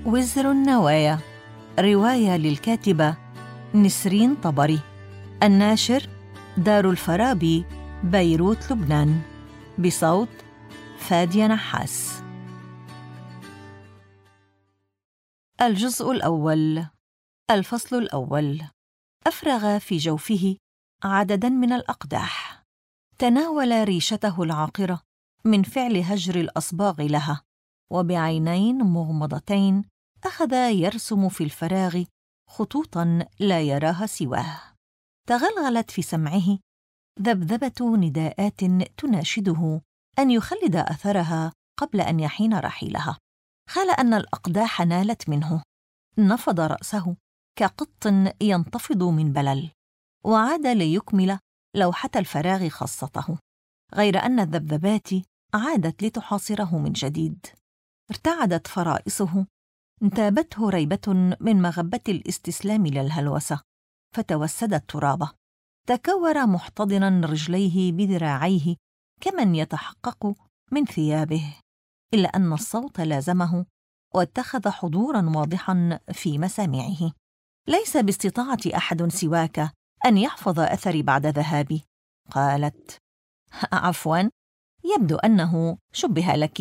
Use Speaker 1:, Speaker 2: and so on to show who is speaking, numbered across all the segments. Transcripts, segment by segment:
Speaker 1: وزر النوايا، رواية للكاتبة نسرين طبري، الناشر دار الفارابي، بيروت، لبنان، بصوت فادية نحاس. الجزء الأول. الفصل الأول. أفرغ في جوفه عدداً من الأقداح، تناول ريشته العاقرة من فعل هجر الأصباغ لها، وبعينين مغمضتين أخذ يرسم في الفراغ خطوطاً لا يراها سواه. تغلغلت في سمعه ذبذبة نداءات تناشده أن يخلد أثرها قبل أن يحين رحيلها. خال أن الأقداح نالت منه، نفض رأسه كقط ينتفض من بلل، وعاد ليكمل لوحة الفراغ خاصته، غير أن الذبذبات عادت لتحاصره من جديد. ارتعدت فرائصه، انتابته ريبة من مغبة الاستسلام للهلوسة، فتوسد التراب. تكور محتضناً رجليه بذراعيه كمن يتحقق من ثيابه، إلا أن الصوت لازمه واتخذ حضوراً واضحاً في مسامعه. ليس باستطاعة أحد سواك أن يحفظ أثري بعد ذهابي، قالت. عفواً، يبدو أنه شبه لك،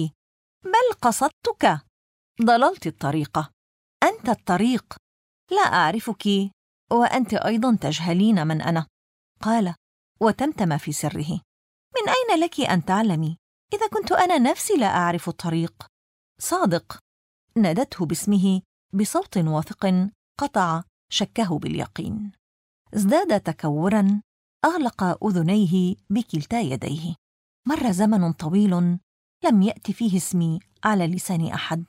Speaker 1: بل قصدتك. ضللت الطريق، أنت الطريق، لا أعرفك وأنت أيضاً تجهلين من أنا، قال وتمتم في سره. من أين لك أن تعلمي إذا كنت أنا نفسي لا أعرف الطريق؟ صادق. نادته باسمه بصوت واثق قطع شكه باليقين. ازداد تكوراً، أغلق أذنيه بكلتا يديه. مر زمن طويل لم يأتي فيه اسمي على لسان أحد.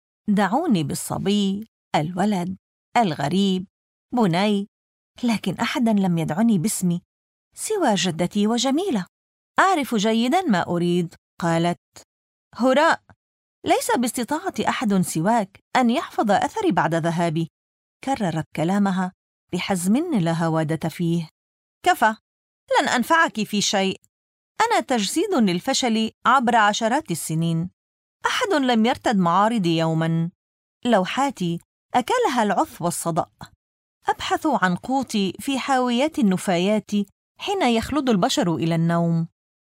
Speaker 1: دعوني بالصبي، الولد، الغريب، بني، لكن أحداً لم يدعني باسمي سوى جدتي وجميلة. أعرف جيداً ما أريد، قالت. هراء، ليس باستطاعة أحد سواك أن يحفظ أثري بعد ذهابي، كررت كلامها بحزم لا هوادة فيه. كفى، لن أنفعك في شيء. أنا تجسيد للفشل عبر عشرات السنين. أحد لم يرتد معارضي يوماً. لوحاتي أكلها العث والصدأ. أبحث عن قوتي في حاويات النفايات حين يخلد البشر إلى النوم.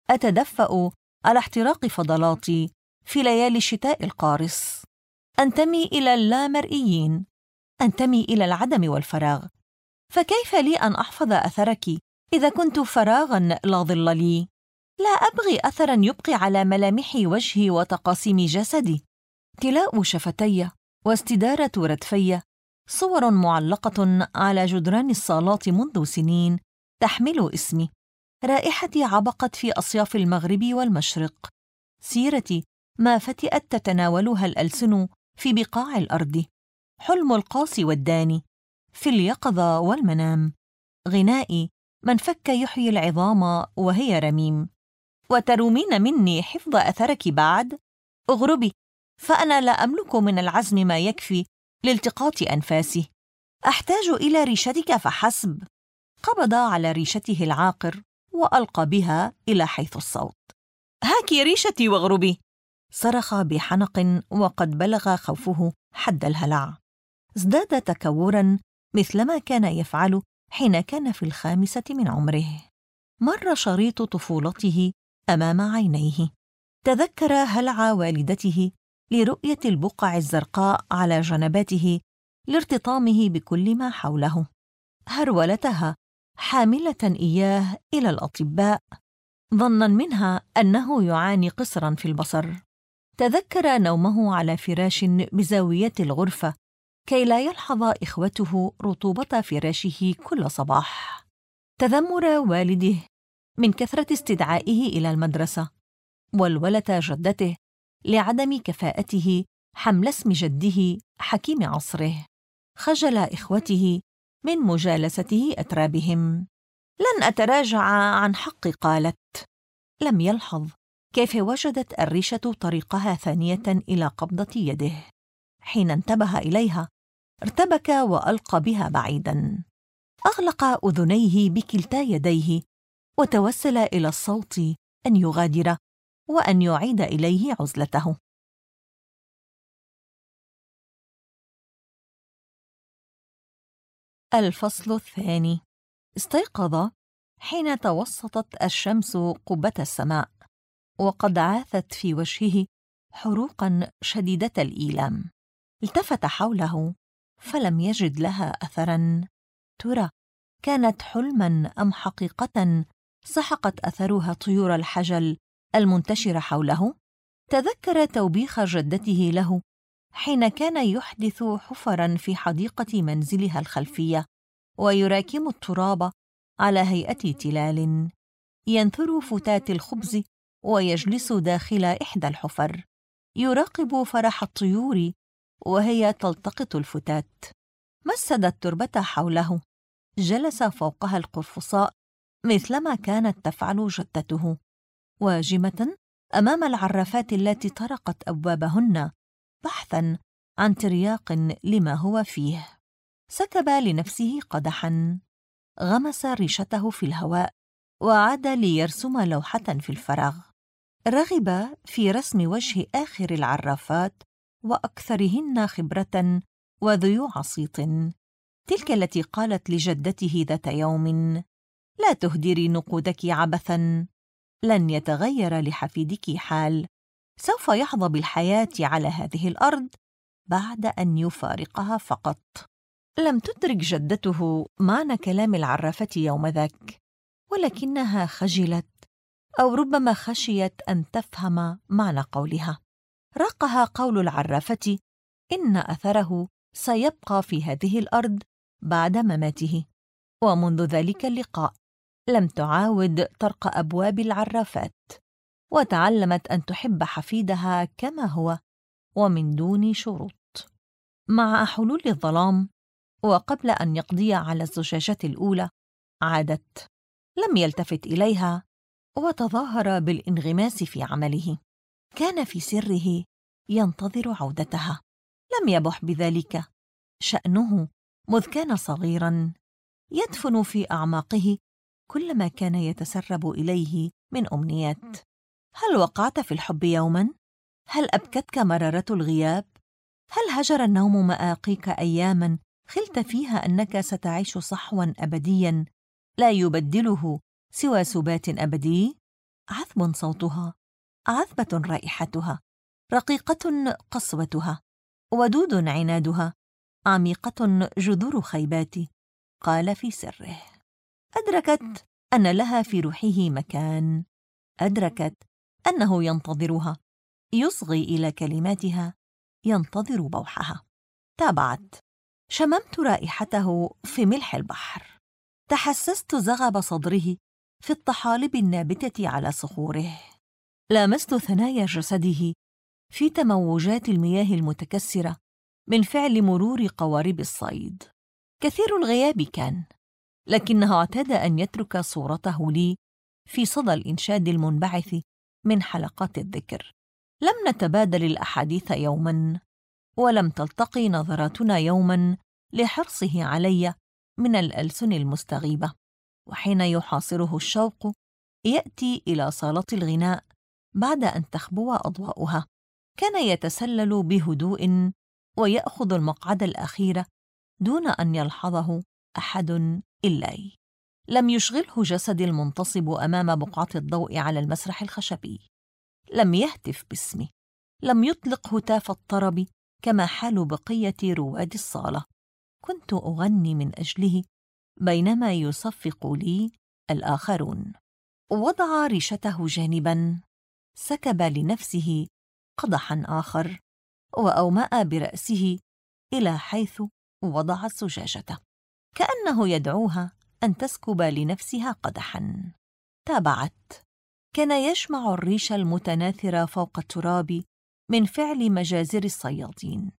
Speaker 1: أتدفأ على احتراق فضلاتي في ليالي الشتاء القارس. أنتمي إلى اللامرئيين، أنتمي إلى العدم والفراغ. فكيف لي أن أحفظ أثرك إذا كنت فراغاً لا ظل لي؟ لا أبغي أثراً يبقي على ملامح وجهي وتقاسيم جسدي. تلاء شفتي واستدارة ردفي صور معلقة على جدران الصالات منذ سنين تحمل اسمي. رائحتي عبقت في أصياف المغرب والمشرق. سيرتي ما فتئت تتناولها الألسن في بقاع الأرض. حلم القاصي والداني في اليقظة والمنام. غنائي من فك يحيي العظام وهي رميم. وترومين مني حفظ أثرك بعد؟ اغربي، فأنا لا أملك من العزم ما يكفي لالتقاط أنفاسي. أحتاج إلى ريشتك فحسب. قبض على ريشته العاقر وألقى بها إلى حيث الصوت. هاك ريشتي واغربي، صرخ بحنق وقد بلغ خوفه حد الهلع. ازداد تكوراً مثلما كان يفعل حين كان في 5 من عمره. مر شريط طفولته أمام عينيه. تذكر هلع والدته لرؤية البقع الزرقاء على جنباته لارتطامه بكل ما حوله. هرولتها حاملة إياه إلى الأطباء ظناً منها أنه يعاني قصراً في البصر. تذكر نومه على فراش بزاوية الغرفة كي لا يلحظ إخوته رطوبة فراشه كل صباح. تذمر والده من كثرة استدعائه إلى المدرسة، والولة جدته لعدم كفاءته حمل اسم جده حكيم عصره. خجل إخوته من مجالسته أترابهم. لن أتراجع عن حقي، قالت. لم يلحظ كيف وجدت الريشة طريقها ثانية إلى قبضة يده. حين انتبه إليها ارتبك وألقى بها بعيداً. أغلق أذنيه بكلتا يديه وتوسل إلى الصوت أن يغادر وأن يعيد إليه عزلته. الفصل الثاني. استيقظ حين توسطت الشمس قبة السماء، وقد عاثت في وجهه حروقا شديدة الإيلام. التفت حوله فلم يجد لها أثرا. ترى كانت حلما أم حقيقة سحقت أثرها طيور الحجل المنتشرة حوله؟ تذكر توبيخ جدته له حين كان يحدث حفرا في حديقة منزلها الخلفية، ويراكم التراب على هيئة تلال. ينثر فتات الخبز ويجلس داخل إحدى الحفر، يراقب فرح الطيور وهي تلتقط الفتات. مسد التربة حوله، جلس فوقها القرفصاء مثلما كانت تفعل جدته، واجمة أمام العرافات التي طرقت أبوابهن بحثاً عن ترياق لما هو فيه. سكب لنفسه قدحاً، غمس ريشته في الهواء، وعاد ليرسم لوحة في الفراغ. رغب في رسم وجه آخر العرافات وأكثرهن خبرة وذيوع صيت، تلك التي قالت لجدته ذات يوم: لا تهدري نقودك عبثاً، لن يتغير لحفيدك حال، سوف يحظى بالحياة على هذه الأرض بعد أن يفارقها فقط. لم تدرك جدته معنى كلام العرافة يوم ذاك، ولكنها خجلت، أو ربما خشيت أن تفهم معنى قولها. راقها قول العرافة إن أثره سيبقى في هذه الأرض بعد مماته. ومنذ ذلك اللقاء لم تعاود طرق أبواب العرافات، وتعلمت أن تحب حفيدها كما هو ومن دون شروط. مع حلول الظلام وقبل أن يقضي على الزجاجة الأولى عادت. لم يلتفت إليها، وتظاهر بالانغماس في عمله. كان في سره ينتظر عودتها، لم يبح بذلك شأنه مذ كان صغيراً، يدفن في أعماقه كل ما كان يتسرب إليه من أمنيات. هل وقعت في الحب يوماً؟ هل أبكتك مرارة الغياب؟ هل هجر النوم مآقيك أياماً خلت فيها أنك ستعيش صحواً أبدياً لا يبدله سوى سبات أبدي؟ عذب صوتها، عذبة رائحتها، رقيقة قسوتها، ودود عنادها، عميقة جذور خيباتي. قال في سره. أدركت أن لها في روحه مكان، أدركت أنه ينتظرها، يصغي إلى كلماتها، ينتظر بوحها. تابعت. شممت رائحته في ملح البحر، تحسست زغب صدره في الطحالب النابتة على صخوره، لامست ثنايا جسده في تموجات المياه المتكسرة من فعل مرور قوارب الصيد. كثير الغياب كان، لكنه اعتاد أن يترك صورته لي في صدى الإنشاد المنبعث من حلقات الذكر. لم نتبادل الأحاديث يوماً، ولم تلتقي نظراتنا يوماً لحرصه علي من الألسن المستغيبة. وحين يحاصره الشوق يأتي إلى صالة الغناء بعد أن تخبو أضواؤها، كان يتسلل بهدوء ويأخذ المقعد الأخير دون أن يلحظه أحد إلاي. لم يشغله جسدي المنتصب أمام بقعة الضوء على المسرح الخشبي. لم يهتف باسمي، لم يطلق هتاف الطرب كما حال بقية رواد الصالة. كنت أغني من أجله بينما يصفق لي الآخرون. وضع ريشته جانباً، سكب لنفسه قدحاً آخر، وأومأ برأسه إلى حيث وضع الزجاجة، كأنه يدعوها أن تسكب لنفسها قدحاً. تابعت. كان يجمع الريش المتناثر فوق التراب من فعل مجازر الصيادين،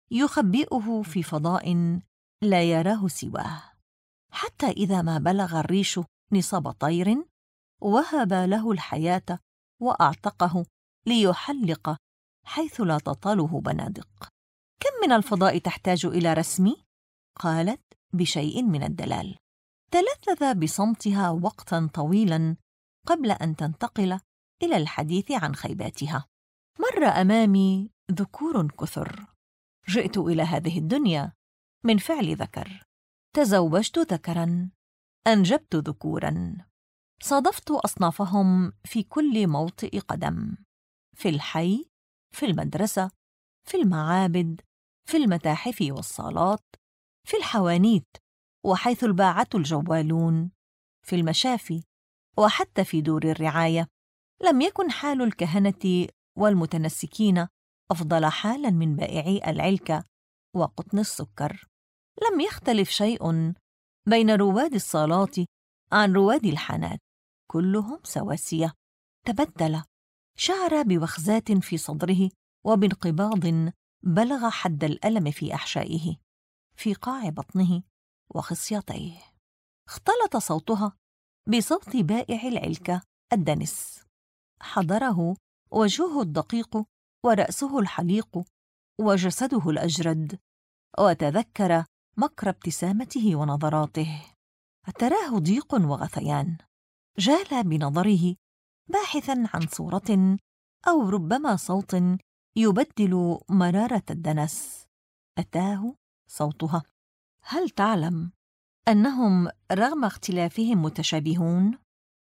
Speaker 1: يخبئه في فضاء لا يراه سواه، حتى إذا ما بلغ الريش نصاب طير وهب له الحياة وأعتقه ليحلق حيث لا تطاله بنادق. كم من الفضاء تحتاج إلى رسمي؟ قالت بشيء من الدلال. تلذذ بصمتها وقتاً طويلاً قبل أن تنتقل إلى الحديث عن خيباتها. مر أمامي ذكور كثر. جئت إلى هذه الدنيا من فعل ذكر، تزوجت ذكراً، أنجبت ذكوراً، صادفت أصنافهم في كل موطئ قدم، في الحي، في المدرسة، في المعابد، في المتاحف والصالات، في الحوانيت، وحيث الباعة الجوالون، في المشافي، وحتى في دور الرعاية. لم يكن حال الكهنة والمتنسكين أفضل حالاً من بائعي العلكة وقطن السكر. لم يختلف شيء بين رواد الصالات عن رواد الحانات، كلهم سواسية. تبدل، شعر بوخزات في صدره وبانقباض بلغ حد الألم في أحشائه، في قاع بطنه وخصيتيه. اختلط صوتها بصوت بائع العلكة الدنس. حضره وجهه الدقيق ورأسه الحليق وجسده الأجرد، وتذكر مكر ابتسامته ونظراته. تراه ضيق وغثيان. جال بنظره باحثاً عن صورة أو ربما صوت يبدل مرارة الدنس. أتاه صوتها: هل تعلم أنهم رغم اختلافهم متشابهون؟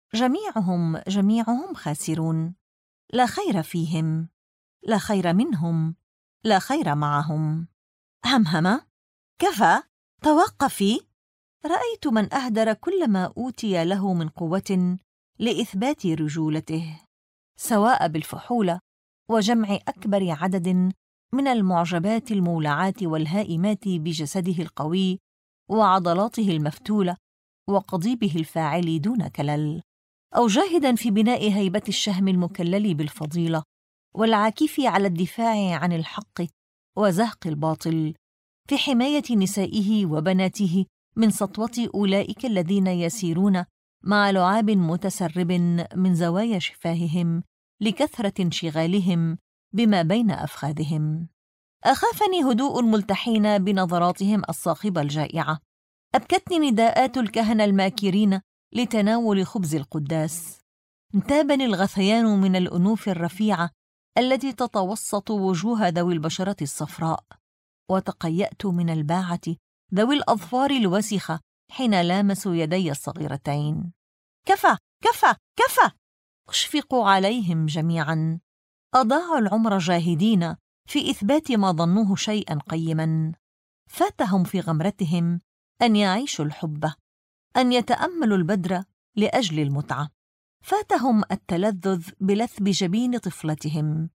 Speaker 1: جميعهم خاسرون، لا خير فيهم، لا خير منهم، لا خير معهم. همهم: كفى، توقفي. رأيت من أهدر كل ما أوتي له من قوة لإثبات رجولته، سواء بالفحولة وجمع أكبر عدد من المعجبات المولعات والهائمات بجسده القوي وعضلاته المفتولة وقضيبه الفاعل دون كلل، أو جاهداً في بناء هيبة الشهم المكلل بالفضيلة والعاكف على الدفاع عن الحق وزهق الباطل، في حماية نسائه وبناته من سطوة أولئك الذين يسيرون مع لعاب متسرب من زوايا شفاههم لكثرة انشغالهم بما بين أفخاذهم. أخافني هدوء الملتحين بنظراتهم الصاخبة الجائعة. أبكتني نداءات الكهنة الماكرين لتناول خبز القداس. انتابني الغثيان من الأنوف الرفيعة التي تتوسط وجوه ذوي البشرة الصفراء، وتقيأت من الباعة ذوي الأظفار الوسخة حين لامسوا يدي الصغيرتين. كفى، كفى، كفى! أشفق عليهم جميعاً. أضاعوا العمر جاهدين في إثبات ما ظنوه شيئاً قيماً. فاتهم في غمرتهم أن يعيشوا الحب، أن يتأملوا البدر لأجل المتعة. فاتهم التلذذ بلثب جبين طفلتهم،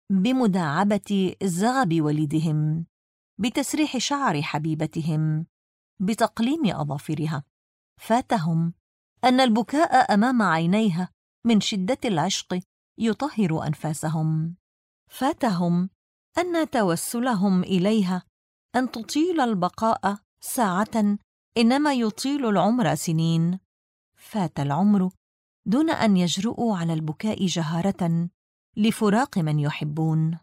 Speaker 1: بمداعبة زغب وليدهم، بتسريح شعر حبيبتهم، بتقليم أظافرها. فاتهم أن البكاء أمام عينيها من شدة العشق يطهر أنفاسهم. فاتهم أن توسلهم إليها أن تطيل البقاء ساعة إنما يطيل العمر سنين. فات العمر دون أن يجرؤوا على البكاء جهارة لفراق من يحبون.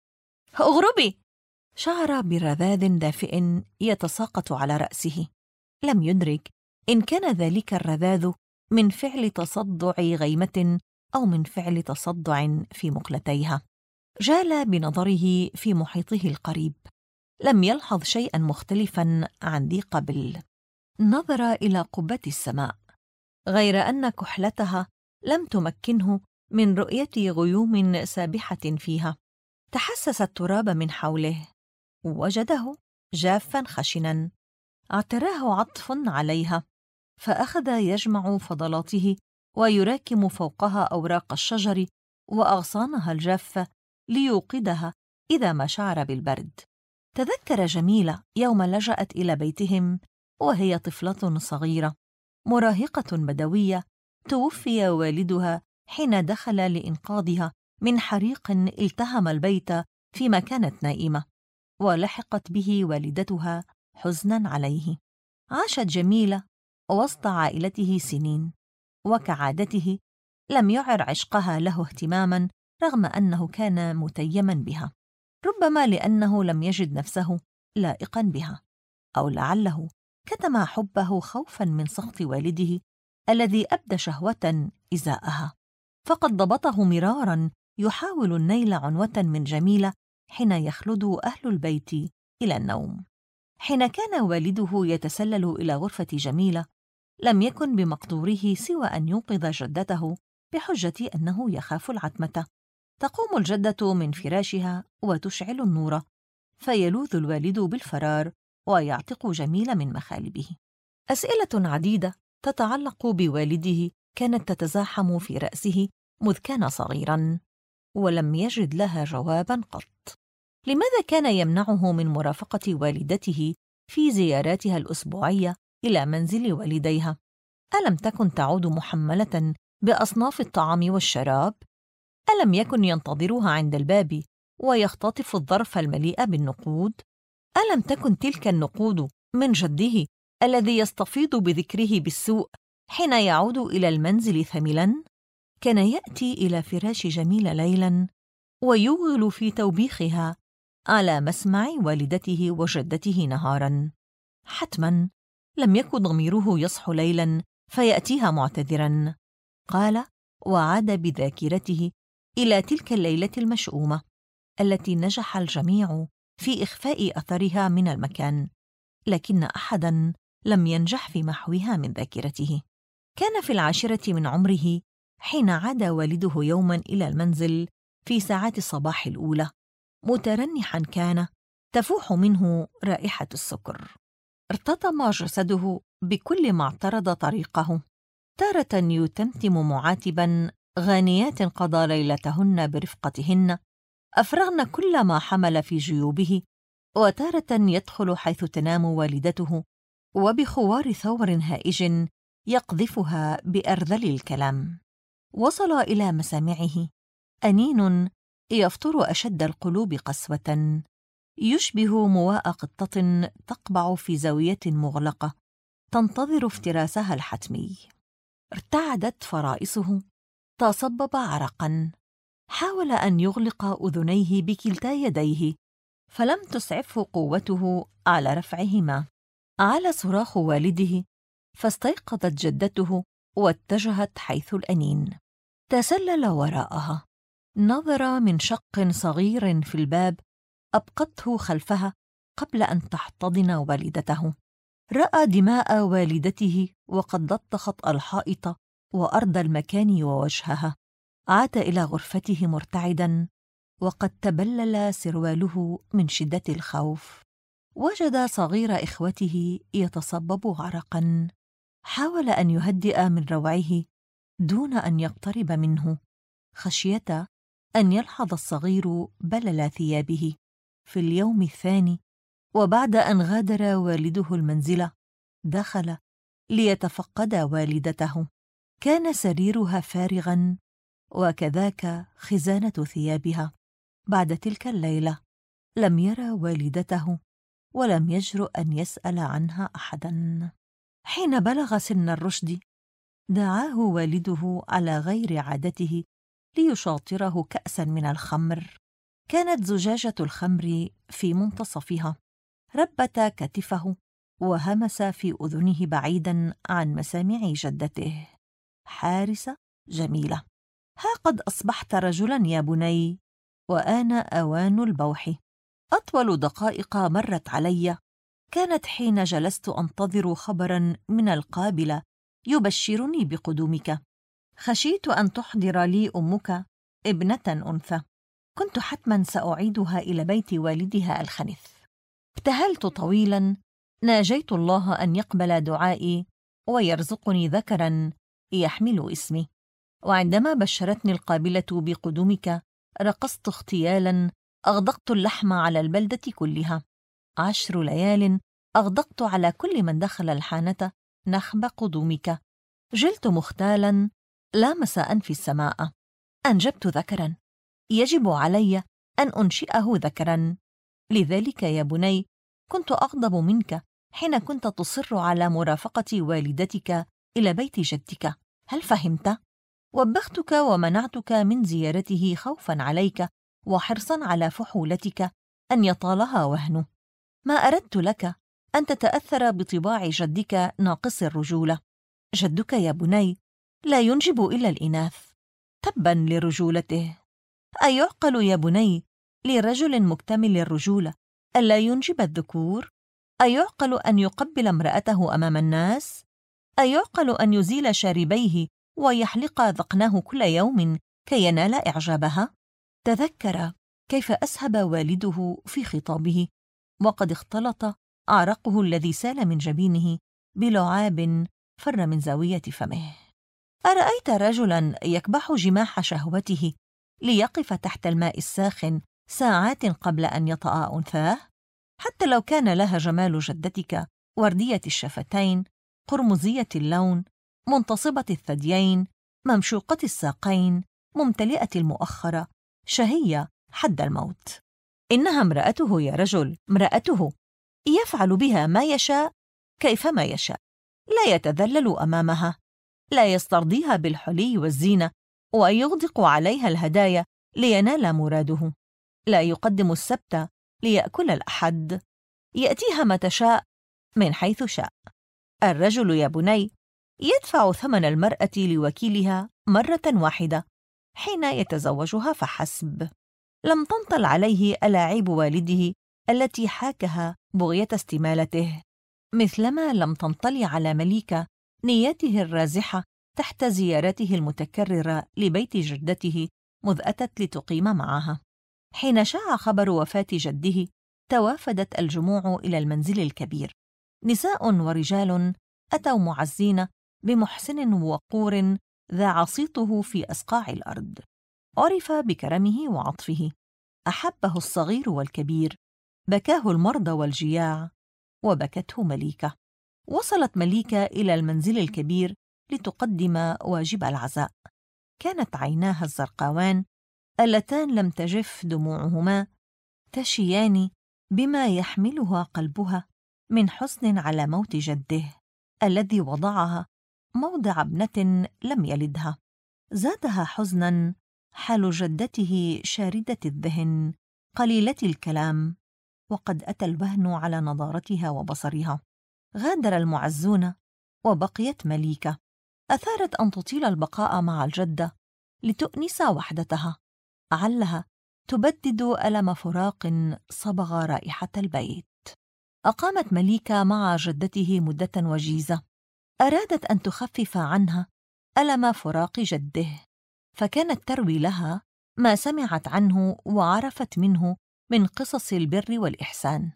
Speaker 1: اغربي! شعر برذاذ دافئ يتساقط على رأسه. لم يدرك إن كان ذلك الرذاذ من فعل تصدع غيمة أو من فعل تصدع في مقلتيها. جال بنظره في محيطه القريب. لم يلحظ شيئا مختلفا عن ذي قبل. نظر إلى قبة السماء، غير أن كحلتها لم تمكنه من رؤية غيوم سابحة فيها. تحسس التراب من حوله، وجده جافا خشنا. اعتراه عطف عليها، فأخذ يجمع فضلاته ويراكم فوقها أوراق الشجر وأغصانها الجافة ليوقدها إذا ما شعر بالبرد. تذكر جميلة يوم لجأت إلى بيتهم وهي طفلة صغيرة مراهقة بدوية، توفي والدها حين دخل لإنقاذها من حريق التهم البيت فيما كانت نائمة، ولحقت به والدتها حزناً عليه. عاشت جميلة وسط عائلته سنين، وكعادته لم يعر عشقها له اهتماماً رغم أنه كان متيماً بها، ربما لأنه لم يجد نفسه لائقاً بها، أو لعله كتم حبه خوفاً من سخط والده الذي أبدى شهوة إزاءها. فقد ضبطه مراراً يحاول النيل عنوة من جميلة حين يخلد أهل البيت إلى النوم. حين كان والده يتسلل إلى غرفة جميلة، لم يكن بمقدوره سوى أن يوقظ جدته بحجة أنه يخاف العتمة. تقوم الجدة من فراشها وتشعل النور، فيلوذ الوالد بالفرار ويعتق جميل من مخالبه. أسئلة عديدة تتعلق بوالده كانت تتزاحم في رأسه مذ كان صغيراً، ولم يجد لها جواباً قط. لماذا كان يمنعه من مرافقة والدته في زياراتها الأسبوعية إلى منزل والديها؟ ألم تكن تعود محملة بأصناف الطعام والشراب؟ ألم يكن ينتظرها عند الباب ويختطف الظرف المليء بالنقود؟ ألم تكن تلك النقود من جده الذي يستفيض بذكره بالسوء حين يعود إلى المنزل ثملاً؟ كان يأتي إلى فراش جميل ليلاً ويوغل في توبيخها على مسمع والدته وجدته نهاراً. حتماً لم يكن ضميره يصحو ليلاً فيأتيها معتذراً. قال وعاد بذاكرته إلى تلك الليلة المشؤومة التي نجح الجميع في إخفاء أثرها من المكان، لكن أحداً لم ينجح في محوها من ذاكرته. كان في 10 من عمره حين عاد والده يوماً إلى المنزل في ساعات الصباح الأولى، مترنحاً كان تفوح منه رائحة السكر. ارتطم جسده بكل ما اعترض طريقه، تارة يتمتم معاتباً غانيات قضى ليلتهن برفقتهن أفرغن كل ما حمل في جيوبه، وتارة يدخل حيث تنام والدته وبخوار ثور هائج يقذفها بأرذل الكلام. وصل إلى مسامعه أنين يفطر أشد القلوب قسوة، يشبه مواء قطة تقبع في زاوية مغلقة تنتظر افتراسها الحتمي. ارتعدت فرائصه، تصبب عرقاً، حاول أن يغلق أذنيه بكلتا يديه، فلم تسعفه قوته على رفعهما. على صراخ والده فاستيقظت جدته واتجهت حيث الأنين. تسلل وراءها، نظر من شق صغير في الباب أبقته خلفها قبل أن تحتضن والدته. رأى دماء والدته وقد لطخت الحائط وأرض المكان ووجهها. عاد إلى غرفته مرتعداً وقد تبلل سرواله من شدة الخوف. وجد صغير إخوته يتصبب عرقاً، حاول أن يهدئ من روعه دون أن يقترب منه، خشية أن يلحظ الصغير بلل ثيابه. في اليوم الثاني وبعد أن غادر والده المنزل، دخل ليتفقد والدته. كان سريرها فارغاً وكذاك خزانة ثيابها. بعد تلك الليلة لم يرى والدته ولم يجرؤ أن يسأل عنها أحداً. حين بلغ سن الرشد دعاه والده على غير عادته ليشاطره كأساً من الخمر. كانت زجاجة الخمر في منتصفها. ربت كتفه وهمس في أذنه بعيداً عن مسامع جدته: حارسة جميلة، ها قد أصبحت رجلاً يا بني، وآن أوان البوح. أطول دقائق مرت علي كانت حين جلست أنتظر خبراً من القابلة يبشرني بقدومك. خشيت أن تحضر لي أمك ابنة أنثى، كنت حتماً سأعيدها إلى بيت والدها الخنث. ابتهلت طويلاً، ناجيت الله أن يقبل دعائي ويرزقني ذكراً يحمل اسمي. وعندما بشرتني القابلة بقدومك رقصت اغتيالاً، أغدقت اللحم على البلدة كلها. 10 ليال أغدقت على كل من دخل الحانة نخب قدومك. جلت مختالاً لامس أنفي السماء. أنجبت ذكراً، يجب علي أن أنشئه ذكراً. لذلك يا بني كنت أغضب منك حين كنت تصر على مرافقة والدتك إلى بيت جدك. هل فهمت؟ وبختك ومنعتك من زيارته خوفاً عليك وحرصاً على فحولتك أن يطالها وهنه. ما أردت لك أن تتأثر بطباع جدك ناقص الرجولة. جدك يا بني لا ينجب إلا الإناث. تباً لرجولته. أيعقل يا بني لرجل مكتمل الرجولة ألا ينجب الذكور؟ أيعقل أن يقبل امرأته أمام الناس؟ أيعقل أن يزيل شاربيه ويحلق ذقنه كل يوم كي ينال إعجابها؟ تذكر كيف أسهب والده في خطابه، وقد اختلط عرقه الذي سال من جبينه بلعاب فر من زاوية فمه. أرأيت رجلاً يكبح جماح شهوته ليقف تحت الماء الساخن ساعات قبل أن يطأ أنثاه؟ حتى لو كان لها جمال جدتك، وردية الشفتين، قرمزية اللون، منتصبة الثديين، ممشوقة الساقين، ممتلئة المؤخرة، شهية حد الموت. إنها امرأته يا رجل، امرأته، يفعل بها ما يشاء كيفما يشاء، لا يتذلل أمامها، لا يسترضيها بالحلي والزينة ويغدق عليها الهدايا لينال مراده، لا يقدم السبت ليأكل الأحد، يأتيها متى شاء من حيث شاء. الرجل يا بني يدفع ثمن المرأة لوكيلها مرة واحدة حين يتزوجها فحسب. لم تنطل عليه ألاعيب والده التي حاكها بغية استمالته، مثلما لم تنطلي على مليكة نيته الرازحة تحت زيارته المتكررة لبيت جدته مذ أتت لتقيم معها. حين شاع خبر وفاة جده توافدت الجموع إلى المنزل الكبير، نساء ورجال أتوا معزين بمحسن وقور ذاع صيته في أصقاع الأرض. عرف بكرمه وعطفه، أحبه الصغير والكبير، بكاه المرضى والجياع، وبكته مليكة. وصلت مليكة إلى المنزل الكبير لتقدم واجب العزاء. كانت عيناها الزرقاوان اللتان لم تجف دموعهما تشيان بما يحملها قلبها من حزن على موت جده الذي وضعها موضع ابنة لم يلدها. زادها حزناً حال جدته شاردة الذهن قليلة الكلام، وقد أتى الوهن على نضارتها وبصرها. غادر المعزون وبقيت مليكة، أثارت أن تطيل البقاء مع الجدة لتؤنس وحدتها، علها تبدد ألم فراق صبغ رائحة البيت. أقامت مليكة مع جدته مدة وجيزة، أرادت أن تخفف عنها ألم فراق جده، فكانت تروي لها ما سمعت عنه وعرفت منه من قصص البر والإحسان.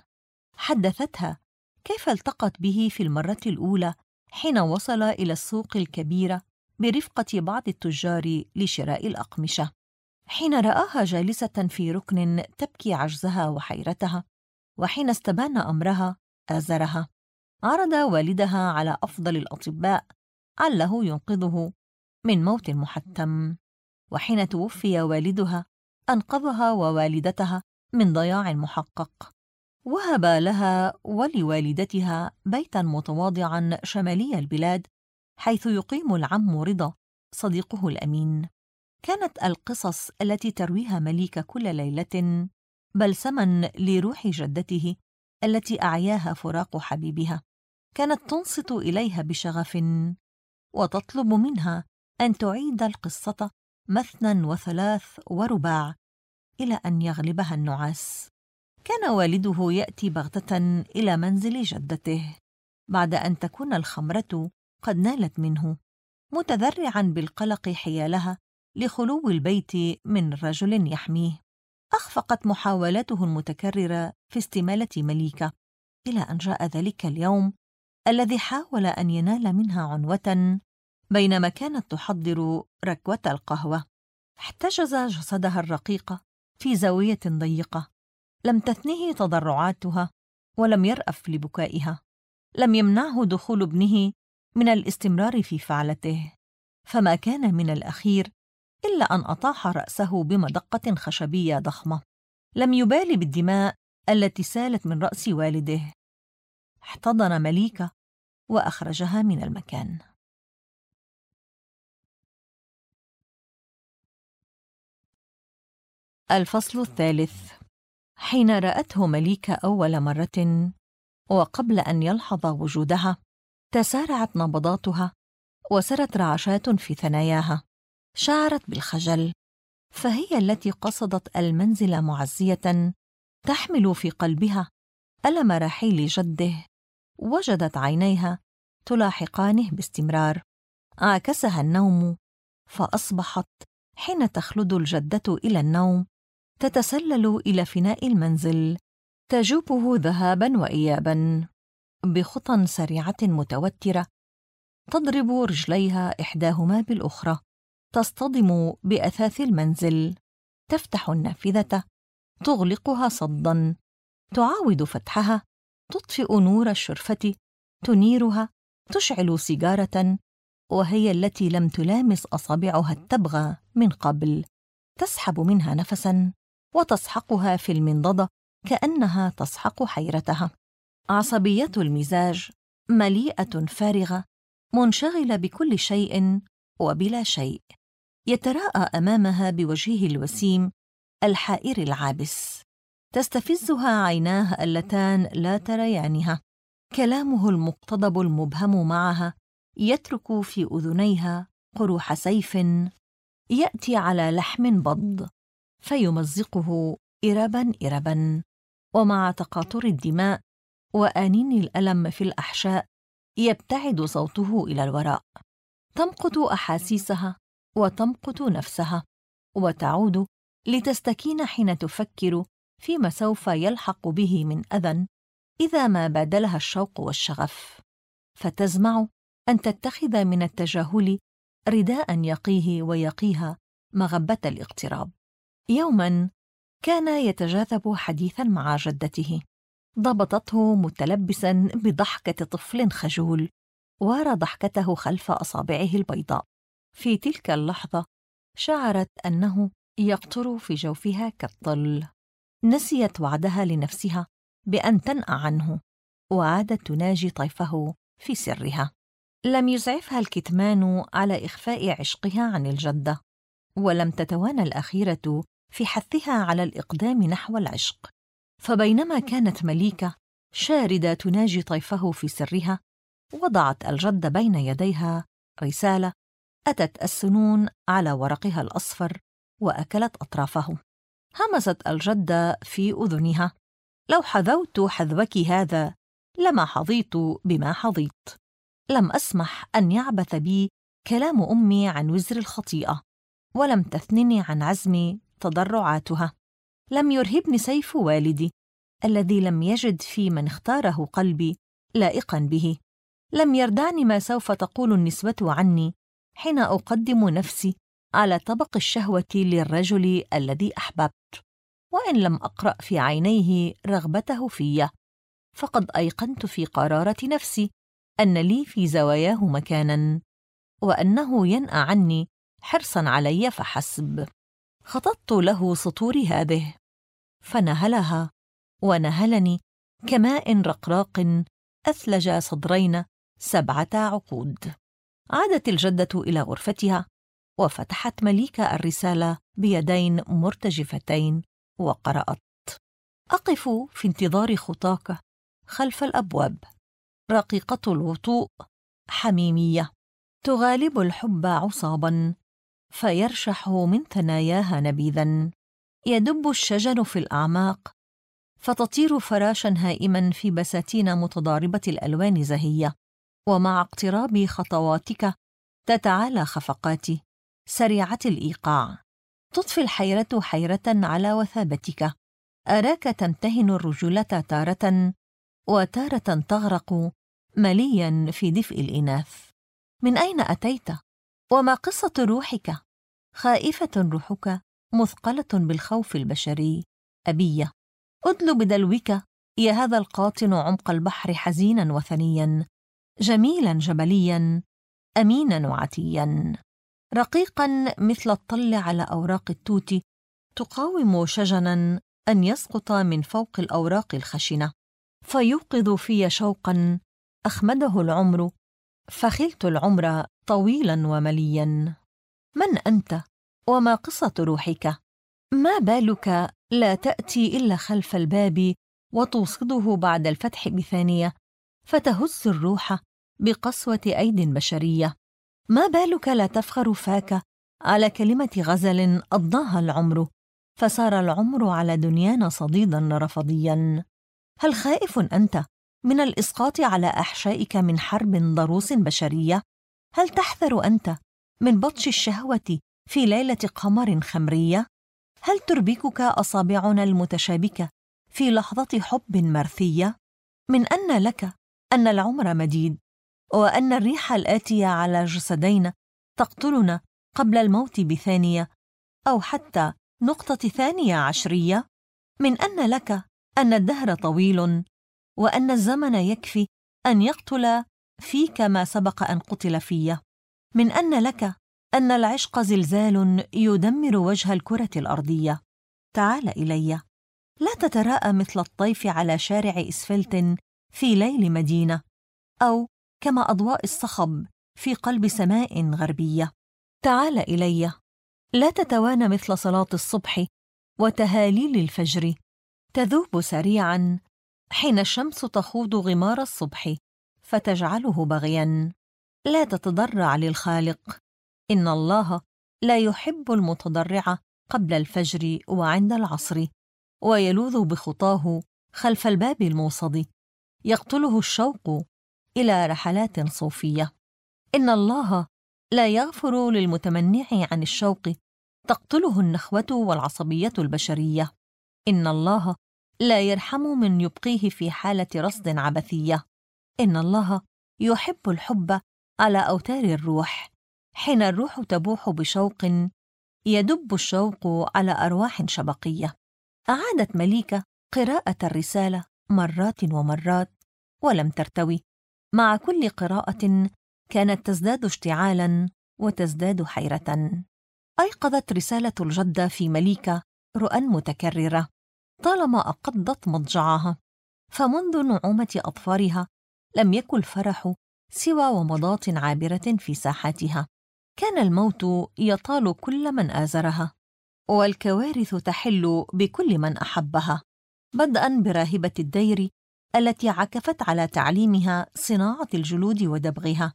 Speaker 1: حدثتها كيف التقت به في المرة الأولى حين وصل إلى السوق الكبيرة برفقة بعض التجار لشراء الأقمشة، حين رآها جالسة في ركن تبكي عجزها وحيرتها، وحين استبان أمرها آزرها. عرض والدها على أفضل الأطباء عله ينقذه من موت محتم، وحين توفي والدها أنقذها ووالدتها من ضياع محقق. وهب لها ولوالدتها بيتاً متواضعاً شمالي البلاد حيث يقيم العم رضا صديقه الأمين. كانت القصص التي ترويها مليكة كل ليلة بلسماً لروح جدته التي أعياها فراق حبيبها. كانت تنصت إليها بشغف وتطلب منها أن تعيد القصة مثنى وثلاث ورباع إلى أن يغلبها النعاس. كان والده يأتي بغتة إلى منزل جدته بعد أن تكون الخمرة قد نالت منه، متذرعاً بالقلق حيالها لخلو البيت من رجل يحميه. أخفقت محاولاته المتكررة في استمالة مليكة، إلى أن جاء ذلك اليوم الذي حاول أن ينال منها عنوة بينما كانت تحضر ركوة القهوة. احتجز جسدها الرقيق في زاوية ضيقة، لم تثنه تضرعاتها ولم يرأف لبكائها، لم يمنعه دخول ابنه من الاستمرار في فعلته، فما كان من الأخير إلا أن أطاح رأسه بمدقة خشبية ضخمة. لم يبالي بالدماء التي سالت من رأس والده. احتضن مليكة وأخرجها من المكان. الفصل الثالث. حين رأته مليكة أول مرة وقبل أن يلحظ وجودها تسارعت نبضاتها وسرت رعشات في ثناياها. شعرت بالخجل، فهي التي قصدت المنزل معزية تحمل في قلبها ألم رحيل جده وجدت عينيها تلاحقانه باستمرار. عاكسها النوم، فأصبحت حين تخلد الجدة إلى النوم تتسلل إلى فناء المنزل، تجوبه ذهاباً وإياباً بخطى سريعة متوترة، تضرب رجليها إحداهما بالأخرى، تصطدم بأثاث المنزل، تفتح النافذة، تغلقها صداً، تعاود فتحها، تطفئ نور الشرفة، تنيرها، تشعل سيجارة وهي التي لم تلامس أصابعها التبغى من قبل، تسحب منها نفساً وتسحقها في المنضدة كأنها تسحق حيرتها. عصبية المزاج، مليئة فارغة، منشغلة بكل شيء وبلا شيء، يتراءى أمامها بوجهه الوسيم الحائر العابس، تستفزها عيناه اللتان لا تريانها، كلامه المقتضب المبهم معها يترك في أذنيها قروح سيف يأتي على لحم بض فيمزقه إرباً إرباً، ومع تقاطر الدماء وآنين الألم في الأحشاء يبتعد صوته إلى الوراء، تمقت أحاسيسها وتمقت نفسها، وتعود لتستكين حين تفكر فيما سوف يلحق به من أذى إذا ما بادلها الشوق والشغف، فتزمع أن تتخذ من التجاهل رداء يقيه ويقيها مغبة الاقتراب. يوماً كان يتجاذب حديثاً مع جدته، ضبطته متلبساً بضحكة طفل خجول، وارى ضحكته خلف أصابعه البيضاء. في تلك اللحظة شعرت أنه يقطر في جوفها كالطل، نسيت وعدها لنفسها بأن تنأى عنه، وعادت تناجي طيفه في سرها. لم يسعفها الكتمان على إخفاء عشقها عن الجدة، ولم تتوانى الأخيرة في حثها على الإقدام نحو العشق، فبينما كانت مليكة شاردة تناجي طيفه في سرها، وضعت الجدة بين يديها رسالة أتت السنون على ورقها الأصفر وأكلت أطرافه. همست الجدة في أذنها: لو حذوت حذوك هذا لما حظيت بما حظيت. لم أسمح أن يعبث بي كلام أمي عن وزر الخطيئة، ولم تثنني عن عزمي تضرعاتها. لم يرهبني سيف والدي الذي لم يجد في من اختاره قلبي لائقا به. لم يردعني ما سوف تقول النسوة عني حين أقدم نفسي على طبق الشهوة للرجل الذي أحببت، وإن لم أقرأ في عينيه رغبته في، فقد أيقنت في قرارة نفسي أن لي في زواياه مكاناً، وأنه ينأى عني حرصاً علي فحسب. خططت له سطور هذه، فنهلها ونهلني كماء رقراق أثلج صدرين 7 عقود. عادت الجدة إلى غرفتها، وفتحت مليكة الرسالة بيدين مرتجفتين وقرأت: أقف في انتظار خطاك خلف الأبواب، رقيقة الوطوء، حميمية، تغالب الحب عصاباً، فيرشح من ثناياها نبيذاً، يدب الشجن في الأعماق، فتطير فراشاً هائماً في بساتين متضاربة الألوان زهية، ومع اقتراب خطواتك تتعالى خفقاتي سريعة الإيقاع، تضفي الحيرة حيرة على وثابتك، أراك تمتهن الرجولة تارة، وتارة تغرق ملياً في دفء الإناث. من أين أتيت؟ وما قصة روحك؟ خائفة روحك مثقلة بالخوف البشري، أبية. أدل بدلوك يا هذا القاطن عمق البحر حزيناً وثنياً، جميلاً جبلياً، أميناً وعتياً، رقيقاً مثل الطل على أوراق التوت، تقاوم شجناً أن يسقط من فوق الأوراق الخشنة، فيوقظ في شوقاً أخمده العمر، فخلت العمر طويلاً وملياً. من أنت؟ وما قصة روحك؟ ما بالك لا تأتي إلا خلف الباب وتوصده بعد الفتح بثانية، فتهز الروح بقسوة أيد بشرية؟ ما بالك لا تفخر فاك على كلمة غزل أضناها العمر، فصار العمر على دنيانا صديداً رفضياً؟ هل خائف أنت من الإسقاط على أحشائك من حرب ضروس بشرية؟ هل تحذر أنت من بطش الشهوة في ليلة قمر خمرية؟ هل تربكك أصابعنا المتشابكة في لحظة حب مرثية؟ من أن لك أن العمر مديد، وأن الريح الآتية على جسدينا تقتلنا قبل الموت بثانية أو حتى نقطة 12. من أن لك أن الدهر طويل، وأن الزمن يكفي أن يقتل فيك ما سبق أن قتل في. من أن لك أن العشق زلزال يدمر وجه الكرة الأرضية. تعال إلي، لا تتراءى مثل الطيف على شارع إسفلت في ليل مدينة، أو كما أضواء الصخب في قلب سماء غربية. تعال إلي، لا تتوانى مثل صلاة الصبح وتهاليل الفجر، تذوب سريعاً حين الشمس تخوض غمار الصبح فتجعله بغياً. لا تتضرع للخالق، إن الله لا يحب المتضرع قبل الفجر وعند العصر، ويلوذ بخطاه خلف الباب الموصد، يقتله الشوق إلى رحلات صوفية. إن الله لا يغفر للمتمنع عن الشوق، تقتله النخوة والعصبية البشرية. إن الله لا يرحم من يبقيه في حالة رصد عبثية. إن الله يحب الحب على أوتار الروح، حين الروح تبوح بشوق يدب الشوق على أرواح شبقية. أعادت مليكة قراءة الرسالة مرات ومرات ولم ترتوي. مع كل قراءة كانت تزداد اشتعالاً وتزداد حيرة. أيقظت رسالة الجدة في مليكة رؤى متكررة طالما أقضت مضجعها، فمنذ نعومة أظفارها لم يكن الفرح سوى ومضات عابرة في ساحاتها. كان الموت يطال كل من آزرها، والكوارث تحل بكل من أحبها، بدءاً براهبة الدير التي عكفت على تعليمها صناعة الجلود ودبغها،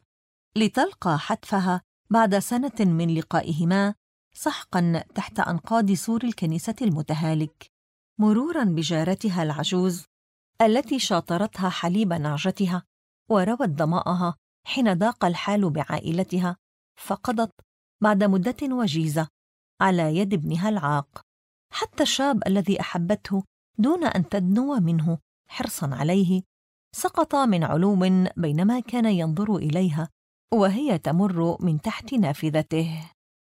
Speaker 1: لتلقى حتفها بعد سنة من لقائهما سحقاً تحت أنقاض سور الكنيسة المتهالك، مروراً بجارتها العجوز التي شاطرتها حليب نعجتها وروت ضماءها حين ضاق الحال بعائلتها، فقضت بعد مدة وجيزة على يد ابنها العاق. حتى الشاب الذي أحبته دون أن تدنو منه حرصاً عليه سقط من علو بينما كان ينظر إليها وهي تمر من تحت نافذته.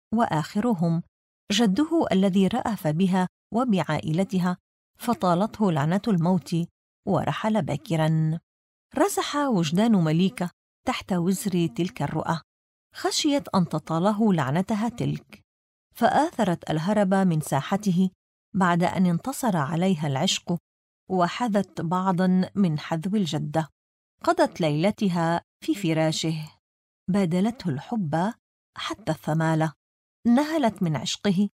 Speaker 1: وآخرهم جده الذي رأف بها وبعائلتها فطالته لعنة الموت ورحل باكراً. رزح وجدان مليكة تحت وزر تلك الرؤى، خشيت أن تطاله لعنتها تلك، فآثرت الهرب من ساحته بعد أن انتصر عليها العشق، وحذت بعضاً من حذو الجدة. قضت ليلتها في فراشه، بادلته الحب حتى الثمالة، نهلت من عشقه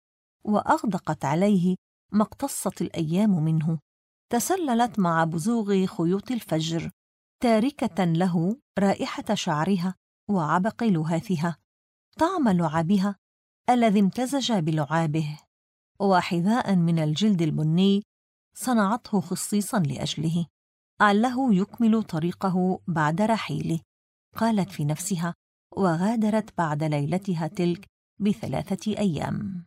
Speaker 1: وأغدقت عليه ما اقتصت الأيام منه، تسللت مع بزوغ خيوط الفجر، تاركة له رائحة شعرها وعبق لهاثها، طعم لعابها الذي امتزج بلعابه، وحذاء من الجلد البني صنعته خصيصاً لأجله، علّه يكمل طريقه بعد رحيله. قالت في نفسها، وغادرت بعد ليلتها تلك ب3 أيام.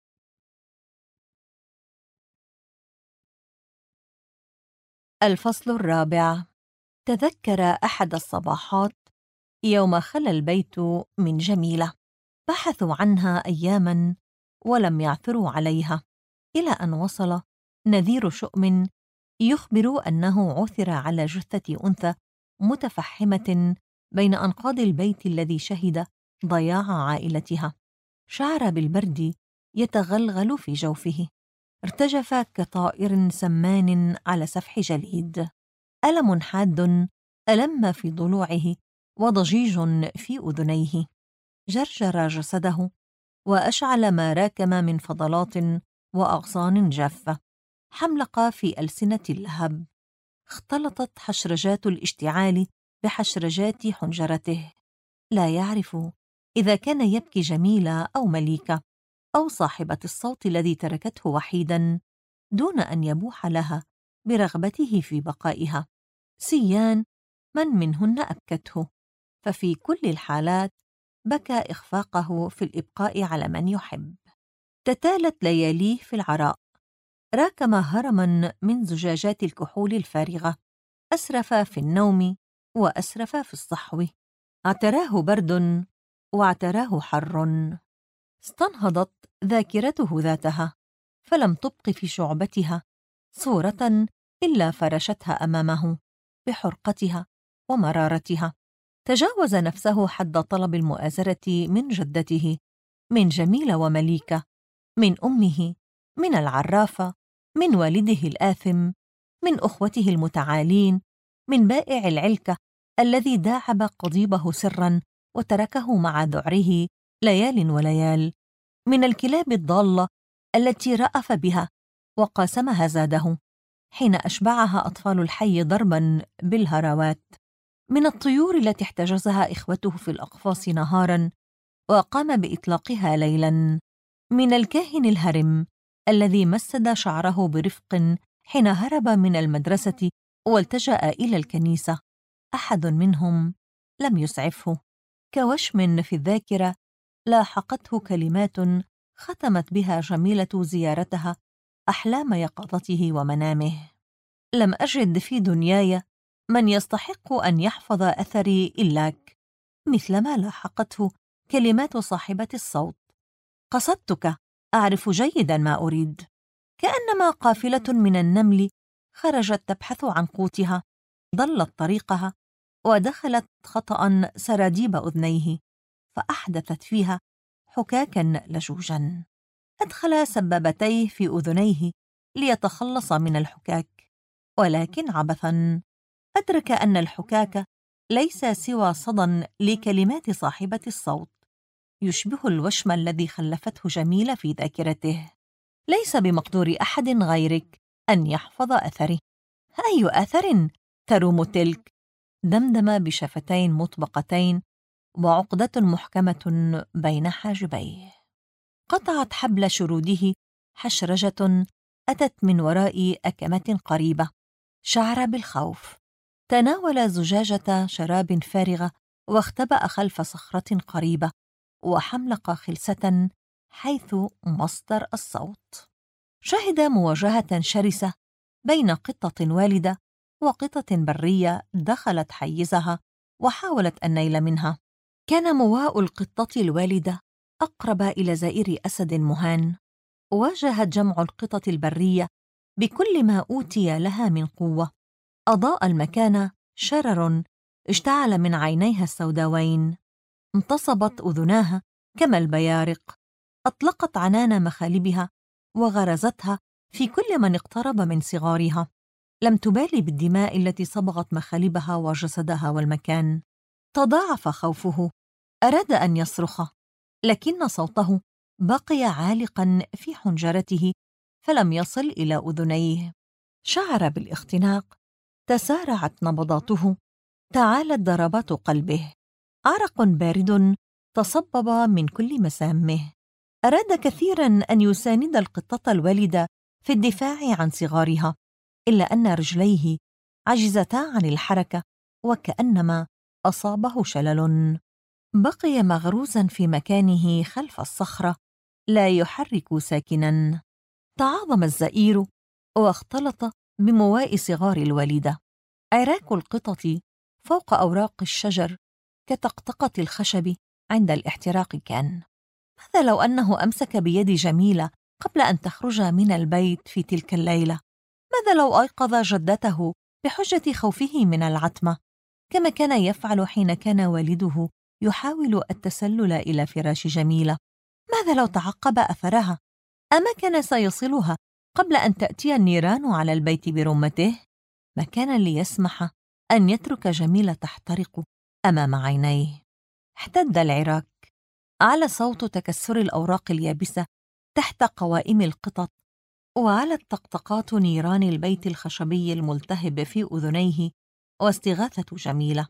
Speaker 1: الفصل الرابع. تذكر أحد الصباحات يوم خلا البيت من جميلة، بحثوا عنها أياماً ولم يعثروا عليها، إلى أن وصل نذير شؤم يخبر أنه عثر على جثة أنثى متفحمة بين أنقاض البيت الذي شهد ضياع عائلتها. شعر بالبرد يتغلغل في جوفه، ارتجف كطائر سمان على سفح جليد، ألم حاد ألم في ضلوعه وضجيج في أذنيه، جرجر جسده وأشعل ما راكم من فضلات وأغصان جافة، حملق في ألسنة اللهب، اختلطت حشرجات الاشتعال بحشرجات حنجرته. لا يعرف إذا كان يبكي جميلة أو مليكة أو صاحبة الصوت الذي تركته وحيداً دون أن يبوح لها برغبته في بقائها، سيان من منهن أبكته، ففي كل الحالات بكى إخفاقه في الإبقاء على من يحب. تتالت لياليه في العراء، راكم هرماً من زجاجات الكحول الفارغة، أسرف في النوم وأسرف في الصحو، اعتراه برد واعتراه حر. استنهضت ذاكرته ذاتها، فلم تبق في شعبتها صورة إلا فرشتها أمامه بحرقتها ومرارتها. تجاوز نفسه حد طلب المؤازرة من جدته، من جميلة ومليكة، من أمه، من العرافة، من والده الآثم، من أخوته المتعالين، من بائع العلكة الذي داعب قضيبه سراً وتركه مع ذعره ليال وليال، من الكلاب الضالة التي رأف بها وقاسمها زاده حين أشبعها أطفال الحي ضرباً بالهراوات، من الطيور التي احتجزها إخوته في الأقفاص نهاراً وقام بإطلاقها ليلاً، من الكاهن الهرم الذي مسد شعره برفق حين هرب من المدرسة والتجأ إلى الكنيسة. أحد منهم لم يسعفه، كوشم في الذاكرة لاحقته كلمات ختمت بها جميلة زيارتها أحلام يقظته ومنامه: لم أجد في دنياي من يستحق أن يحفظ أثري إلاك، مثلما لاحقته كلمات صاحبة الصوت: قصدتك، أعرف جيداً ما أريد. كأنما قافلة من النمل خرجت تبحث عن قوتها، ضلت طريقها ودخلت خطأ سراديب أذنيه، فأحدثت فيها حكاكاً لجوجاً. أدخل سبابتيه في أذنيه ليتخلص من الحكاك، ولكن عبثاً أدرك أن الحكاك ليس سوى صدى لكلمات صاحبة الصوت، يشبه الوشم الذي خلفته جميلة في ذاكرته: ليس بمقدور أحد غيرك أن يحفظ أثري. أي أثر تروم تلك؟ دمدم بشفتين مطبقتين وعقدة محكمة بين حاجبيه. قطعت حبل شروده حشرجة أتت من وراء أكمة قريبة، شعر بالخوف، تناول زجاجة شراب فارغة واختبأ خلف صخرة قريبة وحملق خلسة حيث مصدر الصوت. شهد مواجهة شرسة بين قطة والدة وقطة برية دخلت حيزها وحاولت النيل منها. كان مواء القطة الوالدة أقرب إلى زائر أسد مهان، واجهت جمع القطط البرية بكل ما أوتي لها من قوة. أضاء المكان شرر اشتعل من عينيها السوداوين، انتصبت أذناها كما البيارق، أطلقت عنان مخالبها وغرزتها في كل من اقترب من صغارها. لم تبالي بالدماء التي صبغت مخالبها وجسدها والمكان. تضاعف خوفه، أراد أن يصرخ، لكن صوته بقي عالقاً في حنجرته فلم يصل إلى أذنيه. شعر بالاختناق، تسارعت نبضاته، تعالت ضربات قلبه، عرق بارد تصبب من كل مسامه. أراد كثيراً أن يساند القطة الوالدة في الدفاع عن صغارها، إلا أن رجليه عجزتا عن الحركة وكأنما أصابه شلل. بقي مغروزاً في مكانه خلف الصخرة لا يحرك ساكناً. تعاظم الزئير واختلط بمواء صغار الوالدة. عراك القطط فوق أوراق الشجر كطقطقة الخشب عند الاحتراق كان. ماذا لو أنه أمسك بيد جميلة قبل أن تخرج من البيت في تلك الليلة؟ ماذا لو أيقظ جدته بحجة خوفه من العتمة، كما كان يفعل حين كان والده يحاول التسلل إلى فراش جميلة؟ ماذا لو تعقب أثرها؟ أما كان سيصلها قبل أن تأتي النيران على البيت برمته؟ ما كان ليسمح أن يترك جميلة تحترق أمام عينيه. احتد العراك، على صوت تكسر الأوراق اليابسة تحت قوائم القطط، وعلت طقطقات نيران البيت الخشبي الملتهب في أذنيه واستغاثة جميلة.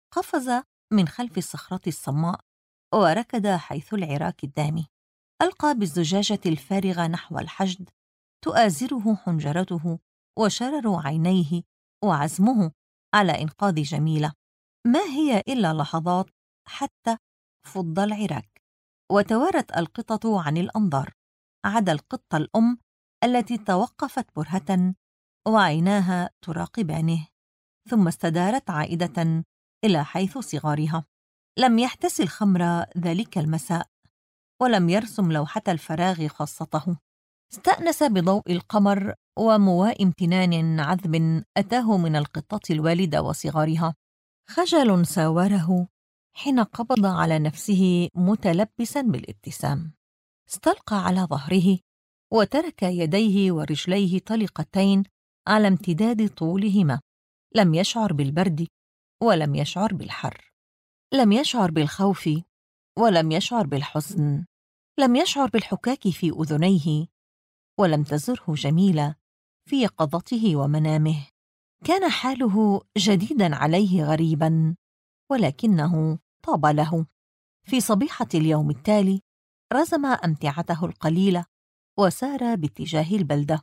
Speaker 1: قفز من خلف الصخرة الصماء وركض حيث العراك الدامي، ألقى بالزجاجة الفارغة نحو الحشد تؤازره حنجرته وشرر عينيه وعزمه على إنقاذ جميلة. ما هي إلا لحظات حتى فض العراك، وتوارت القطط عن الأنظار، عدا القطة الأم التي توقفت برهة وعيناها تراقبانه، ثم استدارت عائدة إلى حيث صغارها. لم يحتسي الخمر ذلك المساء، ولم يرسم لوحة الفراغ خاصته. استأنس بضوء القمر ومواء امتنان عذب أتاه من القطة الوالدة وصغارها. خجل ساوره حين قبض على نفسه متلبسا بالابتسام. استلقى على ظهره وترك يديه ورجليه طلقتين على امتداد طولهما. لم يشعر بالبرد ولم يشعر بالحر، لم يشعر بالخوف ولم يشعر بالحزن، لم يشعر بالحكاك في أذنيه، ولم تزره جميلة في يقظته ومنامه. كان حاله جديدا عليه غريبا، ولكنه طاب له. في صبيحة اليوم التالي رزم أمتعته القليلة وسار باتجاه البلدة.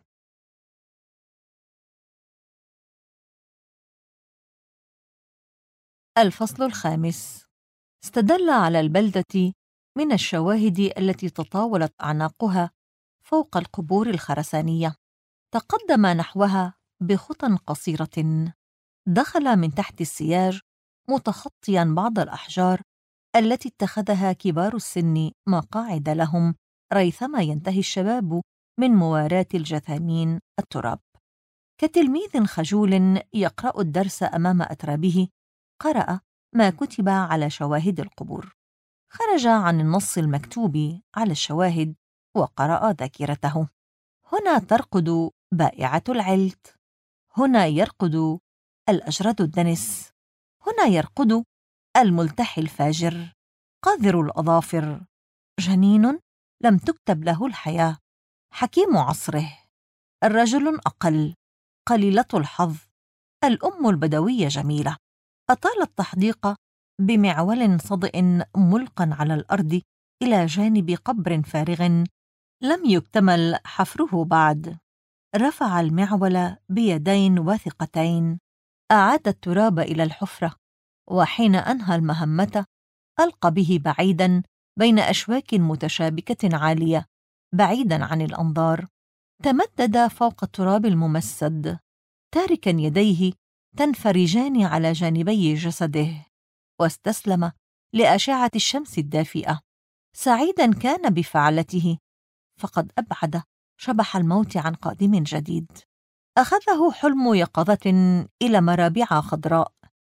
Speaker 1: الفصل الخامس. استدل على البلدة من الشواهد التي تطاولت أعناقها فوق القبور الخرسانية. تقدم نحوها بخطى قصيرة، دخل من تحت السياج متخطيا بعض الأحجار التي اتخذها كبار السن مقاعد لهم ريثما ينتهي الشباب من مواراة الجثامين التراب. كتلميذ خجول يقرأ الدرس أمام أترابه، قرأ ما كتب على شواهد القبور، خرج عن النص المكتوب على الشواهد وقرأ ذاكرته. هنا ترقد بائعة العلت، هنا يرقد الأجرد الدنس، هنا يرقد الملتحي الفاجر قاذر الأظافر، جنين لم تكتب له الحياة، حكيم عصره، الرجل أقل، قليلة الحظ، الأم البدوية جميلة. أطال التحديق بمعول صدئ ملقا على الأرض إلى جانب قبر فارغ لم يكتمل حفره بعد. رفع المعول بيدين واثقتين، أعاد التراب إلى الحفرة، وحين أنهى المهمة ألقى به بعيداً بين أشواك متشابكة عالية بعيداً عن الأنظار. تمدد فوق التراب الممسد، تاركاً يديه تنفرجان على جانبي جسده، واستسلم لأشعة الشمس الدافئة. سعيداً كان بفعلته، فقد أبعد شبح الموت عن قادم جديد. أخذه حلم يقظة إلى مرابع خضراء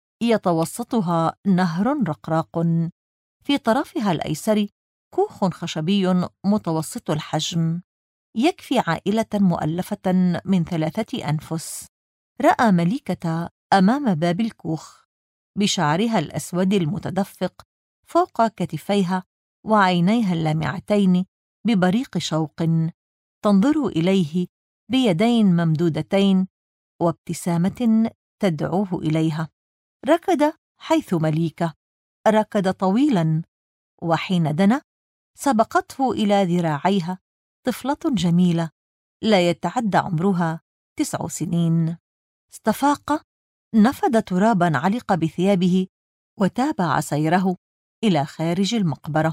Speaker 1: يتوسطها نهر رقراق، في طرفها الأيسر كوخ خشبي متوسط الحجم يكفي عائلة مؤلفة من 3 أنفس. رأى مليكة أمام باب الكوخ بشعرها الأسود المتدفق فوق كتفيها وعينيها اللامعتين ببريق شوق، تنظر إليه بيدين ممدودتين وابتسامة تدعوه إليها. ركض حيث مليكة، ركض طويلاً، وحين دنا سبقته إلى ذراعيها طفلة جميلة لا يتعدى عمرها 9 سنين. استفاق، نفض تراباً علق بثيابه، وتابع سيره إلى خارج المقبرة.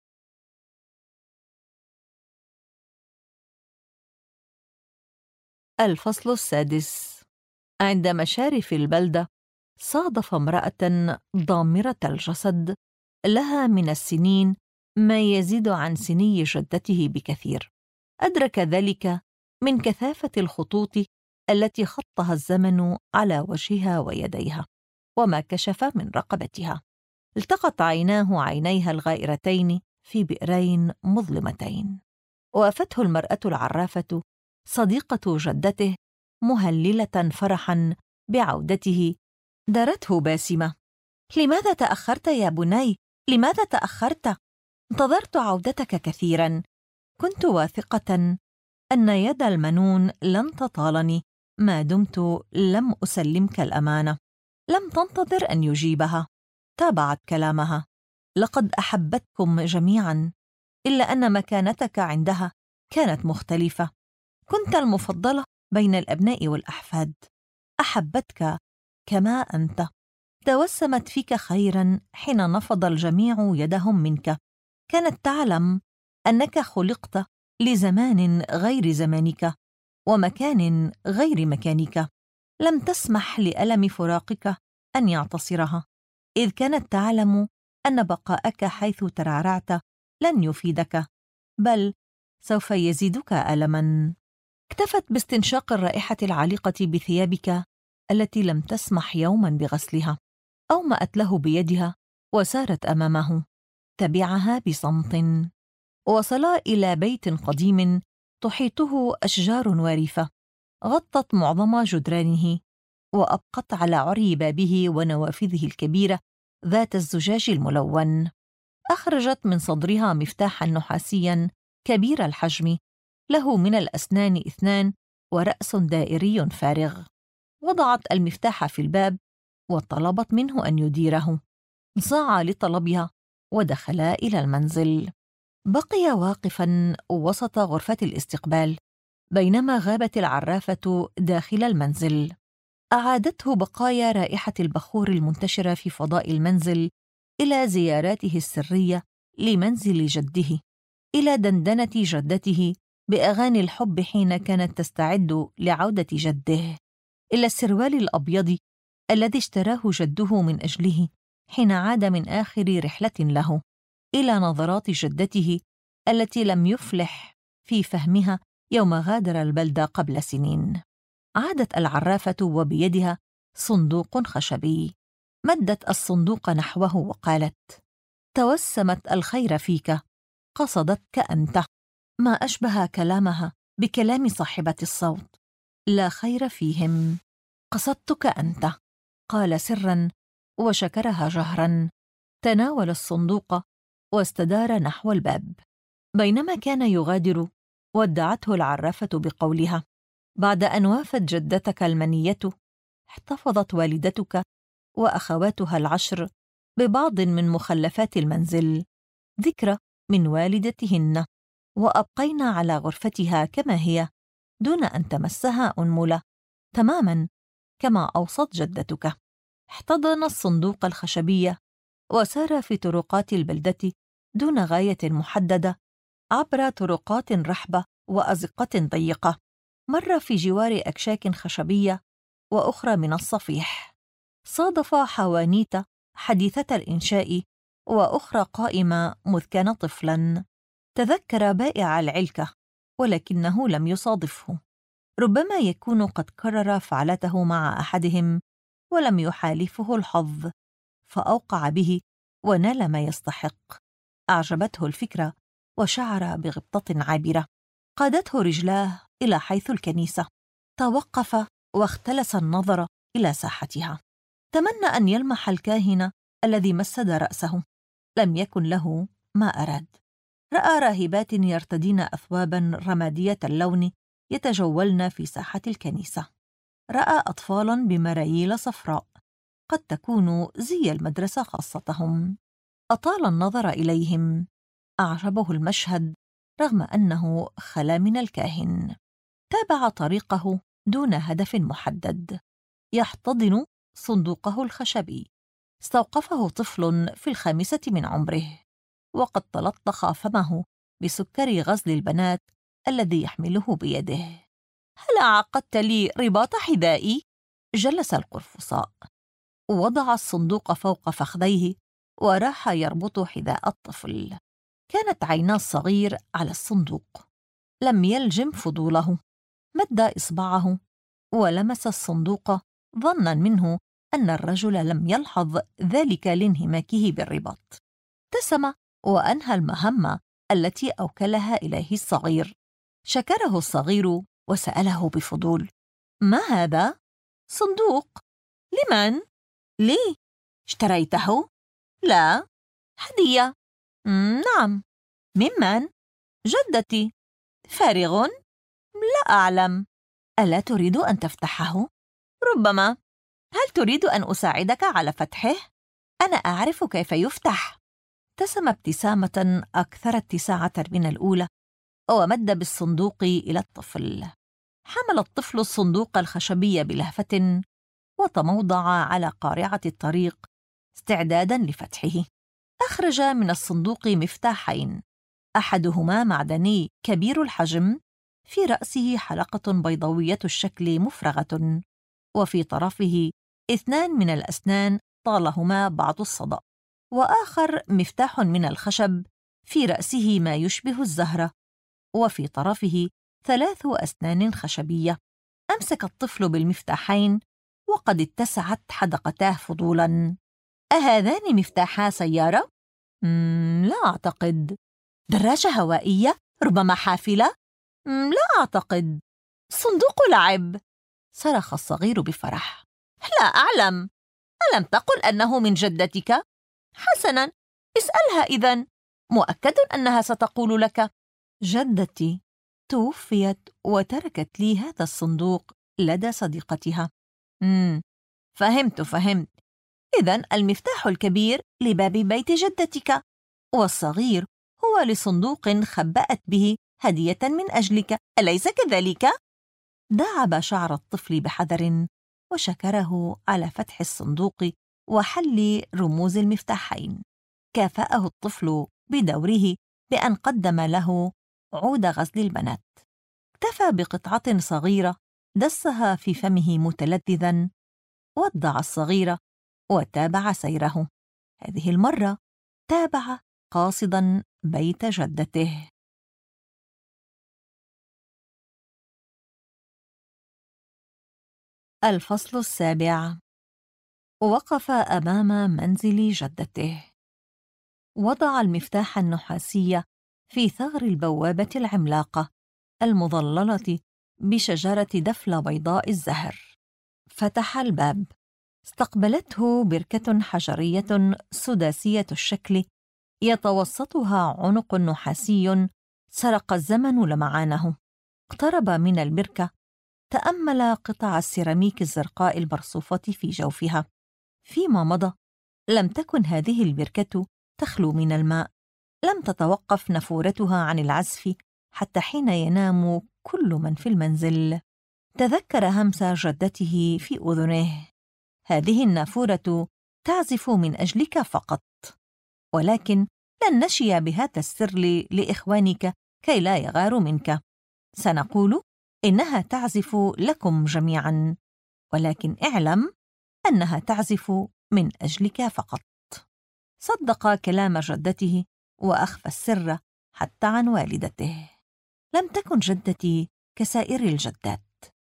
Speaker 1: الفصل السادس. عند مشارف البلدة صادف امرأة ضامرة الجسد، لها من السنين ما يزيد عن سني جدته بكثير. أدرك ذلك من كثافة الخطوط التي خطها الزمن على وجهها ويديها وما كشف من رقبتها. التقت عيناه عينيها الغائرتين في بئرين مظلمتين. وافته المرأة العرافة صديقة جدته مهللة فرحا بعودته، دارته باسمة: لماذا تأخرت يا بني؟ لماذا تأخرت؟ انتظرت عودتك كثيرا، كنت واثقة أن يد المنون لن تطالني ما دمت لم أسلمك الأمانة. لم تنتظر أن يجيبها، تابعت كلامها: لقد أحبتكم جميعا، إلا أن مكانتك عندها كانت مختلفة. كنت المفضلة بين الأبناء والأحفاد. أحبتك كما أنت، توسمت فيك خيرا حين نفض الجميع يدهم منك. كانت تعلم أنك خلقت لزمان غير زمانك ومكان غير مكانك. لم تسمح لألم فراقك أن يعتصرها، إذ كانت تعلم أن بقاءك حيث ترعرعت لن يفيدك، بل سوف يزيدك ألماً. اكتفت باستنشاق الرائحة العالقة بثيابك التي لم تسمح يوماً بغسلها. أومأت له بيدها وسارت أمامه، تبعها بصمت. وصلا إلى بيت قديم تحيطه أشجار وارفة، غطت معظم جدرانه، وأبقت على عري بابه ونوافذه الكبيرة ذات الزجاج الملون. أخرجت من صدرها مفتاحاً نحاسياً كبير الحجم، له من الأسنان 2 ورأس دائري فارغ. وضعت المفتاح في الباب وطلبت منه أن يديره. انصاع لطلبها ودخلا إلى المنزل. بقي واقفاً وسط غرفة الاستقبال بينما غابت العرافة داخل المنزل. أعادته بقايا رائحة البخور المنتشرة في فضاء المنزل إلى زياراته السرية لمنزل جده، إلى دندنة جدته بأغاني الحب حين كانت تستعد لعودة جده، إلى السروال الأبيض الذي اشتراه جده من أجله حين عاد من آخر رحلة له، إلى نظرات جدته التي لم يفلح في فهمها يوم غادر البلدة قبل سنين. عادت العرافة وبيدها صندوق خشبي، مدت الصندوق نحوه وقالت: توسمت الخير فيك، قصدتك أنت. ما أشبه كلامها بكلام صاحبة الصوت: لا خير فيهم، قصدتك أنت. قال سرا وشكرها جهرا. تناول الصندوق واستدار نحو الباب. بينما كان يغادر ودعته العرافة بقولها: بعد أن وافت جدتك المنية، احتفظت والدتك وأخواتها 10 ببعض من مخلفات المنزل، ذكرى من والدتهن، وأبقينا على غرفتها كما هي دون أن تمسها أنملة، تماماً كما أوصت جدتك. احتضن الصندوق الخشبي وسار في طرقات البلدة دون غاية محددة، عبر طرقات رحبة وأزقة ضيقة. مر في جوار أكشاك خشبية وأخرى من الصفيح. صادف حوانيت حديثة الإنشاء وأخرى قائمة مذ كان طفلاً. تذكر بائع العلكة ولكنه لم يصادفه. ربما يكون قد كرر فعلته مع أحدهم ولم يحالفه الحظ، فأوقع به ونال ما يستحق. أعجبته الفكرة وشعر بغبطة عابرة. قادته رجلاه إلى حيث الكنيسة. توقف واختلس النظر إلى ساحتها. تمنى أن يلمح الكاهن الذي مسد رأسه. لم يكن له ما أراد. رأى راهبات يرتدين أثوابا رمادية اللون يتجولن في ساحة الكنيسة. رأى أطفالا بمرايل صفراء، قد تكون زي المدرسة خاصتهم. أطال النظر إليهم. أعجبه المشهد رغم أنه خلا من الكاهن. تابع طريقه دون هدف محدد، يحتضن صندوقه الخشبي. استوقفه طفل في 5 من عمره، وقد تلطخ فمه بسكر غزل البنات الذي يحمله بيده. هل عقدت لي رباط حذائي؟ جلس القرفصاء، ووضع الصندوق فوق فخذيه وراح يربط حذاء الطفل. كانت عينا الصغير على الصندوق. لم يلجم فضوله. مد إصبعه ولمس الصندوق ظنا منه أن الرجل لم يلحظ ذلك لانهماكه بالرباط. ابتسم وأنهى المهمة التي أوكلها إليه الصغير. شكره الصغير وسأله بفضول: ما هذا؟ صندوق. لمن؟ لي. اشتريته؟ لا، هدية. نعم. ممن؟ جدتي. فارغ؟ لا أعلم. ألا تريد أن تفتحه؟ ربما. هل تريد أن أساعدك على فتحه؟ أنا أعرف كيف يفتح. ابتسم ابتسامة أكثر اتساعة من الأولى ومد بالصندوق إلى الطفل. حمل الطفل الصندوق الخشبي بلهفة وتموضع على قارعة الطريق استعداداً لفتحه. أخرج من الصندوق مفتاحين، أحدهما معدني كبير الحجم، في رأسه حلقة بيضاوية الشكل مفرغة، وفي طرفه 2 من الأسنان طالهما بعض الصدأ، وآخر مفتاح من الخشب في رأسه ما يشبه الزهرة، وفي طرفه 3 أسنان خشبية. أمسك الطفل بالمفتاحين وقد اتسعت حدقتاه فضولاً. أهذان مفتاحا سيارة؟ لا أعتقد. دراجة هوائية؟ ربما حافلة؟ لا أعتقد. صندوق لعب! صرخ الصغير بفرح. لا أعلم. ألم تقل أنه من جدتك؟ حسناً، اسألها إذن. مؤكد أنها ستقول لك. جدتي توفيت وتركت لي هذا الصندوق لدى صديقتها. فهمت. إذن المفتاح الكبير لباب بيت جدتك، والصغير هو لصندوق خبأت به هدية من أجلك، أليس كذلك؟ داعب شعر الطفل بحذر وشكره على فتح الصندوق وحل رموز المفتاحين. كافأه الطفل بدوره بأن قدم له عود غزل البنات. اكتفى بقطعة صغيرة دسها في فمه متلذذاً، ودع الصغير وتابع سيره. هذه المرة تابع قاصداً بيت جدته. الفصل 7. وقف أمام منزل جدته. وضع المفتاح النحاسي في ثغر البوابة العملاقة المظللة بشجرة دفلة بيضاء الزهر. فتح الباب. استقبلته بركة حجرية سداسية الشكل يتوسطها عنق نحاسي سرق الزمن لمعانه. اقترب من البركة، تأمل قطع السيراميك الزرقاء المرصوفة في جوفها. فيما مضى لم تكن هذه البركة تخلو من الماء، لم تتوقف نافورتها عن العزف حتى حين ينام كل من في المنزل. تذكر همس جدته في أذنه: هذه النافورة تعزف من أجلك فقط، ولكن لن نشي بهذا السر لإخوانك كي لا يغاروا منك. سنقول إنها تعزف لكم جميعاً، ولكن اعلم أنها تعزف من أجلك فقط. صدق كلام جدته وأخفى السر حتى عن والدته. لم تكن جدتي كسائر الجدات،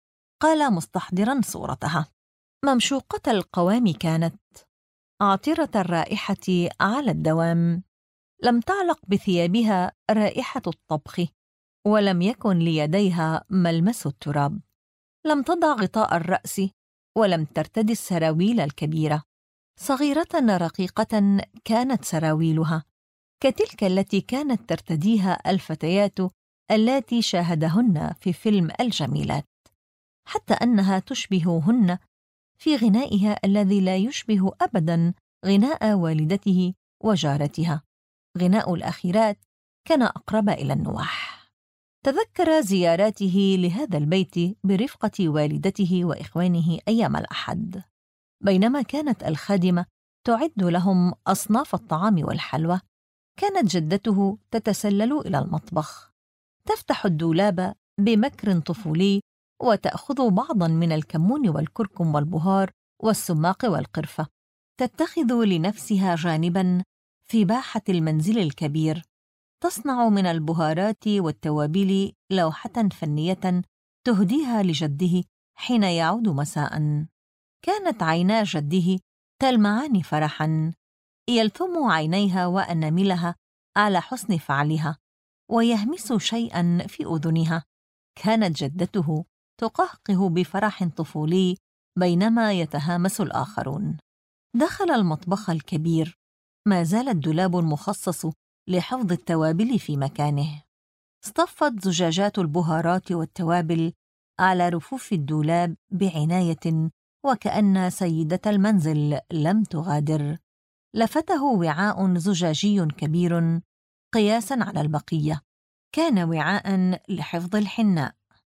Speaker 1: قال مستحضراً صورتها. ممشوقة القوام كانت، عاطرة الرائحة على الدوام. لم تعلق بثيابها رائحة الطبخ، ولم يكن ليديها ملمس التراب. لم تضع غطاء الرأس، ولم ترتدي السراويل الكبيرة. صغيرة رقيقة كانت سراويلها، كتلك التي كانت ترتديها الفتيات اللاتي شاهدهن في فيلم الجميلات، حتى أنها تشبههن في غنائها الذي لا يشبه أبداً غناء والدته وجارتها. غناء الأخيرات كان أقرب إلى النواح. تذكر زياراته لهذا البيت برفقة والدته وإخوانه أيام الأحد، بينما كانت الخادمة تعد لهم أصناف الطعام والحلوى. كانت جدته تتسلل إلى المطبخ، تفتح الدولاب بمكر طفولي وتأخذ بعضاً من الكمون والكركم والبهار والسماق والقرفة. تتخذ لنفسها جانباً في باحة المنزل الكبير، تصنع من البهارات والتوابل لوحة فنية تهديها لجده حين يعود مساءً. كانت عينا جده تلمعان فرحاً، يلثم عينيها وأناملها على حسن فعلها، ويهمس شيئاً في أذنها. كانت جدته تقهقه بفرح طفولي بينما يتهامس الآخرون. دخل المطبخ الكبير. ما زال الدولاب المخصص لحفظ التوابل في مكانه. اصطفت زجاجات البهارات والتوابل على رفوف الدولاب بعناية، وكأن سيدة المنزل لم تغادر. لفته وعاء زجاجي كبير قياساً على البقية، كان وعاء لحفظ الحناء.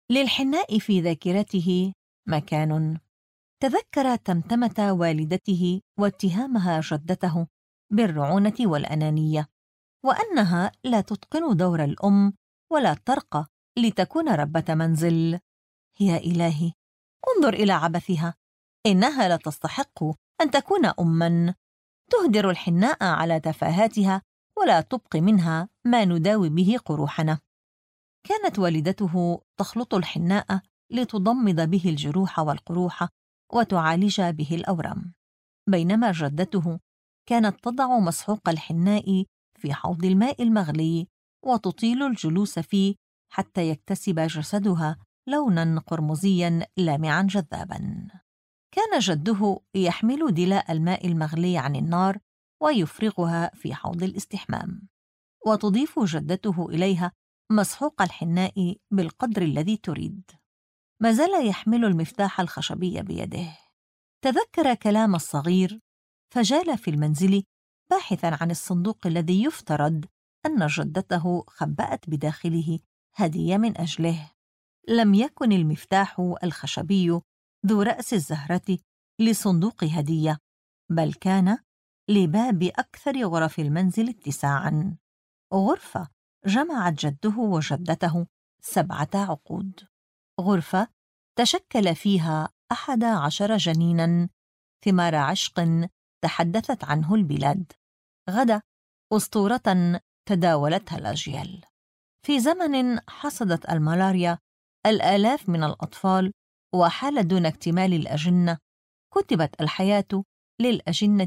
Speaker 1: للحناء في ذاكرته مكان. تذكر تمتمة والدته واتهامها جدته بالرعونة والأنانية، وأنها لا تتقن دور الأم ولا ترقى لتكون ربة منزل. يا إلهي، انظر إلى عبثها، إنها لا تستحق أن تكون أماً. تهدر الحناء على تفاهاتها ولا تبقي منها ما نداوي به قروحنا. كانت والدته تخلط الحناء لتضمد به الجروح والقروح وتعالج به الأورام، بينما جدته كانت تضع مسحوق الحناء في حوض الماء المغلي وتطيل الجلوس فيه حتى يكتسب جسدها لوناً قرمزياً لامعاً جذاباً. كان جده يحمل دلاء الماء المغلي عن النار ويفرغها في حوض الاستحمام، وتضيف جدته إليها مسحوق الحناء بالقدر الذي تريد. ما زال يحمل المفتاح الخشبي بيده. تذكر كلام الصغير فجال في المنزل باحثاً عن الصندوق الذي يفترض أن جدته خبأت بداخله هدية من أجله. لم يكن المفتاح الخشبي ذو رأس الزهرة لصندوق هدية، بل كان لباب أكثر غرف المنزل اتساعاً، غرفة جمعت جده وجدته 7 عقود، غرفة تشكل فيها 11 جنيناً، ثمار عشق تحدثت عنه البلاد، غدا أسطورة تداولتها الأجيال. في زمن حصدت الملاريا الآلاف من الأطفال وحال دون اكتمال الأجنة، كتبت الحياة للأجنة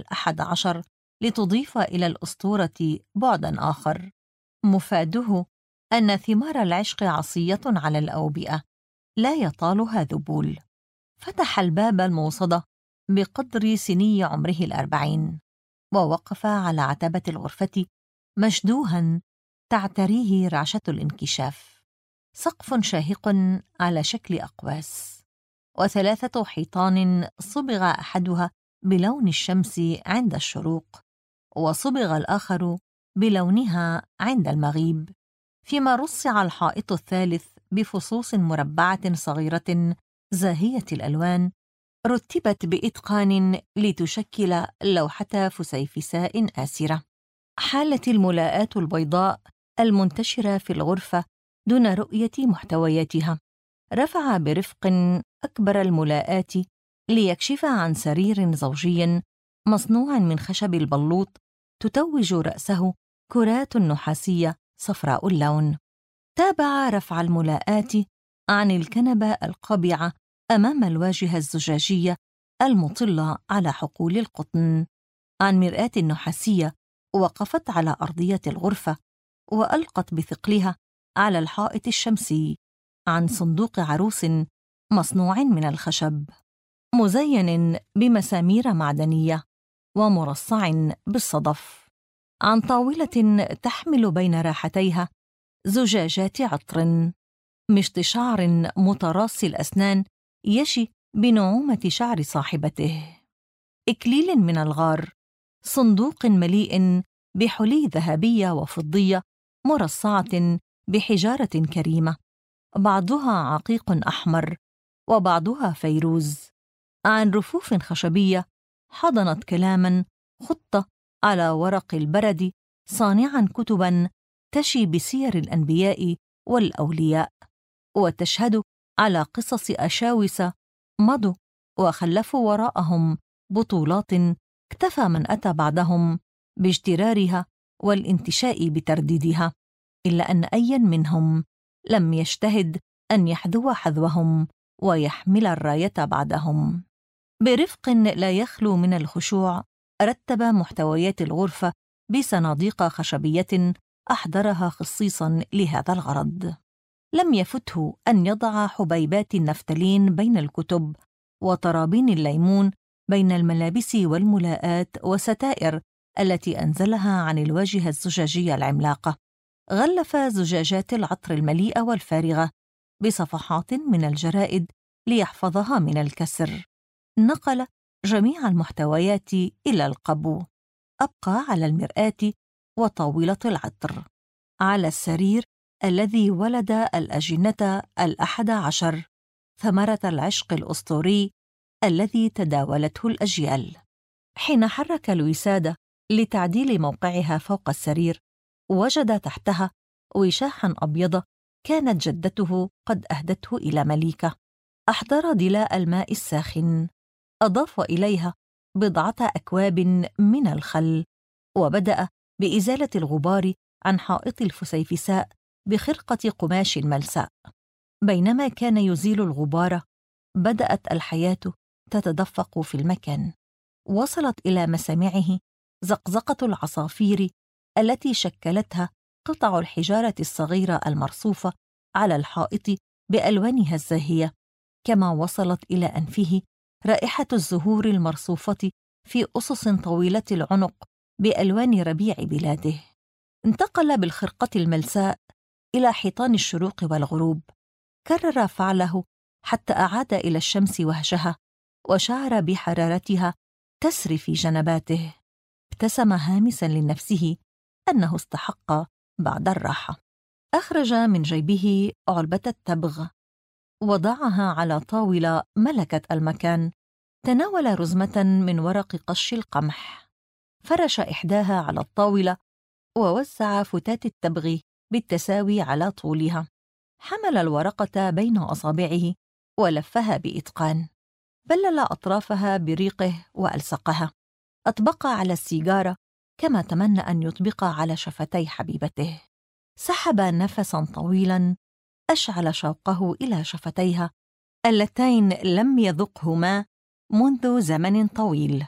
Speaker 1: 11 لتضيف إلى الأسطورة بعداً آخر، مفاده أن ثمار العشق عصية على الأوبئة لا يطالها ذبول. فتح الباب الموصدة بقدر سني عمره 40 ووقف على عتبة الغرفة مشدوها تعتريه رعشة الانكشاف. سقف شاهق على شكل أقواس، و3 حيطان صبغ أحدها بلون الشمس عند الشروق، وصبغ الآخر بلونها عند المغيب، فيما رصع الحائط الثالث بفصوص مربعة صغيرة زاهية الألوان رتبت بإتقان لتشكل لوحة فسيفساء آسرة. حالت الملاءات البيضاء المنتشرة في الغرفة دون رؤية محتوياتها. رفع برفق أكبر الملاءات ليكشف عن سرير زوجي مصنوع من خشب البلوط تتوج رأسه كرات نحاسية صفراء اللون. تابع رفع الملاءات عن الكنبة القابعة أمام الواجهة الزجاجية المطلة على حقول القطن، عن مرآة نحاسية وقفت على أرضية الغرفة وألقت بثقلها على الحائط الشمسي، عن صندوق عروس مصنوع من الخشب مزين بمسامير معدنية ومرصع بالصدف، عن طاولة تحمل بين راحتيها زجاجات عطر، مشط شعر متراص الأسنان يشي بنعومة شعر صاحبته، إكليل من الغار، صندوق مليء بحلي ذهبية وفضية مرصعة بحجارة كريمة، بعضها عقيق أحمر وبعضها فيروز، عن رفوف خشبية حضنت كلاماً خط على ورق البرد صانعاً كتباً تشي بسير الأنبياء والأولياء وتشهد على قصص أشاوس مضوا وخلفوا وراءهم بطولات اكتفى من أتى بعدهم باجترارها والانتشاء بترديدها، إلا أن أيا منهم لم يجتهد أن يحذو حذوهم ويحمل الراية بعدهم. برفق لا يخلو من الخشوع رتب محتويات الغرفة بصناديق خشبية أحضرها خصيصاً لهذا الغرض. لم يفته أن يضع حبيبات النفتالين بين الكتب وطرابين الليمون بين الملابس والملاءات والستائر التي أنزلها عن الواجهة الزجاجية العملاقة. غلف زجاجات العطر المليئة والفارغة بصفحات من الجرائد ليحفظها من الكسر. نقل جميع المحتويات إلى القبو. أبقى على المرآة وطاولة العطر. على السرير الذي ولد الأجنة 11، ثمرة العشق الأسطوري الذي تداولته الأجيال. حين حرك لويسادا لتعديل موقعها فوق السرير، وجد تحتها وشاحاً أبيض كانت جدته قد أهدته إلى مليكة. أحضر دلاء الماء الساخن، أضاف إليها بضعة أكواب من الخل، وبدأ بإزالة الغبار عن حائط الفسيفساء بخرقة قماش ملساء. بينما كان يزيل الغبار، بدأت الحياة تتدفق في المكان. وصلت إلى مسامعه زقزقة العصافير التي شكلتها قطع الحجارة الصغيرة المرصوفة على الحائط بألوانها الزاهية، كما وصلت إلى أنفه رائحة الزهور المرصوفة في أصص طويلة العنق بألوان ربيع بلاده. انتقل بالخرقة الملساء إلى حيطان الشروق والغروب، كرر فعله حتى أعاد إلى الشمس وهجها، وشعر بحرارتها تسري في جنباته. ابتسم هامساً لنفسه أنه استحق بعد الراحة. أخرج من جيبه علبة التبغ، وضعها على طاولة ملكت المكان. تناول رزمة من ورق قش القمح، فرش إحداها على الطاولة، ووزع فتات التبغ بالتساوي على طولها. حمل الورقة بين أصابعه ولفها بإتقان، بلل أطرافها بريقه وألصقها. أطبق على السيجارة كما تمنى أن يطبق على شفتي حبيبته. سحب نفساً طويلاً، أشعل شوقه إلى شفتيها اللتين لم يذقهما منذ زمن طويل.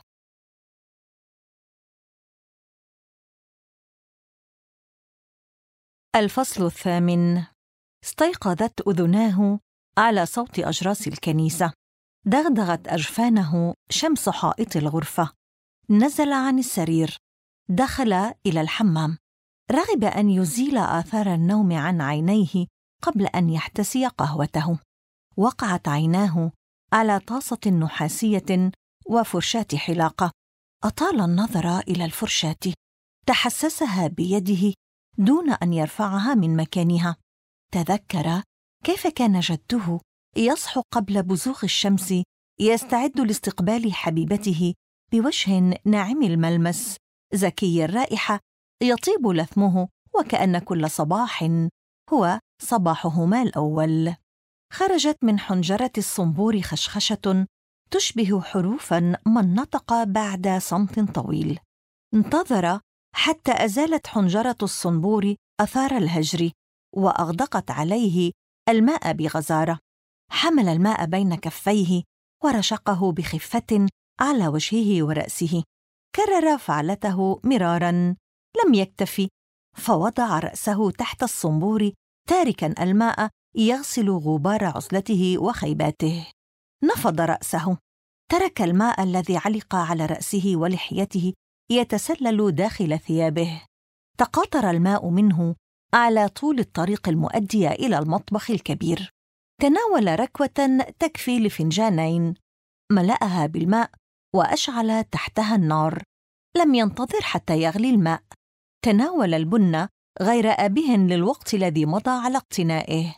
Speaker 1: الفصل 8. استيقظت أذناه على صوت أجراس الكنيسة. دغدغت أجفانه شمس حائط الغرفة. نزل عن السرير، دخل إلى الحمام. رغب أن يزيل آثار النوم عن عينيه قبل أن يحتسي قهوته. وقعت عيناه على طاسة نحاسية وفرشاة حلاقة. أطال النظر إلى الفرشاة، تحسسها بيده دون أن يرفعها من مكانها. تذكر كيف كان جده يصحو قبل بزوغ الشمس، يستعد لاستقبال حبيبته بوجه ناعم الملمس، زكي الرائحة، يطيب لثمه، وكأن كل صباح هو صباحهما الأول. خرجت من حنجرة الصنبور خشخشة تشبه حروفاً من نطق بعد صمت طويل. انتظر حتى أزالت حنجرة الصنبور أثار الهجر، وأغدقت عليه الماء بغزارة. حمل الماء بين كفيه ورشقه بخفة على وجهه ورأسه. كرر فعلته مراراً، لم يكتف، فوضع رأسه تحت الصنبور تاركاً الماء يغسل غبار عزلته وخيباته. نفض رأسه، ترك الماء الذي علق على رأسه ولحيته يتسلل داخل ثيابه. تقاطر الماء منه على طول الطريق المؤدي إلى المطبخ الكبير. تناول ركوة تكفي لفنجانين، ملأها بالماء وأشعل تحتها النار. لم ينتظر حتى يغلي الماء. تناول البن غير آبه للوقت الذي مضى على اقتنائه،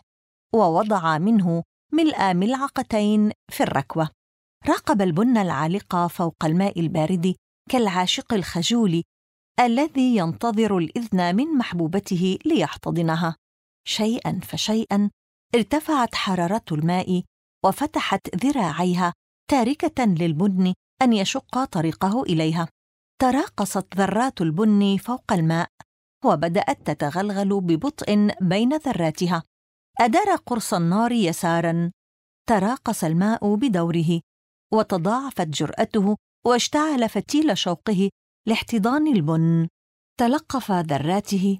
Speaker 1: ووضع منه ملء ملعقتين في الركوة. راقب البن العالق فوق الماء البارد كالعاشق الخجول الذي ينتظر الإذن من محبوبته ليحتضنها. شيئاً فشيئاً ارتفعت حرارة الماء، وفتحت ذراعيها تاركة للبن أن يشق طريقه إليها. تراقصت ذرات البن فوق الماء، وبدأت تتغلغل ببطء بين ذراتها. أدار قرص النار يساراً. تراقص الماء بدوره، وتضاعفت جرأته، واشتعل فتيل شوقه لاحتضان البن. تلقف ذراته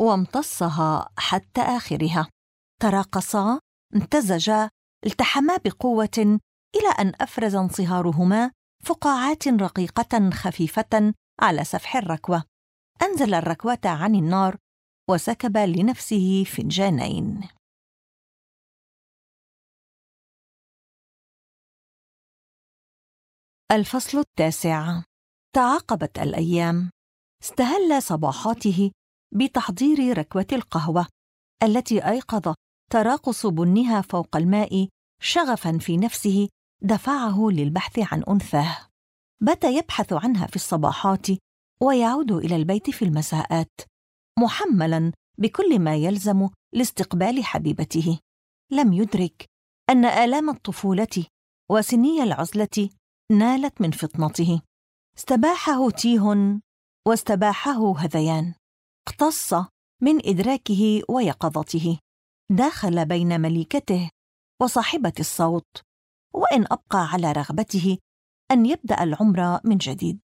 Speaker 1: وامتصها حتى آخرها. تراقصا، امتزجا، التحما بقوة إلى أن أفرز انصهارهما فقاعات رقيقة خفيفة على سفح الركوة. أنزل الركوة عن النار وسكب لنفسه فنجانين. الفصل 9. تعاقبت الأيام. استهل صباحاته بتحضير ركوة القهوة التي أيقظ تراقص بنها فوق الماء شغفاً في نفسه دفعه للبحث عن أنثاه. بات يبحث عنها في الصباحات ويعود إلى البيت في المساءات، محملاً بكل ما يلزم لاستقبال حبيبته. لم يدرك أن آلام الطفولة وسني العزلة نالت من فطنته. استباحه تيه واستباحه هذيان، اقتص من إدراكه ويقظته، داخل بين مليكته وصاحبة الصوت، وإن أبقى على رغبته أن يبدأ العمر من جديد.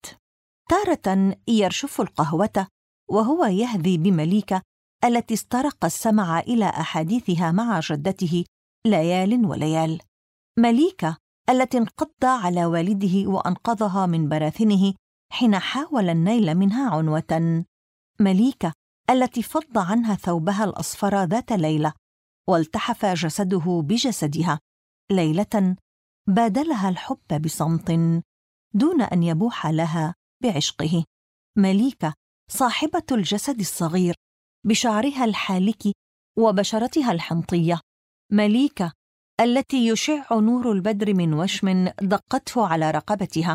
Speaker 1: تارة يرشف القهوة وهو يهذي بمليكة التي استرق السمع إلى أحاديثها مع جدته ليال وليال، مليكة التي انقض على والده وأنقذها من براثنه حين حاول النيل منها عنوة، مليكة التي فض عنها ثوبها الأصفر ذات ليلة والتحف جسده بجسدها، ليلة بادلها الحب بصمت دون أن يبوح لها بعشقه، مليكة صاحبة الجسد الصغير بشعرها الحالك وبشرتها الحنطية، مليكة التي يشع نور البدر من وشم دقته على رقبتها.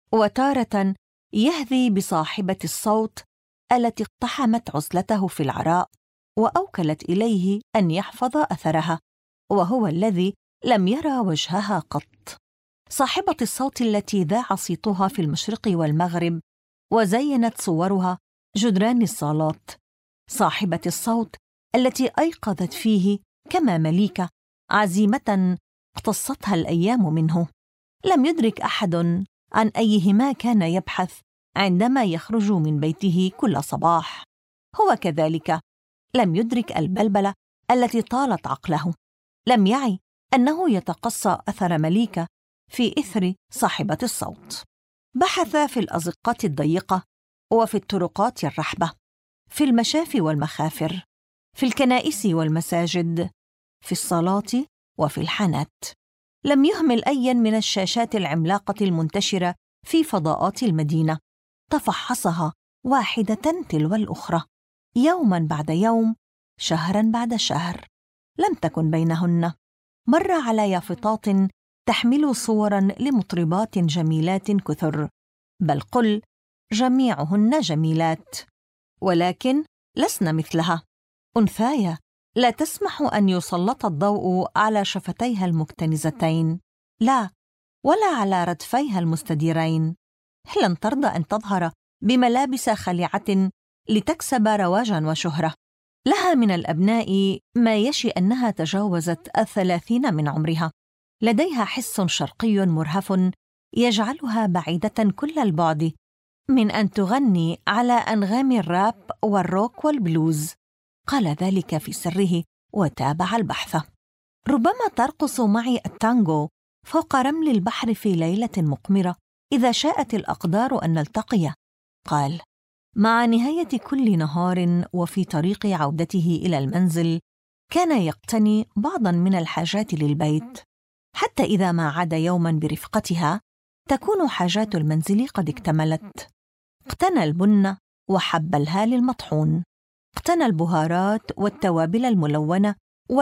Speaker 1: وتارة يهذي بصاحبة الصوت التي اقتحمت عزلته في العراء وأوكلت إليه أن يحفظ أثرها، وهو الذي لم يرى وجهها قط، صاحبة الصوت التي ذاع صيتها في المشرق والمغرب وزينت صورها جدران الصالات، صاحبة الصوت التي أيقظت فيه كما مليكة عزيمة اقتصتها الأيام منه. لم يدرك أحد عن أيهما كان يبحث عندما يخرج من بيته كل صباح. هو كذلك لم يدرك البلبلة التي طالت عقله، لم يعي أنه يتقصى أثر مليكة في إثر صاحبة الصوت. بحث في الأزقات الضيقة وفي الطرقات الرحبة، في المشافي والمخافر، في الكنائس والمساجد، في الصالات وفي الحانات. لم يهمل أيا من الشاشات العملاقة المنتشرة في فضاءات المدينة، تفحصها واحدة تلو الأخرى، يوما بعد يوم، شهرا بعد شهر. لم تكن بينهن. مر على يافطات تحمل صورا لمطربات جميلات كثر، بل قل جميعهن جميلات، ولكن لسن مثلها. أنثايا لا تسمح أن يسلط الضوء على شفتيها المكتنزتين، لا، ولا على ردفيها المستديرين. لن ترضى أن تظهر بملابس خلعة لتكسب رواجا وشهرة. لها من الأبناء ما يشي أنها تجاوزت 30 من عمرها. لديها حس شرقي مرهف يجعلها بعيدة كل البعد من أن تغني على أنغام الراب والروك والبلوز. قال ذلك في سره وتابع البحث. ربما ترقص معي التانغو فوق رمل البحر في ليلة مقمرة إذا شاءت الأقدار أن نلتقي، قال. مع نهاية كل نهار وفي طريق عودته إلى المنزل كان يقتني بعضاً من الحاجات للبيت، حتى إذا ما عاد يوماً برفقتها تكون حاجات المنزل قد اكتملت. اقتنى البن وحب الهال المطحون، اقتنى البهارات والتوابل الملونة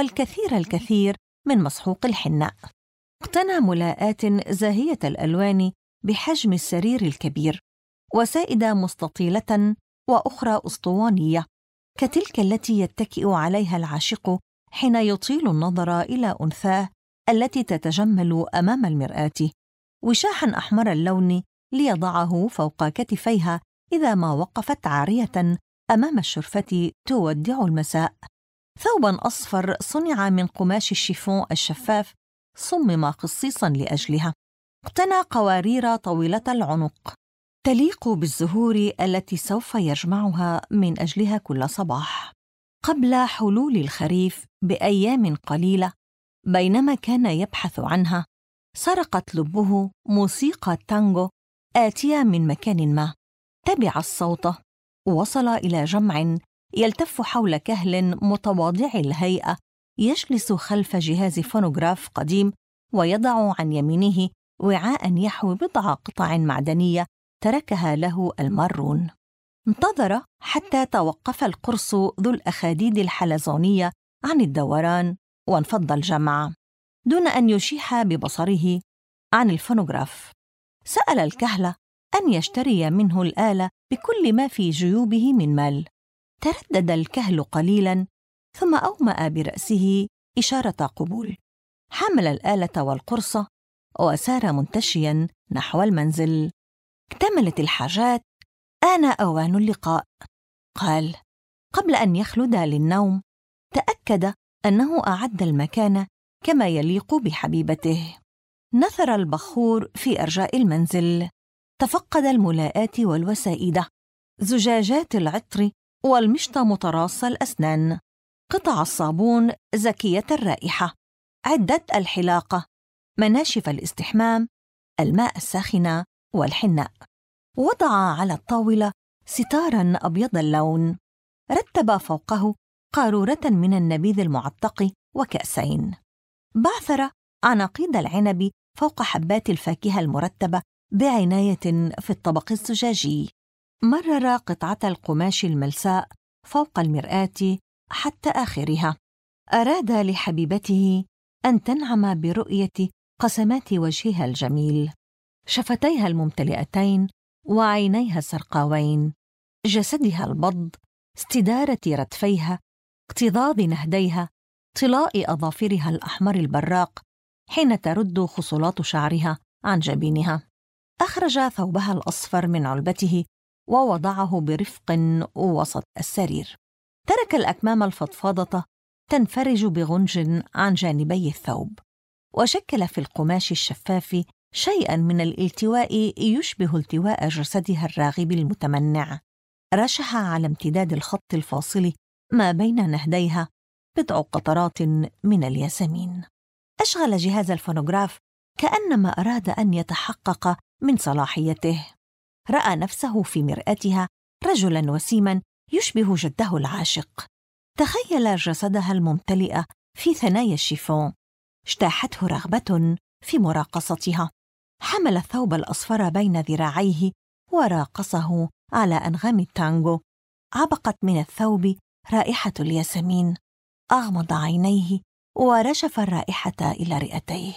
Speaker 1: والكثير من مسحوق الحناء، اقتنى ملاءات زاهية الألوان بحجم السرير الكبير، وسائد مستطيلة وأخرى أسطوانية كتلك التي يتكئ عليها العاشق حين يطيل النظر إلى أنثاه التي تتجمل أمام المرآة، وشاحا أحمر اللون ليضعه فوق كتفيها إذا ما وقفت عارية أمام الشرفة تودع المساء، ثوبا أصفر صنع من قماش الشيفون الشفاف صمم خصيصا لأجلها، اقتنى قوارير طويلة العنق تليق بالزهور التي سوف يجمعها من أجلها كل صباح. قبل حلول الخريف بأيام قليلة، بينما كان يبحث عنها، سرقت لبه موسيقى تانغو آتية من مكان ما. تبع الصوت ووصل إلى جمع يلتف حول كهل متواضع الهيئة يجلس خلف جهاز فونوغراف قديم ويضع عن يمينه وعاء يحوي بضع قطع معدنية تركها له المارون. انتظر حتى توقف القرص ذو الأخاديد الحلزونية عن الدوران وانفض الجمع، دون أن يشيح ببصره عن الفونوغراف. سأل الكهل أن يشتري منه الآلة بكل ما في جيوبه من مال. تردد الكهل قليلاً ثم أومأ برأسه إشارة قبول. حمل الآلة والقرص وسار منتشياً نحو المنزل. اكتملت الحاجات، آن أوان اللقاء، قال. قبل أن يخلد للنوم تأكد أنه أعد المكان كما يليق بحبيبته. نثر البخور في أرجاء المنزل، تفقد الملاءات والوسائد، زجاجات العطر والمشط متراص الأسنان، قطع الصابون زكية الرائحة، عدة الحلاقة، مناشف الاستحمام، الماء الساخن والحناء. وضع على الطاولة ستاراً أبيض اللون، رتب فوقه قارورة من النبيذ المعتق وكأسين، بعثر عناقيد العنب فوق حبات الفاكهة المرتبة بعناية في الطبق الزجاجي، مرر قطعة القماش الملساء فوق المرآة حتى آخرها. أراد لحبيبته أن تنعم برؤية قسمات وجهها الجميل، شفتيها الممتلئتين وعينيها السرقاوين، جسدها البض، استدارة ردفيها، اكتظاظ نهديها، طلاء أظافرها الأحمر البراق حين ترد خصلات شعرها عن جبينها. أخرج ثوبها الأصفر من علبته ووضعه برفق وسط السرير. ترك الأكمام الفضفاضة تنفرج بغنج عن جانبي الثوب، وشكل في القماش الشفاف شيئاً من الالتواء يشبه التواء جسدها الراغب المتمنع. رشح على امتداد الخط الفاصل ما بين نهديها بضع قطرات من الياسمين. أشغل جهاز الفونوغراف كأنما أراد أن يتحقق من صلاحيته. رأى نفسه في مرآتها رجلاً وسيماً يشبه جده العاشق. تخيل جسدها الممتلئ في ثنايا الشيفون. اجتاحته رغبة في مراقصتها. حمل الثوب الأصفر بين ذراعيه وراقصه على أنغام التانغو. عبقت من الثوب رائحة الياسمين. أغمض عينيه ورشف الرائحة إلى رئتيه.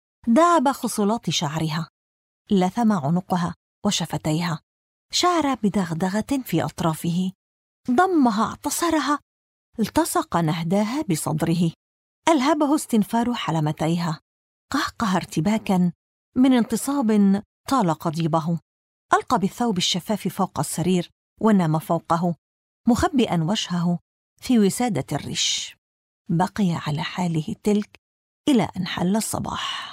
Speaker 1: دعب خصلات شعرها، لثم عنقها وشفتيها، شعر بدغدغة في أطرافه، ضمها، اعتصرها، التصق نهداها بصدره، ألهبه استنفار حلمتيها، قهقه ارتباكاً من انتصاب طال قضيبه. ألقى بالثوب الشفاف فوق السرير ونام فوقه، مخبئاً وجهه في وسادة الريش. بقي على حاله تلك إلى أن حل الصباح.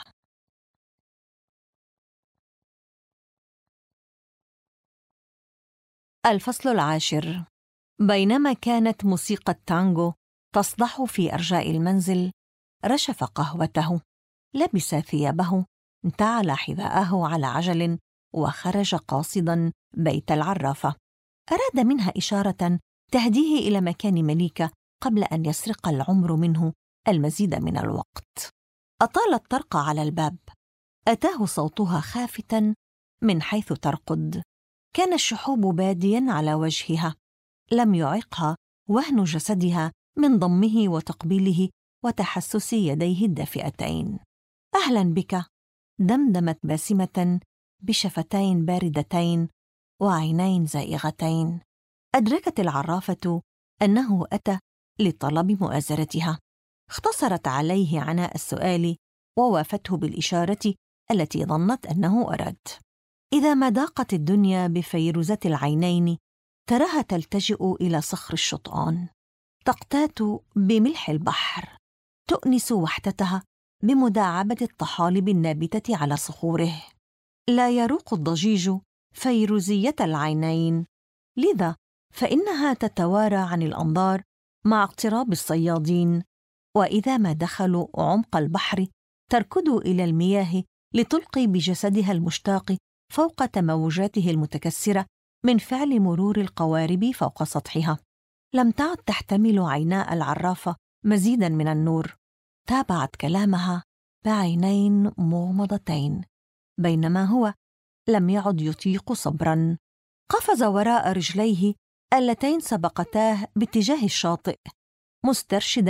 Speaker 1: الفصل 10. بينما كانت موسيقى التانغو تصدح في أرجاء المنزل، رشف قهوته، لبس ثيابه، انتعل حذاءه على عجل وخرج قاصداً بيت العرافة. أراد منها إشارة تهديه إلى مكان مليكة قبل أن يسرق العمر منه المزيد من الوقت. أطال الطرق على الباب. أتاه صوتها خافتاً من حيث ترقد. كان الشحوب بادياً على وجهها. لم يعقها وهن جسدها من ضمه وتقبيله وتحسس يديه الدافئتين. أهلاً بك، دمدمت باسمة بشفتين باردتين وعينين زائغتين. أدركت العرافة أنه أتى لطلب مؤازرتها. اختصرت عليه عناء السؤال ووافته بالإشارة التي ظنت أنه أراد. إذا ما ضاقت الدنيا بفيروزة العينين تراها تلتجئ إلى صخر الشطآن، تقتات بملح البحر، تؤنس وحدتها بمداعبة الطحالب النابتة على صخوره. لا يروق الضجيج فيروزية العينين، لذا فإنها تتوارى عن الأنظار مع اقتراب الصيادين، وإذا ما دخلوا عمق البحر تركض إلى المياه لتلقي بجسدها المشتاق فوق تموجاته المتكسرة من فعل مرور القوارب فوق سطحها. لم تعد تحتمل عيناء العرافة مزيداً من النور. تابعت كلامها بعينين مغمضتين، بينما هو لم يعد يطيق صبراً. قفز وراء رجليه اللتين سبقتاه باتجاه الشاطئ، مسترشداً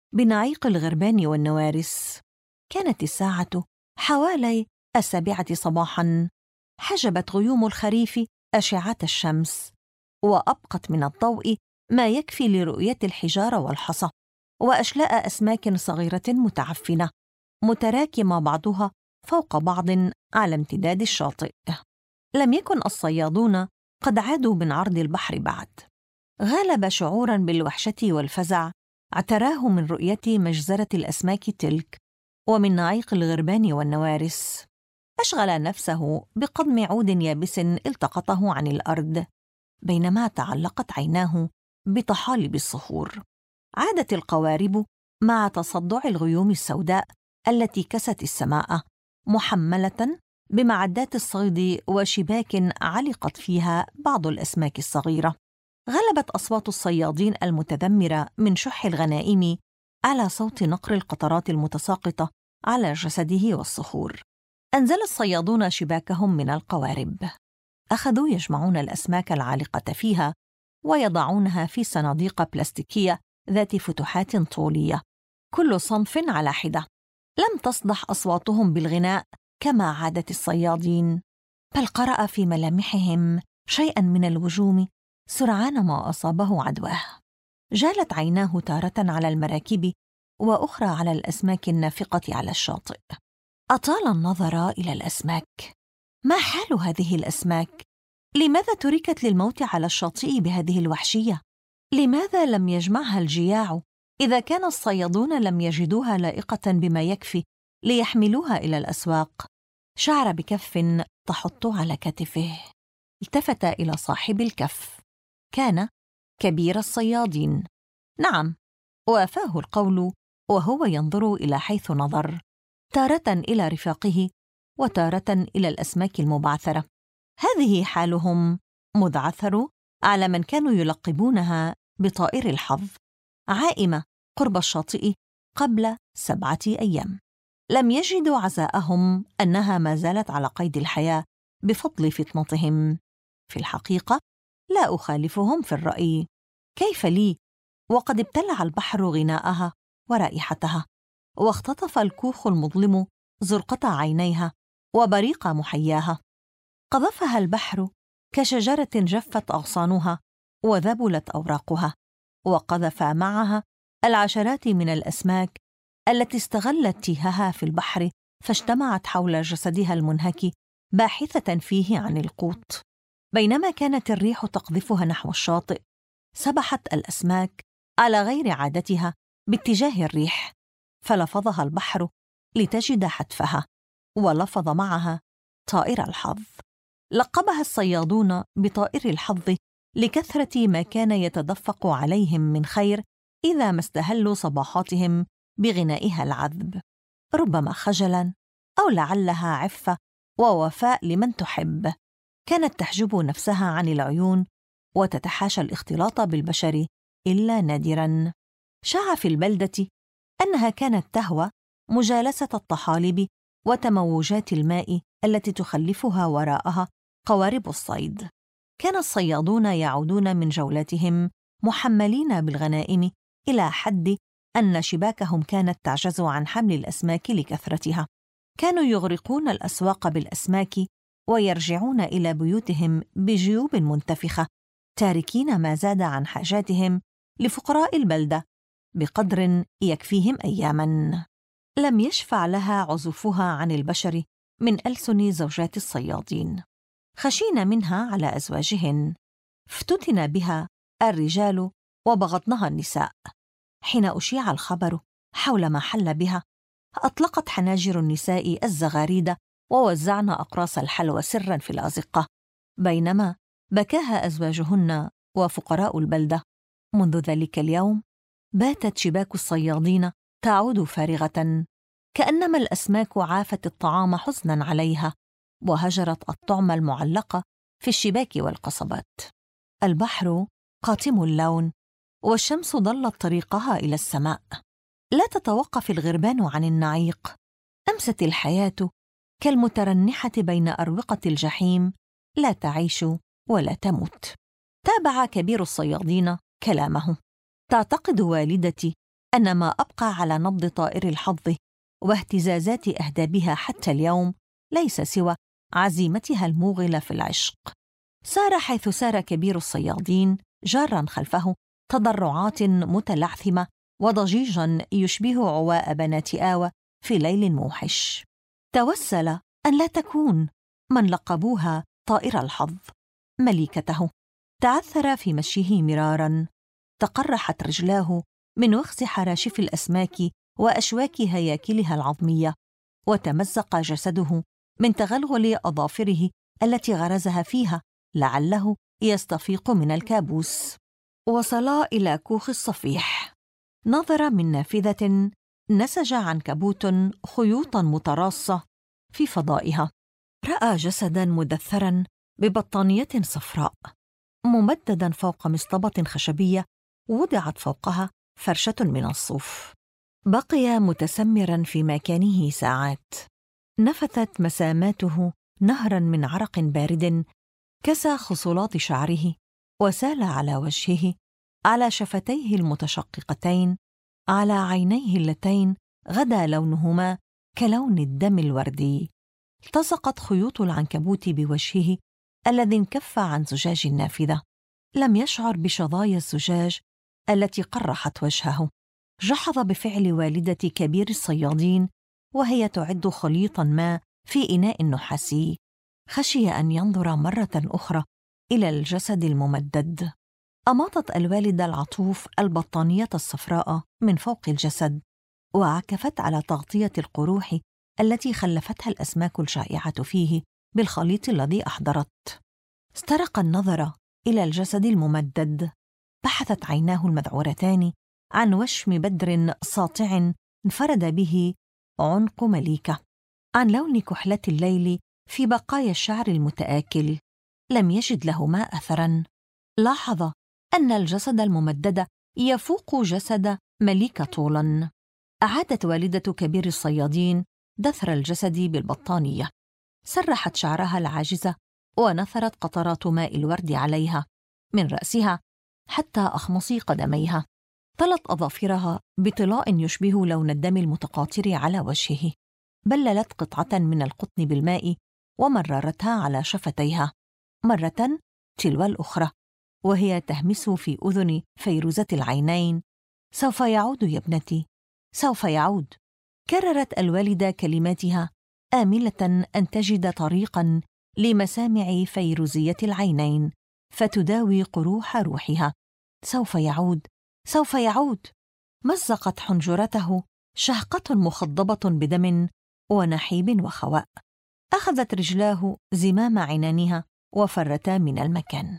Speaker 1: بنعيق الغربان والنوارس. كانت الساعة حوالي 7 صباحاً. حجبت غيوم الخريف أشعة الشمس، وأبقت من الضوء ما يكفي لرؤية الحجارة والحصى وأشلاء أسماك صغيرة متعفنة متراكمة بعضها فوق بعض على امتداد الشاطئ. لم يكن الصيادون قد عادوا من عرض البحر بعد. غلب شعوراً بالوحشة والفزع اعتراه من رؤية مجزرة الأسماك تلك ومن نعيق الغربان والنوارس. أشغل نفسه بقضم عود يابس التقطه عن الأرض بينما تعلقت عيناه بطحالب الصخور. عادت القوارب مع تصدع الغيوم السوداء التي كست السماء محملة بمعدات الصيد وشباك علقت فيها بعض الأسماك الصغيرة. غلبت أصوات الصيادين المتذمرة من شح الغنائم على صوت نقر القطرات المتساقطة على جسده والصخور. أنزل الصيادون شباكهم من القوارب. أخذوا يجمعون الأسماك العالقة فيها ويضعونها في صناديق بلاستيكية ذات فتحات طولية، كل صنف على حدة. لم تصدح أصواتهم بالغناء كما عادت الصيادين، بل قرأ في ملامحهم شيئاً من الوجوم سرعان ما أصابه عدواه. جالت عيناه تارة على المراكب وأخرى على الأسماك النافقة على الشاطئ. أطال النظر إلى الأسماك. ما حال هذه الأسماك؟ لماذا تركت للموت على الشاطئ بهذه الوحشية؟ لماذا لم يجمعها الجياع إذا كان الصيادون لم يجدوها لائقة بما يكفي ليحملوها إلى الأسواق؟ شعر بكف تحط على كتفه. التفت إلى صاحب الكف. كان كبير الصيادين. نعم، وافاه القول وهو ينظر إلى حيث نظر، تارة إلى رفاقه وتارة إلى الأسماك المبعثرة. هذه حالهم مذ عثروا على من كانوا يلقبونها بطائر الحظ، عائمة قرب الشاطئ قبل 7 أيام. لم يجدوا عزاءهم أنها ما زالت على قيد الحياة بفضل فطنتهم. في الحقيقة لا أخالفهم في الرأي. كيف لي وقد ابتلع البحر غناءها ورائحتها، واختطف الكوخ المظلم زرقة عينيها وبريق محياها. قذفها البحر كشجرة جفت أغصانها وذبلت أوراقها، وقذف معها العشرات من الأسماك التي استغلت تيهها في البحر فاجتمعت حول جسدها المنهك باحثة فيه عن القوت. بينما كانت الريح تقذفها نحو الشاطئ، سبحت الأسماك على غير عادتها باتجاه الريح، فلفظها البحر لتجد حتفها، ولفظ معها طائر الحظ. لقبها الصيادون بطائر الحظ لكثرة ما كان يتدفق عليهم من خير إذا ما استهلوا صباحاتهم بغنائها العذب، ربما خجلاً أو لعلها عفة ووفاء لمن تحب. كانت تحجب نفسها عن العيون وتتحاشى الاختلاط بالبشر إلا نادراً. شاع في البلدة أنها كانت تهوى مجالسة الطحالب وتموجات الماء التي تخلفها وراءها قوارب الصيد. كان الصيادون يعودون من جولاتهم محملين بالغنائم إلى حد أن شباكهم كانت تعجز عن حمل الأسماك لكثرتها. كانوا يغرقون الأسواق بالأسماك ويرجعون إلى بيوتهم بجيوب منتفخة، تاركين ما زاد عن حاجاتهم لفقراء البلدة بقدر يكفيهم أياماً. لم يشفع لها عزوفها عن البشر من ألسن زوجات الصيادين. خشين منها على أزواجهن، افتتن بها الرجال وبغضنها النساء. حين أشيع الخبر حول ما حل بها، أطلقت حناجر النساء الزغاريد ووزعن أقراص الحلوى سراً في الأزقة، بينما بكاها أزواجهن وفقراء البلدة. منذ ذلك اليوم باتت شباك الصيادين تعود فارغة، كأنما الأسماك عافت الطعام حزناً عليها وهجرت الطعم المعلق في الشباك والقصبات. البحر قاتم اللون، والشمس ضلت طريقها إلى السماء. لا تتوقف الغربان عن النعيق. أمست الحياة كالمترنحة بين أروقة الجحيم، لا تعيش ولا تموت. تابع كبير الصيادين كلامه. تعتقد والدتي أن ما أبقى على نبض طائر الحظ واهتزازات أهدابها حتى اليوم ليس سوى عزيمتها الموغلة في العشق. سار حيث سار كبير الصيادين جارا خلفه تضرعات متلعثمة وضجيجا يشبه عواء بنات آوى في ليل موحش. توسل أن لا تكون من لقبوها طائر الحظ مليكته. تعثر في مشيه مرارا، تقرحت رجلاه من وخز حراشف الأسماك وأشواك هياكلها العظمية، وتمزق جسده من تغلغل أظافره التي غرزها فيها لعله يستفيق من الكابوس. وصلا إلى كوخ الصفيح. نظر من نافذة نسج عنكبوت خيوطا متراصة في فضائها. رأى جسدا مدثرا ببطانية صفراء ممددا فوق مصطبة خشبية وضعت فوقها فرشة من الصوف. بقي متسمرا في مكانه ساعات. نفثت مساماته نهرا من عرق بارد كسى خصلات شعره وسال على وجهه، على شفتيه المتشققتين، على عينيه اللتين غدا لونهما كلون الدم الوردي. التصقت خيوط العنكبوت بوجهه الذي انكف عن زجاج النافذة. لم يشعر بشظايا الزجاج التي قرحت وجهه. جحظ بفعل والدة كبير الصيادين وهي تعد خليطا ما في إناء نحاسي. خشي أن ينظر مرة أخرى إلى الجسد الممدد. أماطت الوالدة العطوف البطانية الصفراء من فوق الجسد وعكفت على تغطية القروح التي خلفتها الأسماك الشائعة فيه بالخليط الذي أحضرت. استرق النظر إلى الجسد الممدد. بحثت عيناه المذعورتان عن وشم بدر ساطع انفرد به عنق مليكة، عن لون كحلة الليل في بقايا الشعر المتآكل. لم يجد لهما أثراً. لاحظ أن الجسد الممدد يفوق جسد مليكة طولاً. أعادت والدة كبير الصيادين دثر الجسد بالبطانية. سرحت شعرها العاجزة ونثرت قطرات ماء الورد عليها من رأسها حتى أخمص قدميها. طلت أظافرها بطلاء يشبه لون الدم المتقاطر على وجهه. بللت قطعة من القطن بالماء ومررتها على شفتيها مرة تلو الأخرى وهي تهمس في أذن فيروزة العينين: سوف يعود يا ابنتي، سوف يعود. كررت الوالدة كلماتها آملة أن تجد طريقاً لمسامع فيروزية العينين فتداوي قروح روحها. سوف يعود، سوف يعود. مزقت حنجرته شهقة مخضبة بدم ونحيب وخواء. أخذت رجلاه زمام عنانها وفرتا من المكان.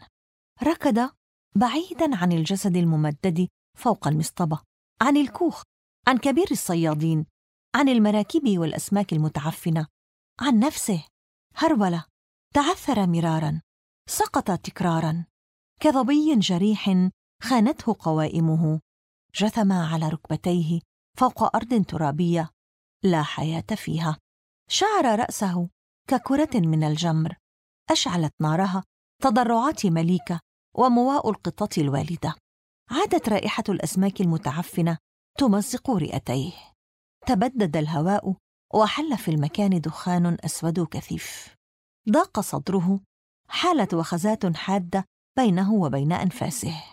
Speaker 1: ركض بعيداً عن الجسد الممدد فوق المصطبة، عن الكوخ، عن كبير الصيادين، عن المراكب والأسماك المتعفنة، عن نفسه. هرول، تعثر مرارا، سقط تكرارا كظبي جريح خانته قوائمه. جثم على ركبتيه فوق أرض ترابية لا حياة فيها. شعر رأسه ككرة من الجمر أشعلت نارها تضرعات مليكة ومواء القطة الوالدة. عادت رائحة الأسماك المتعفنة تمزق رئتيه. تبدد الهواء وحل في المكان دخان أسود كثيف. ضاق صدره. حالت وخزات حادة بينه وبين أنفاسه.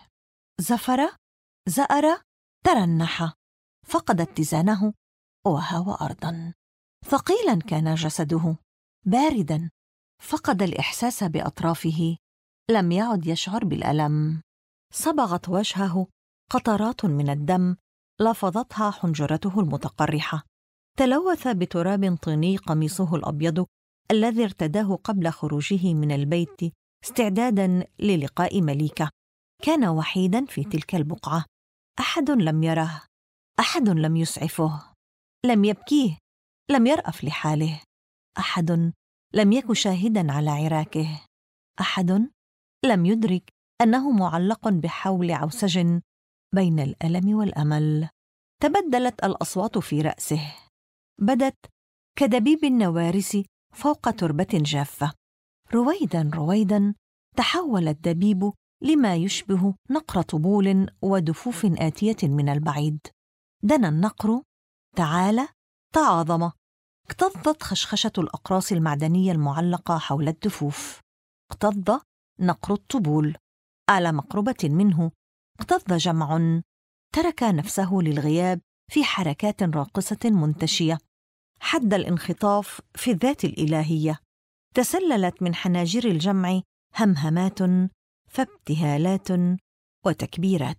Speaker 1: زفر، زأر، ترنح، فقد اتزانه وهوى أرضاً. ثقيلاً كان جسده، بارداً، فقد الإحساس بأطرافه، لم يعد يشعر بالألم. صبغت وجهه قطرات من الدم لفظتها حنجرته المتقرحة. تلوث بتراب طيني قميصه الأبيض الذي ارتداه قبل خروجه من البيت استعداداً للقاء مليكة. كان وحيداً في تلك البقعة. أحد لم يره، أحد لم يسعفه، لم يبكيه، لم يرأف لحاله. أحد لم يكن شاهداً على عراكه. أحد لم يدرك أنه معلق بحول عوسج بين الألم والأمل. تبدلت الأصوات في رأسه، بدت كدبيب النوارس فوق تربة جافة. رويداً رويداً تحول الدبيب لما يشبه نقر طبول ودفوف آتية من البعيد. دنا النقر، تعالى، تعاظم. اكتظت خشخشة الأقراص المعدنية المعلقة حول الدفوف. اكتظ نقر الطبول. على مقربة منه اكتظ جمع ترك نفسه للغياب في حركات راقصة منتشية. حد الانخطاف في الذات الإلهية. تسللت من حناجر الجمع همهمات فابتهالات وتكبيرات.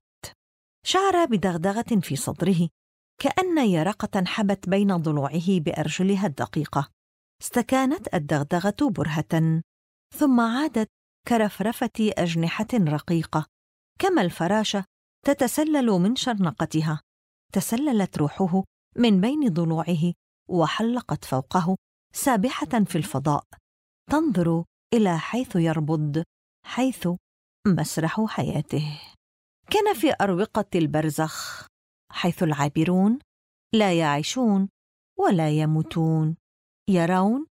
Speaker 1: شعر بدغدغة في صدره، كأن يرقة حبت بين ضلوعه بأرجلها الدقيقة. استكانت الدغدغة برهة، ثم عادت كرفرفة أجنحة رقيقة، كما الفراشة تتسلل من شرنقتها. تسللت روحه من بين ضلوعه وحلقت فوقه سابحة في الفضاء، تنظر إلى حيث يربض، حيث مسرح حياته. كان في أروقة البرزخ، حيث العابرون لا يعيشون ولا يموتون، يرون،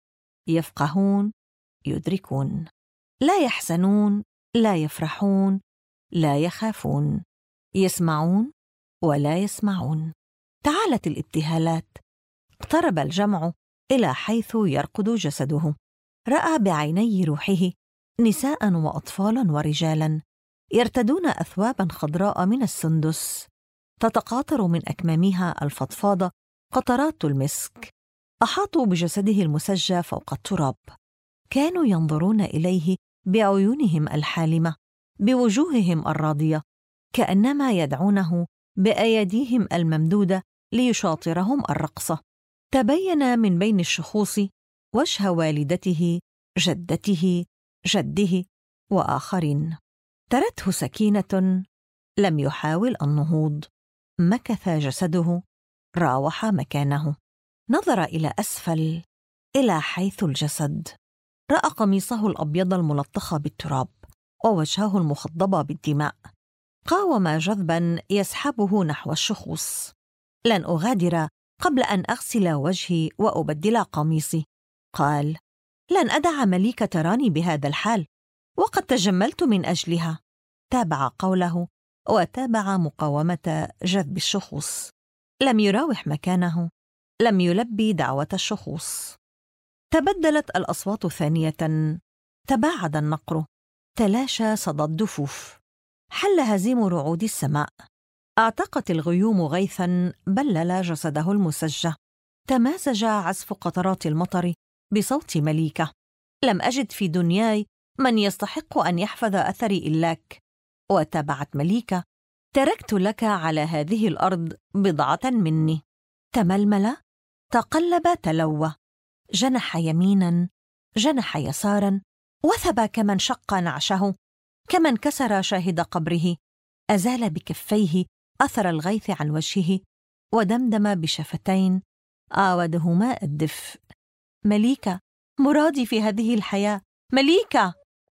Speaker 1: يفقهون، يدركون، لا يحزنون، لا يفرحون، لا يخافون، يسمعون ولا يسمعون. تعالت الابتهالات. اقترب الجمع إلى حيث يرقد جسده. رأى بعيني روحه نساء وأطفالا ورجالا يرتدون أثوابا خضراء من السندس، تتقاطر من أكمامها الفضفاضة قطرات المسك. أحاطوا بجسده المسجى فوق التراب. كانوا ينظرون إليه بعيونهم الحالمة، بوجوههم الراضية، كأنما يدعونه بأيديهم الممدودة ليشاطرهم الرقصة. تبين من بين الشخوص وجه والدته، جدته، جده وآخرين. ترته سكينة، لم يحاول النهوض. مكث جسده، راوح مكانه. نظر إلى أسفل، إلى حيث الجسد. رأى قميصه الأبيض الملطخ بالتراب ووجهه المخضب بالدماء. قاوم جذبا يسحبه نحو الشخوص. لن أغادر قبل أن أغسل وجهي وأبدل قميصي، قال. لن أدع مليكة تراني بهذا الحال، وقد تجملت من أجلها. تابع قوله وتابع مقاومة جذب الشخوص. لم يراوح مكانه، لم يلبي دعوة الشخوص. تبدلت الأصوات ثانية. تباعد النقر، تلاشى صدى الدفوف، حل هزيم رعود السماء. اعتقت الغيوم غيثا بلل جسده المسجى. تمازج عزف قطرات المطر بصوت مليكة. لم أجد في دنياي من يستحق أن يحفظ أثري إلاك. وتابعت مليكة. تركت لك على هذه الأرض بضعة مني. تململ، تقلب، تلوى، جنح يمينا، جنح يسارا، وثب كمن شق نعشه، كمن كسر شاهد قبره. أزال بكفيه أثر الغيث عن وجهه، ودمدم بشفتين عاودهما الدفء. مليكة، مرادي في هذه الحياة، مليكة.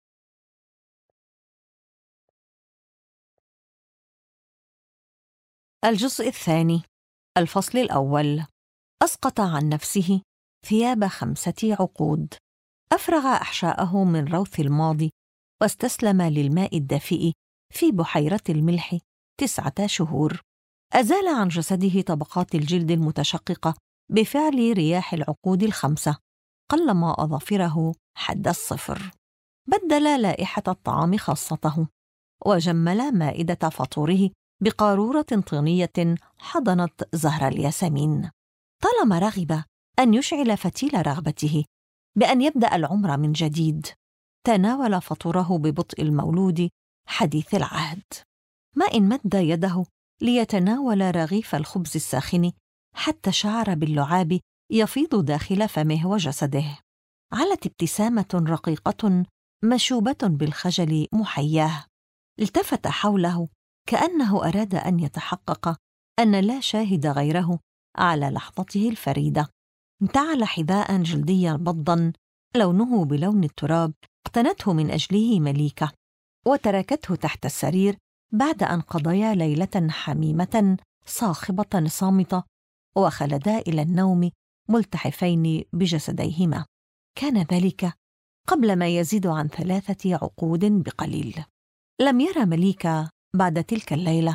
Speaker 1: الجزء الثاني، الفصل الأول. أسقط عن نفسه ثياب 5 عقود. أفرغ أحشاءه من روث الماضي، واستسلم للماء الدافئ في بحيرة الملح 9 شهور. أزال عن جسده طبقات الجلد المتشققة بفعل رياح العقود 5. قلما أظافره حد الصفر. بدل لائحة الطعام خاصته، وجمل مائدة فطوره بقارورة طينية حضنت زهر الياسمين. طالما رغب أن يشعل فتيل رغبته بأن يبدأ العمر من جديد، تناول فطوره ببطء المولود حديث العهد. ما إن مد يده ليتناول رغيف الخبز الساخن حتى شعر باللعاب يفيض داخل فمه وجسده. علت ابتسامة رقيقة مشوبة بالخجل محياه. التفت حوله كأنه أراد أن يتحقق أن لا شاهد غيره على لحظته الفريدة. انتعل حذاء جلديا بضا لونه بلون التراب اقتنته من أجله مليكة، وتركته تحت السرير بعد أن قضيا ليلة حميمة صاخبة صامتة، وخلدا إلى النوم ملتحفين بجسديهما. كان ذلك قبل ما يزيد عن 3 عقود بقليل. لم يرى مليكة بعد تلك الليلة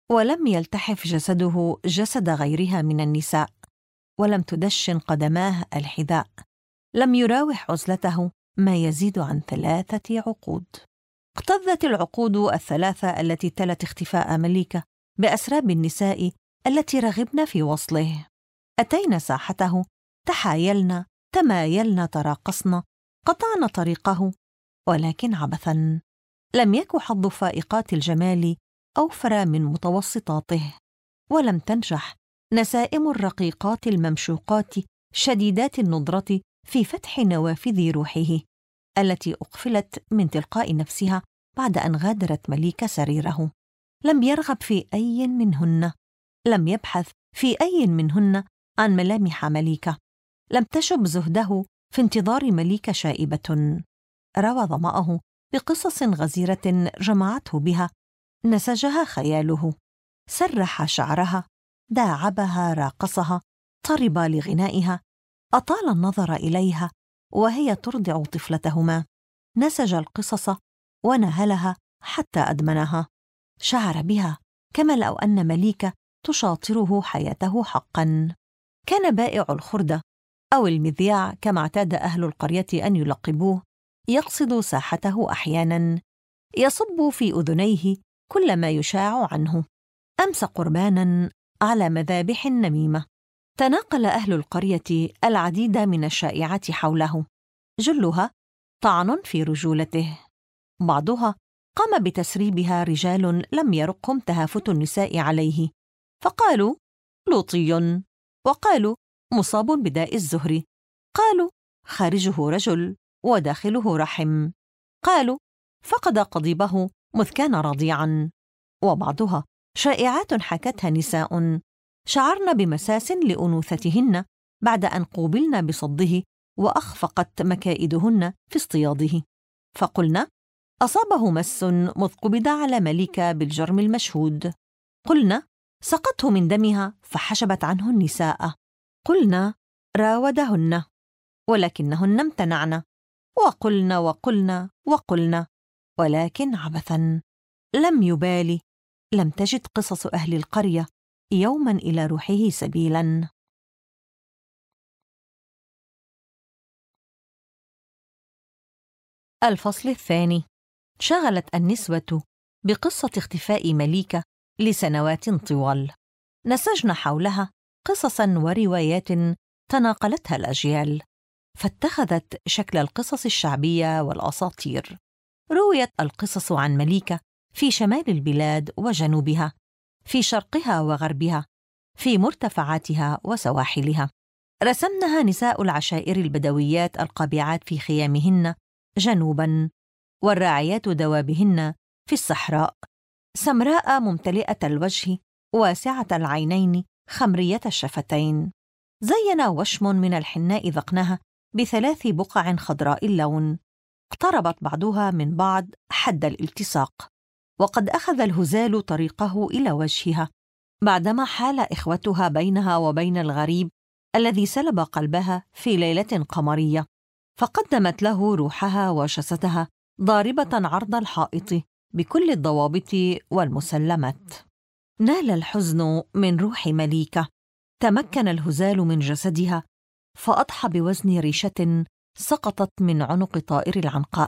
Speaker 1: ولم يلتحف جسده جسد غيرها من النساء، ولم تدشن قدماه الحذاء. لم يراوح عزلته ما يزيد عن 3 عقود. اقتضت العقود الثلاثة التي تلت اختفاء مليكة بأسراب النساء التي رغبن في وصله. أتينا ساحته، تحايلن، تمايلن، تراقصن، قطعن طريقه، ولكن عبثا. لم يك حظ فائقات الجمال أوفر من متوسطاته، ولم تنجح نسائم الرقيقات الممشوقات شديدات النضرة في فتح نوافذ روحه التي أقفلت من تلقاء نفسها بعد أن غادرت مليكة سريره. لم يرغب في أي منهن، لم يبحث في أي منهن عن ملامح مليكة. لم تشب زهده في انتظار مليكة شائبة. روى ظمأه بقصص غزيرة جمعته بها، نسجها خياله، سرح شعرها، داعبها، راقصها، طرب لغنائها، أطال النظر إليها وهي ترضع طفلتهما، نسج القصص ونهلها حتى أدمنها. شعر بها كما لو أن مليكة تشاطره حياته حقا. كان بائع الخردة أو المذياع كما اعتاد أهل القرية أن يلقبوه يقصد ساحته أحيانا، يصب في أذنيه كل ما يشاع عنه. أمس قربانا على مذابح النميمة. تناقل أهل القرية العديد من الشائعات حوله، جلها طعن في رجولته، بعضها قام بتسريبها رجال لم يرقهم تهافت النساء عليه، فقالوا لوطي، وقالوا مصاب بداء الزهر، قالوا خارجه رجل وداخله رحم، قالوا فقد قضيبه مذ كان رضيعا. وبعضها شائعات حكتها نساء شعرن بمساس لأنوثتهن بعد أن قوبلن بصده وأخفقت مكائدهن في اصطياده، فقلنا أصابه مس مذ قبض على مليكة بالجرم المشهود، قلنا سقته من دمها فحشبت عنه النساء، قلنا راودهن ولكنهن امتنعن، وقلنا وقلنا وقلنا، ولكن عبثا. لم يبالي. لم تجد قصص أهل القرية يوما إلى روحه سبيلا. الفصل الثاني. شغلت النسوة بقصة اختفاء مليكة لسنوات طوال، نسجن حولها قصصا وروايات تناقلتها الأجيال، فاتخذت شكل القصص الشعبية والأساطير. رويت القصص عن مليكة في شمال البلاد وجنوبها، في شرقها وغربها، في مرتفعاتها وسواحلها. رسمنها نساء العشائر البدويات القابعات في خيامهن جنوباً، والراعيات دوابهن في الصحراء، سمراء ممتلئة الوجه، واسعة العينين، خمرية الشفتين. زين وشم من الحناء ذقنها ب3 بقع خضراء اللون، اقتربت بعضها من بعض حد الالتصاق، وقد أخذ الهزال طريقه إلى وجهها بعدما حال إخوتها بينها وبين الغريب الذي سلب قلبها في ليلة قمرية، فقدمت له روحها وجسدها ضاربة عرض الحائط بكل الضوابط والمسلمات. نال الحزن من روح مليكة، تمكن الهزال من جسدها، فأضحى بوزن ريشة سقطت من عنق طائر العنقاء.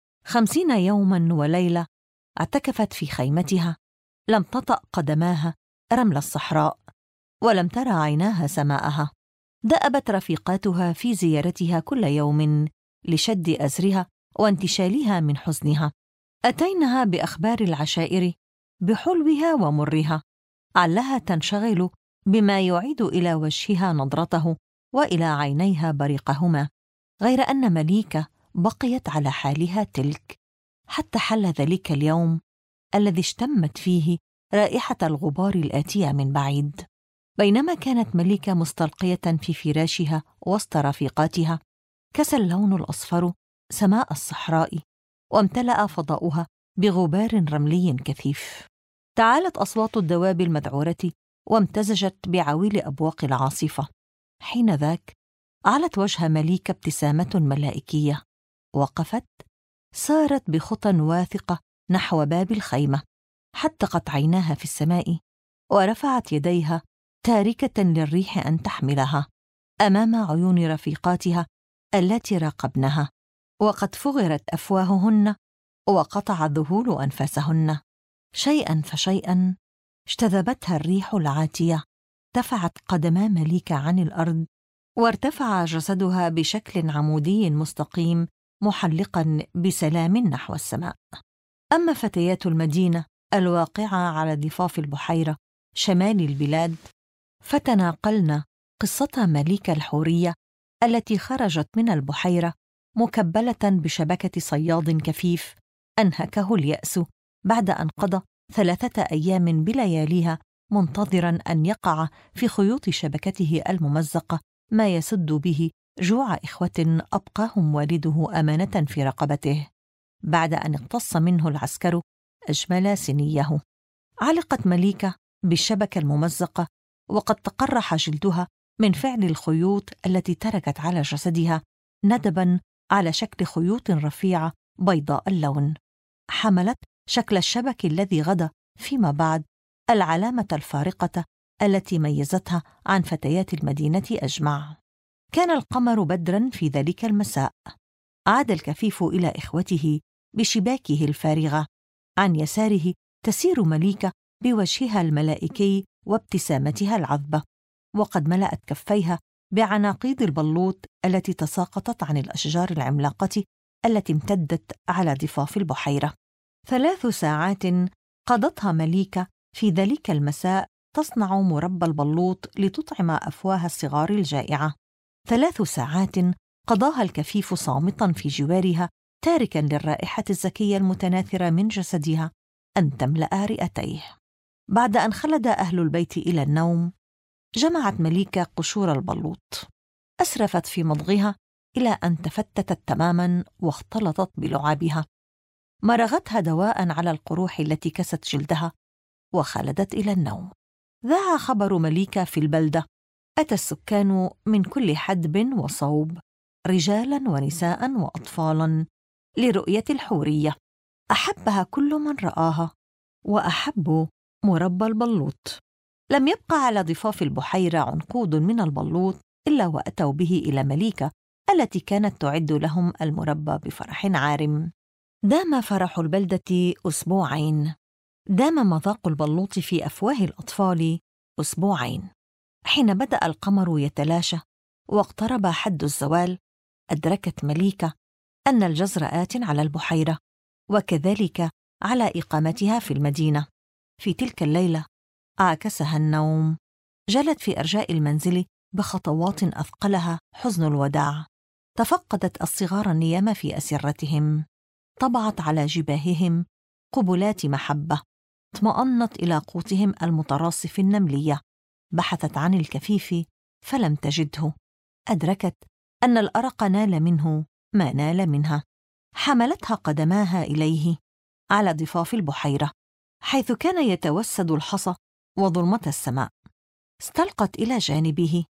Speaker 1: 50 يوما وليلة اعتكفت في خيمتها، لم تطأ قدماها رمل الصحراء، ولم ترى عيناها سماءها. دأبت رفيقاتها في زيارتها كل يوم لشد أزرها وانتشالها من حزنها. أتينها بأخبار العشائر بحلوها ومرها، علها تنشغل بما يعيد إلى وجهها نضرته وإلى عينيها بريقهما، غير أن مليكة بقيت على حالها تلك حتى حل ذلك اليوم الذي اشتمت فيه رائحة الغبار الآتية من بعيد. بينما كانت مليكة مستلقية في فراشها وسط رفيقاتها، كسى اللون الأصفر سماء الصحراء، وامتلأ فضاؤها بغبار رملي كثيف. تعالت أصوات الدواب المذعورة وامتزجت بعويل أبواق العاصفة. حين ذاك علت وجه مليكة ابتسامة ملائكية، وقفت، سارت بخطى واثقة نحو باب الخيمة، حتقت عيناها في السماء ورفعت يديها تاركة للريح أن تحملها أمام عيون رفيقاتها التي راقبنها، وقد فغرت أفواههن وقطع الذهول أنفاسهن. شيئا فشيئا اجتذبتها الريح العاتية، دفعت قدما مليكة عن الأرض، وارتفع جسدها بشكل عمودي مستقيم محلقا بسلام نحو السماء. أما فتيات المدينة الواقعة على ضفاف البحيرة شمال البلاد فتناقلن قصة مليكة الحورية التي خرجت من البحيرة مكبلة بشبكة صياد كفيف أنهكه اليأس بعد أن قضى 3 أيام بلياليها منتظراً أن يقع في خيوط شبكته الممزقة ما يسد به جوع إخوة أبقاهم والده أمانة في رقبته بعد أن اقتص منه العسكر أجمل سنيه. علقت مليكة بالشبكة الممزقة وقد تقرح جلدها من فعل الخيوط التي تركت على جسدها ندباً على شكل خيوط رفيعة بيضاء اللون، حملت شكل الشبك الذي غدا فيما بعد العلامة الفارقة التي ميزتها عن فتيات المدينة أجمع. كان القمر بدراً في ذلك المساء. عاد الكفيف إلى إخوته بشباكه الفارغة، عن يساره تسير مليكة بوجهها الملائكي وابتسامتها العذبة، وقد ملأت كفيها بعناقيد البلوط التي تساقطت عن الأشجار العملاقة التي امتدت على ضفاف البحيرة. 3 ساعات قضتها مليكة في ذلك المساء تصنع مربى البلوط لتطعم أفواه الصغار الجائعة. 3 ساعات قضاها الكفيف صامتا في جوارها، تاركا للرائحة الزكية المتناثرة من جسدها أن تملأ رئتيه. بعد أن خلد أهل البيت إلى النوم، جمعت مليكة قشور البلوط، أسرفت في مضغها إلى أن تفتتت تماماً واختلطت بلعابها، مرغتها دواء على القروح التي كست جلدها وخلدت إلى النوم. ذاع خبر مليكة في البلدة. أتى السكان من كل حدب وصوب، رجالاً ونساء وأطفالاً، لرؤية الحورية. أحبها كل من رآها، وأحبوا مربى البلوط. لم يبقى على ضفاف البحيرة عنقود من البلوط إلا وأتوا به إلى مليكة التي كانت تعد لهم المربى بفرح عارم. دام فرح البلدة 2 أسبوعين، دام مذاق البلوط في أفواه الأطفال 2 أسبوعين. حين بدأ القمر يتلاشى واقترب حد الزوال، أدركت مليكة أن الجزر آت على البحيرة، وكذلك على إقامتها في المدينة. في تلك الليلة عاكسها النوم، جلت في أرجاء المنزل بخطوات أثقلها حزن الوداع. تفقدت الصغار النيام في أسرتهم، طبعت على جباههم قبلات محبة، اطمأنت إلى قوتهم المتراصف النملية. بحثت عن الكفيف فلم تجده، أدركت أن الأرق نال منه ما نال منها. حملتها قدماها إليه على ضفاف البحيرة حيث كان يتوسد الحصى وظلمة السماء. استلقت إلى جانبه،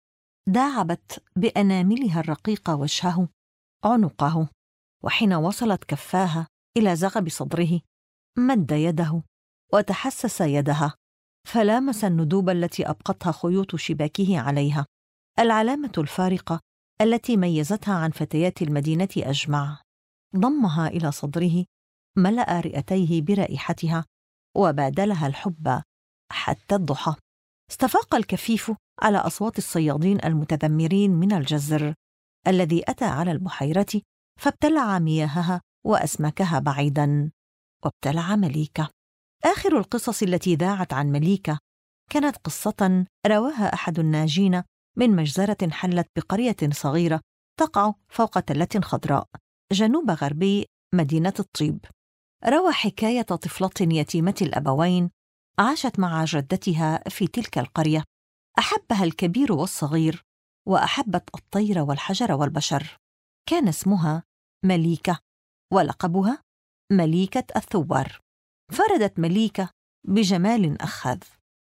Speaker 1: داعبت بأناملها الرقيقة وجهه، عنقه، وحين وصلت كفاها إلى زغب صدره مد يده وتحسس يدها، فلامس الندوب التي أبقتها خيوط شباكه عليها، العلامة الفارقة التي ميزتها عن فتيات المدينة أجمع. ضمها إلى صدره، ملأ رئتيه برائحتها وبادلها الحب حتى الضحى. استفاق الكفيف على أصوات الصيادين المتذمرين من الجزر الذي أتى على البحيرة، فابتلع مياهها وأسماكها بعيداً، وابتلع مليكة. آخر القصص التي ذاعت عن مليكة كانت قصة رواها أحد الناجين من مجزرة حلت بقرية صغيرة تقع فوق تلة خضراء جنوب غربي مدينة الطيب. روى حكاية طفلة يتيمة الأبوين عاشت مع جدتها في تلك القرية. أحبها الكبير والصغير، وأحبت الطير والحجر والبشر. كان اسمها مليكة، ولقبها مليكة الثوار. فردت مليكة بجمال أخذ،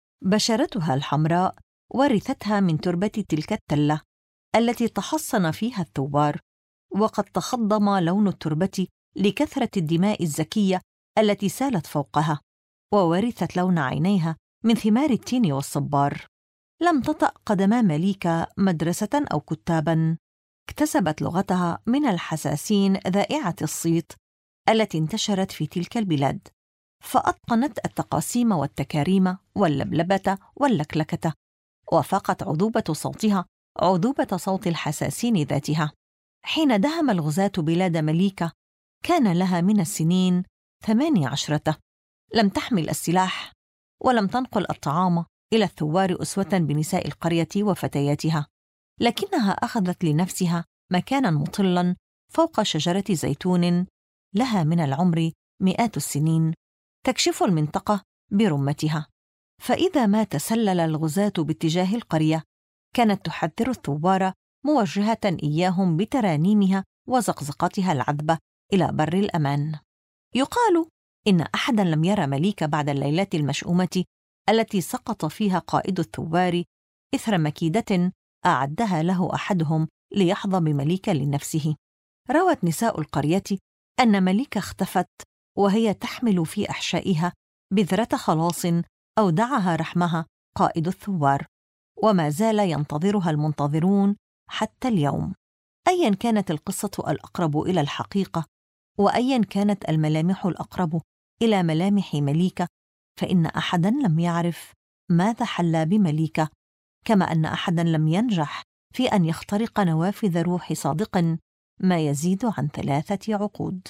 Speaker 1: بشرتها الحمراء ورثتها من تربة تلك التلة التي تحصن فيها الثوار، وقد تخضم لون التربة لكثرة الدماء الزكية التي سالت فوقها. وورثت لون عينيها من ثمار التين والصبار. لم تطأ قدما مليكة مدرسة أو كتاباً. اكتسبت لغتها من الحساسين ذائعة الصيت التي انتشرت في تلك البلاد، فأتقنت التقاسيم والتكاريم واللبلبة واللكلكة، وفاقت عذوبة صوتها عذوبة صوت الحساسين ذاتها. حين دهم الغزاة بلاد مليكة كان لها من السنين 18. لم تحمل السلاح ولم تنقل الطعام إلى الثوار أسوة بنساء القرية وفتياتها، لكنها أخذت لنفسها مكاناً مطلاً فوق شجرة زيتون لها من العمر مئات السنين، تكشف المنطقة برمتها. فإذا ما تسلل الغزاة باتجاه القرية كانت تحذر الثوار موجهة إياهم بترانيمها وزقزقتها العذبة إلى بر الأمان. يقال إن أحداً لم يرى مليكة بعد الليلات المشؤومة التي سقط فيها قائد الثوار إثر مكيدة أعدها له أحدهم ليحظى بمليكة لنفسه. روت نساء القرية أن مليكة اختفت وهي تحمل في أحشائها بذرة خلاص أودعها رحمها قائد الثوار، وما زال ينتظرها المنتظرون حتى اليوم. أياً كانت القصة الأقرب إلى الحقيقة، وأياً كانت الملامح الأقرب إلى ملامح مليكة، فإن أحداً لم يعرف ماذا حل بمليكة، كما أن أحداً لم ينجح في أن يخترق نوافذ روح صادق ما يزيد عن 3 عقود.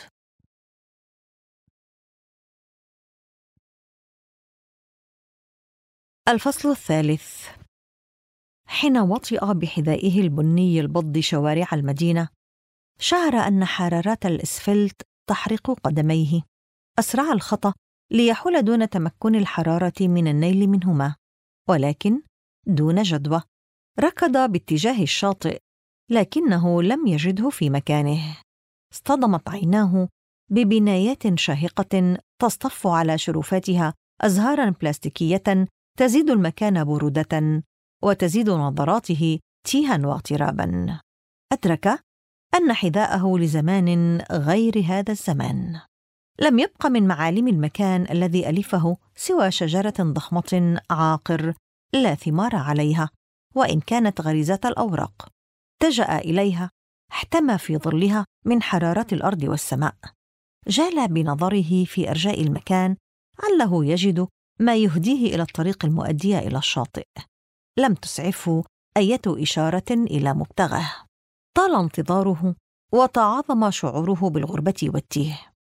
Speaker 1: الفصل الثالث. حين وطئ بحذائه البني البض شوارع المدينة، شعر أن حرارات الإسفلت تحرق قدميه. أسرع الخطى ليحول دون تمكن الحرارة من النيل منهما، ولكن دون جدوى. ركض باتجاه الشاطئ لكنه لم يجده في مكانه. اصطدمت عيناه ببنايات شاهقة تصطف على شرفاتها أزهاراً بلاستيكية تزيد المكان برودة وتزيد نظراته تيها واغتراباً. أدرك أن حذاءه لزمان غير هذا الزمان. لم يبق من معالم المكان الذي ألفه سوى شجرة ضخمة عاقر لا ثمار عليها، وإن كانت غريزة الأوراق. اتجأ إليها، احتمى في ظلها من حرارة الأرض والسماء. جال بنظره في أرجاء المكان عله يجد ما يهديه إلى الطريق المؤدية إلى الشاطئ. لم تسعفه أية إشارة إلى مبتغاه. طال انتظاره وتعاظم شعوره بالغربة والتيه.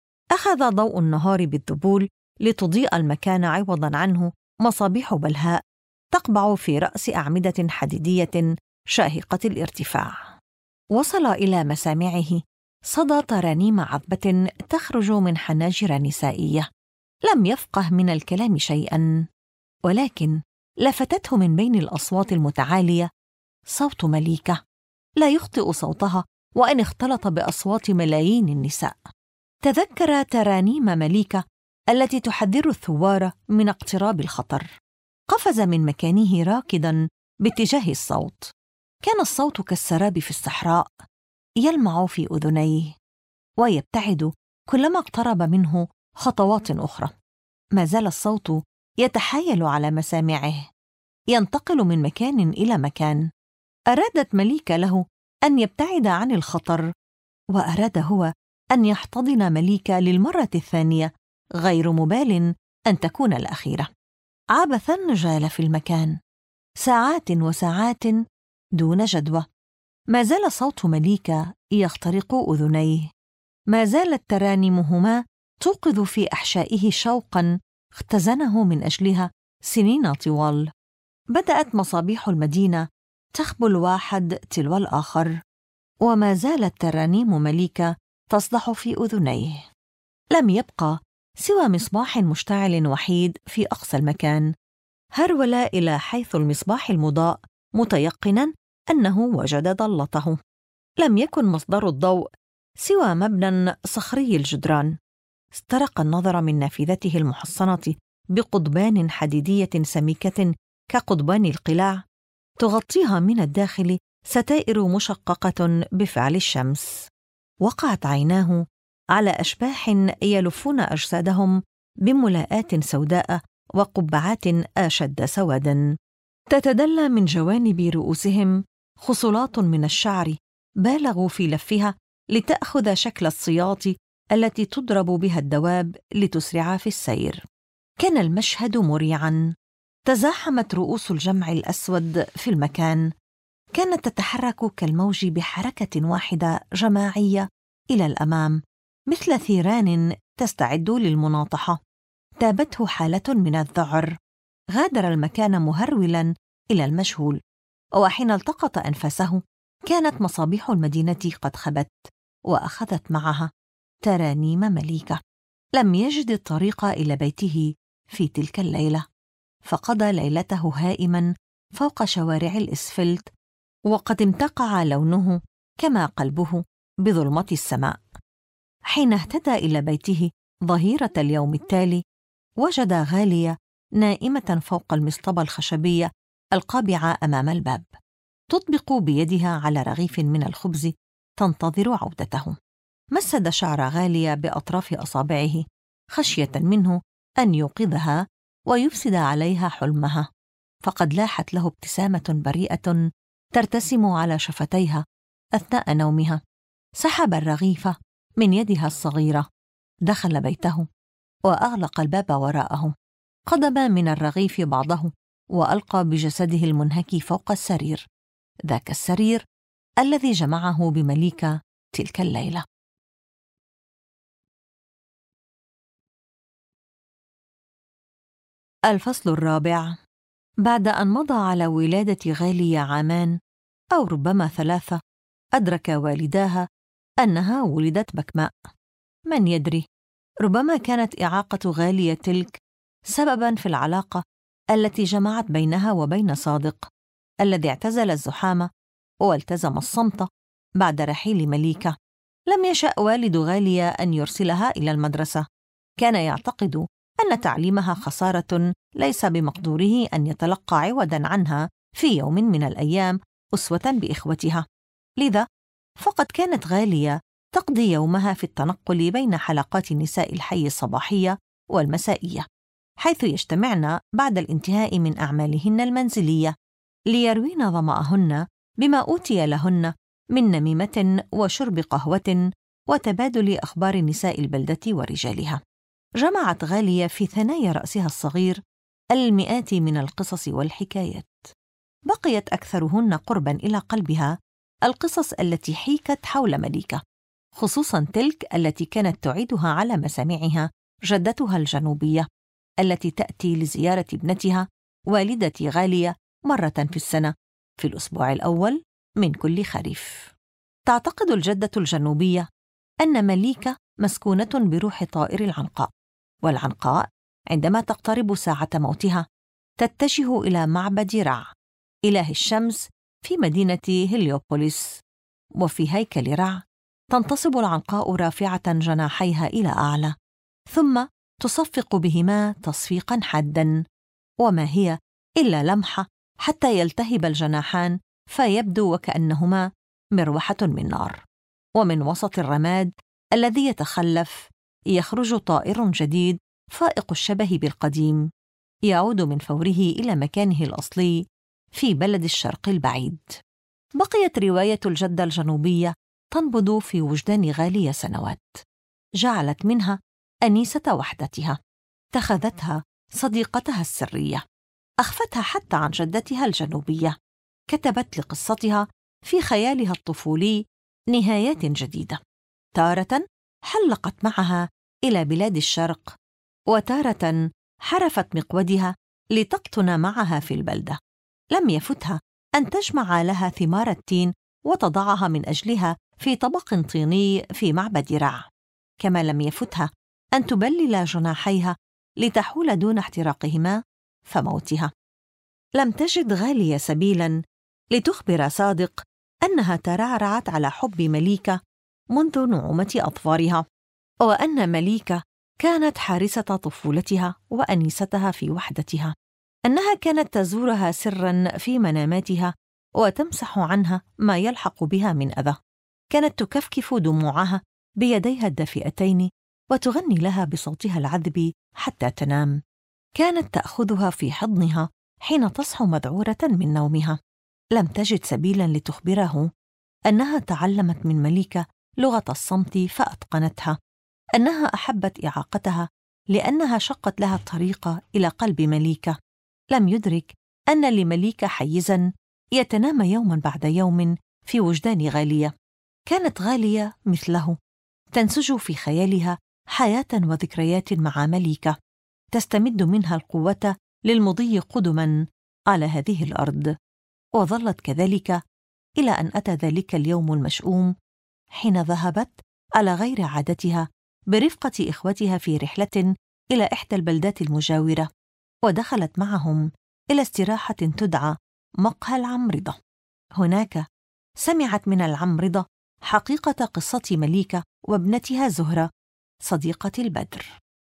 Speaker 1: أخذ ضوء النهار بالذبول لتضيء المكان، عوضاً عنه مصابيح بلهاء تقبع في رأس أعمدة حديدية شاهقة الارتفاع. وصل إلى مسامعه صدى ترانيم عذبة تخرج من حناجر نسائية. لم يفقه من الكلام شيئاً، ولكن لفتته من بين الأصوات المتعالية صوت مليكة لا يخطئ صوتها وإن اختلط بأصوات ملايين النساء. تذكر ترانيم مليكة التي تحذر الثوار من اقتراب الخطر. قفز من مكانه راكضاً باتجاه الصوت. كان الصوت كالسراب في الصحراء، يلمع في أذنيه ويبتعد كلما اقترب منه خطوات أخرى. ما زال الصوت يتحايل على مسامعه، ينتقل من مكان إلى مكان. أرادت مليكة له أن يبتعد عن الخطر، وأراد هو أن يحتضن مليكة للمرة الثانية، غير مبال أن تكون الأخيرة. عبثاً جال في المكان ساعات وساعات دون جدوى. ما زال صوت مليكة يخترق أذنيه، ما زالت ترانيمهما توقظ في أحشائه شوقاً اختزنه من أجلها سنين طوال. بدأت مصابيح المدينة تخبو الواحد تلو الآخر، وما زالت ترانيم مليكة تصدح في أذنيه. لم يبقى سوى مصباح مشتعل وحيد في أقصى المكان. هرول إلى حيث المصباح المضاء متيقناً أنه وجد ضلته. لم يكن مصدر الضوء سوى مبنى صخري الجدران. استرق النظر من نافذته المحصنة بقضبان حديدية سميكة كقضبان القلاع، تغطيها من الداخل ستائر مشققة بفعل الشمس. وقعت عيناه على أشباح يلفون أجسادهم بملاءات سوداء وقبعات أشد سوادا. تتدلى من جوانب رؤوسهم خصلات من الشعر بالغوا في لفها لتأخذ شكل السياط التي تضرب بها الدواب لتسرع في السير. كان المشهد مريعاً. تزاحمت رؤوس الجمع الأسود في المكان، كانت تتحرك كالموج بحركة واحدة جماعية إلى الأمام، مثل ثيران تستعد للمناطحة. تابته حالة من الذعر، غادر المكان مهرولاً إلى المجهول، وحين التقط أنفاسه كانت مصابيح المدينة قد خبت، وأخذت معها ترانيم مليكة. لم يجد الطريق إلى بيته في تلك الليلة، فقضى ليلته هائماً فوق شوارع الإسفلت، وقد امتقع لونه كما قلبه بظلمة السماء. حين اهتدى إلى بيته ظهيرة اليوم التالي، وجد غالية نائمة فوق المصطبة الخشبية القابعة أمام الباب، تطبق بيدها على رغيف من الخبز تنتظر عودته. مسد شعر غالية بأطراف أصابعه خشية منه أن يوقظها ويفسد عليها حلمها، فقد لاحت له ابتسامة بريئة ترتسم على شفتيها أثناء نومها. سحب الرغيف من يدها الصغيرة، دخل بيته وأغلق الباب وراءه. قدم من الرغيف بعضه وألقى بجسده المنهك فوق السرير، ذاك السرير الذي جمعه بمليكة تلك الليلة. الفصل الرابع. بعد أن مضى على ولادة غالية عامان أو ربما 3، أدرك والداها أنها ولدت بكماء. من يدري، ربما كانت إعاقة غالية تلك سبباً في العلاقة التي جمعت بينها وبين صادق الذي اعتزل الزحام والتزم الصمت بعد رحيل مليكة. لم يشأ والد غالية أن يرسلها إلى المدرسة، كان يعتقد أن تعليمها خسارة ليس بمقدوره أن يتلقى عوضاً عنها في يوم من الأيام أسوة بإخوتها. لذا فقد كانت غالية تقضي يومها في التنقل بين حلقات نساء الحي الصباحية والمسائية، حيث يجتمعن بعد الانتهاء من أعمالهن المنزلية ليروين ظمأهن بما أوتي لهن من نميمة وشرب قهوة وتبادل أخبار نساء البلدة ورجالها. جمعت غالية في ثنايا رأسها الصغير المئات من القصص والحكايات، بقيت أكثرهن قرباً إلى قلبها القصص التي حيكت حول مليكة، خصوصاً تلك التي كانت تعيدها على مسامعها جدتها الجنوبية التي تأتي لزيارة ابنتها والدة غالية مرة في السنة في الأسبوع الأول من كل خريف. تعتقد الجدة الجنوبية أن مليكة مسكونة بروح طائر العنقاء، والعنقاء عندما تقترب ساعة موتها تتجه إلى معبد رع إله الشمس في مدينة هليوبوليس، وفي هيكل رع تنتصب العنقاء رافعة جناحيها إلى أعلى، ثم تصفق بهما تصفيقاً حاداً، وما هي إلا لمحة حتى يلتهب الجناحان فيبدو وكأنهما مروحة من نار. ومن وسط الرماد الذي يتخلف يخرج طائر جديد فائق الشبه بالقديم، يعود من فوره إلى مكانه الأصلي في بلد الشرق البعيد. بقيت رواية الجدة الجنوبية تنبض في وجدان غالية سنوات، جعلت منها أنيسة وحدتها، اتخذتها صديقتها السرية، أخفتها حتى عن جدتها الجنوبية، كتبت لقصتها في خيالها الطفولي نهايات جديدة، تارة حلقت معها إلى بلاد الشرق، وتارة حرفت مقودها لتقطن معها في البلدة. لم يفتها أن تجمع لها ثمار التين وتضعها من أجلها في طبق طيني في معبد رع، كما لم يفتها أن تبلل جناحيها لتحول دون احتراقهما فموتها. لم تجد غالية سبيلاً لتخبر صادق أنها ترعرعت على حب مليكة منذ نعومة أظفارها، وأن مليكة كانت حارسة طفولتها وأنيستها في وحدتها، أنها كانت تزورها سراً في مناماتها وتمسح عنها ما يلحق بها من أذى، كانت تكفكف دموعها بيديها الدافئتين وتغني لها بصوتها العذب حتى تنام. كانت تأخذها في حضنها حين تصحو مذعورة من نومها. لم تجد سبيلاً لتخبره أنها تعلمت من مليكة لغة الصمت فأتقنتها، أنها أحبت إعاقتها لأنها شقت لها الطريق إلى قلب مليكة. لم يدرك أن لمليكة حيزاً يتنامى يوماً بعد يوم في وجدان غالية. كانت غالية مثله، تنسج في خيالها حياة وذكريات مع مليكة، تستمد منها القوة للمضي قدماً على هذه الأرض. وظلت كذلك إلى أن أتى ذلك اليوم المشؤوم حين ذهبت على غير عادتها برفقة إخوتها في رحلة إلى إحدى البلدات المجاورة، ودخلت معهم إلى استراحة تدعى مقهى العمرضة. هناك سمعت من العمرضة حقيقة قصة مليكة وابنتها زهرة صديقة البدر.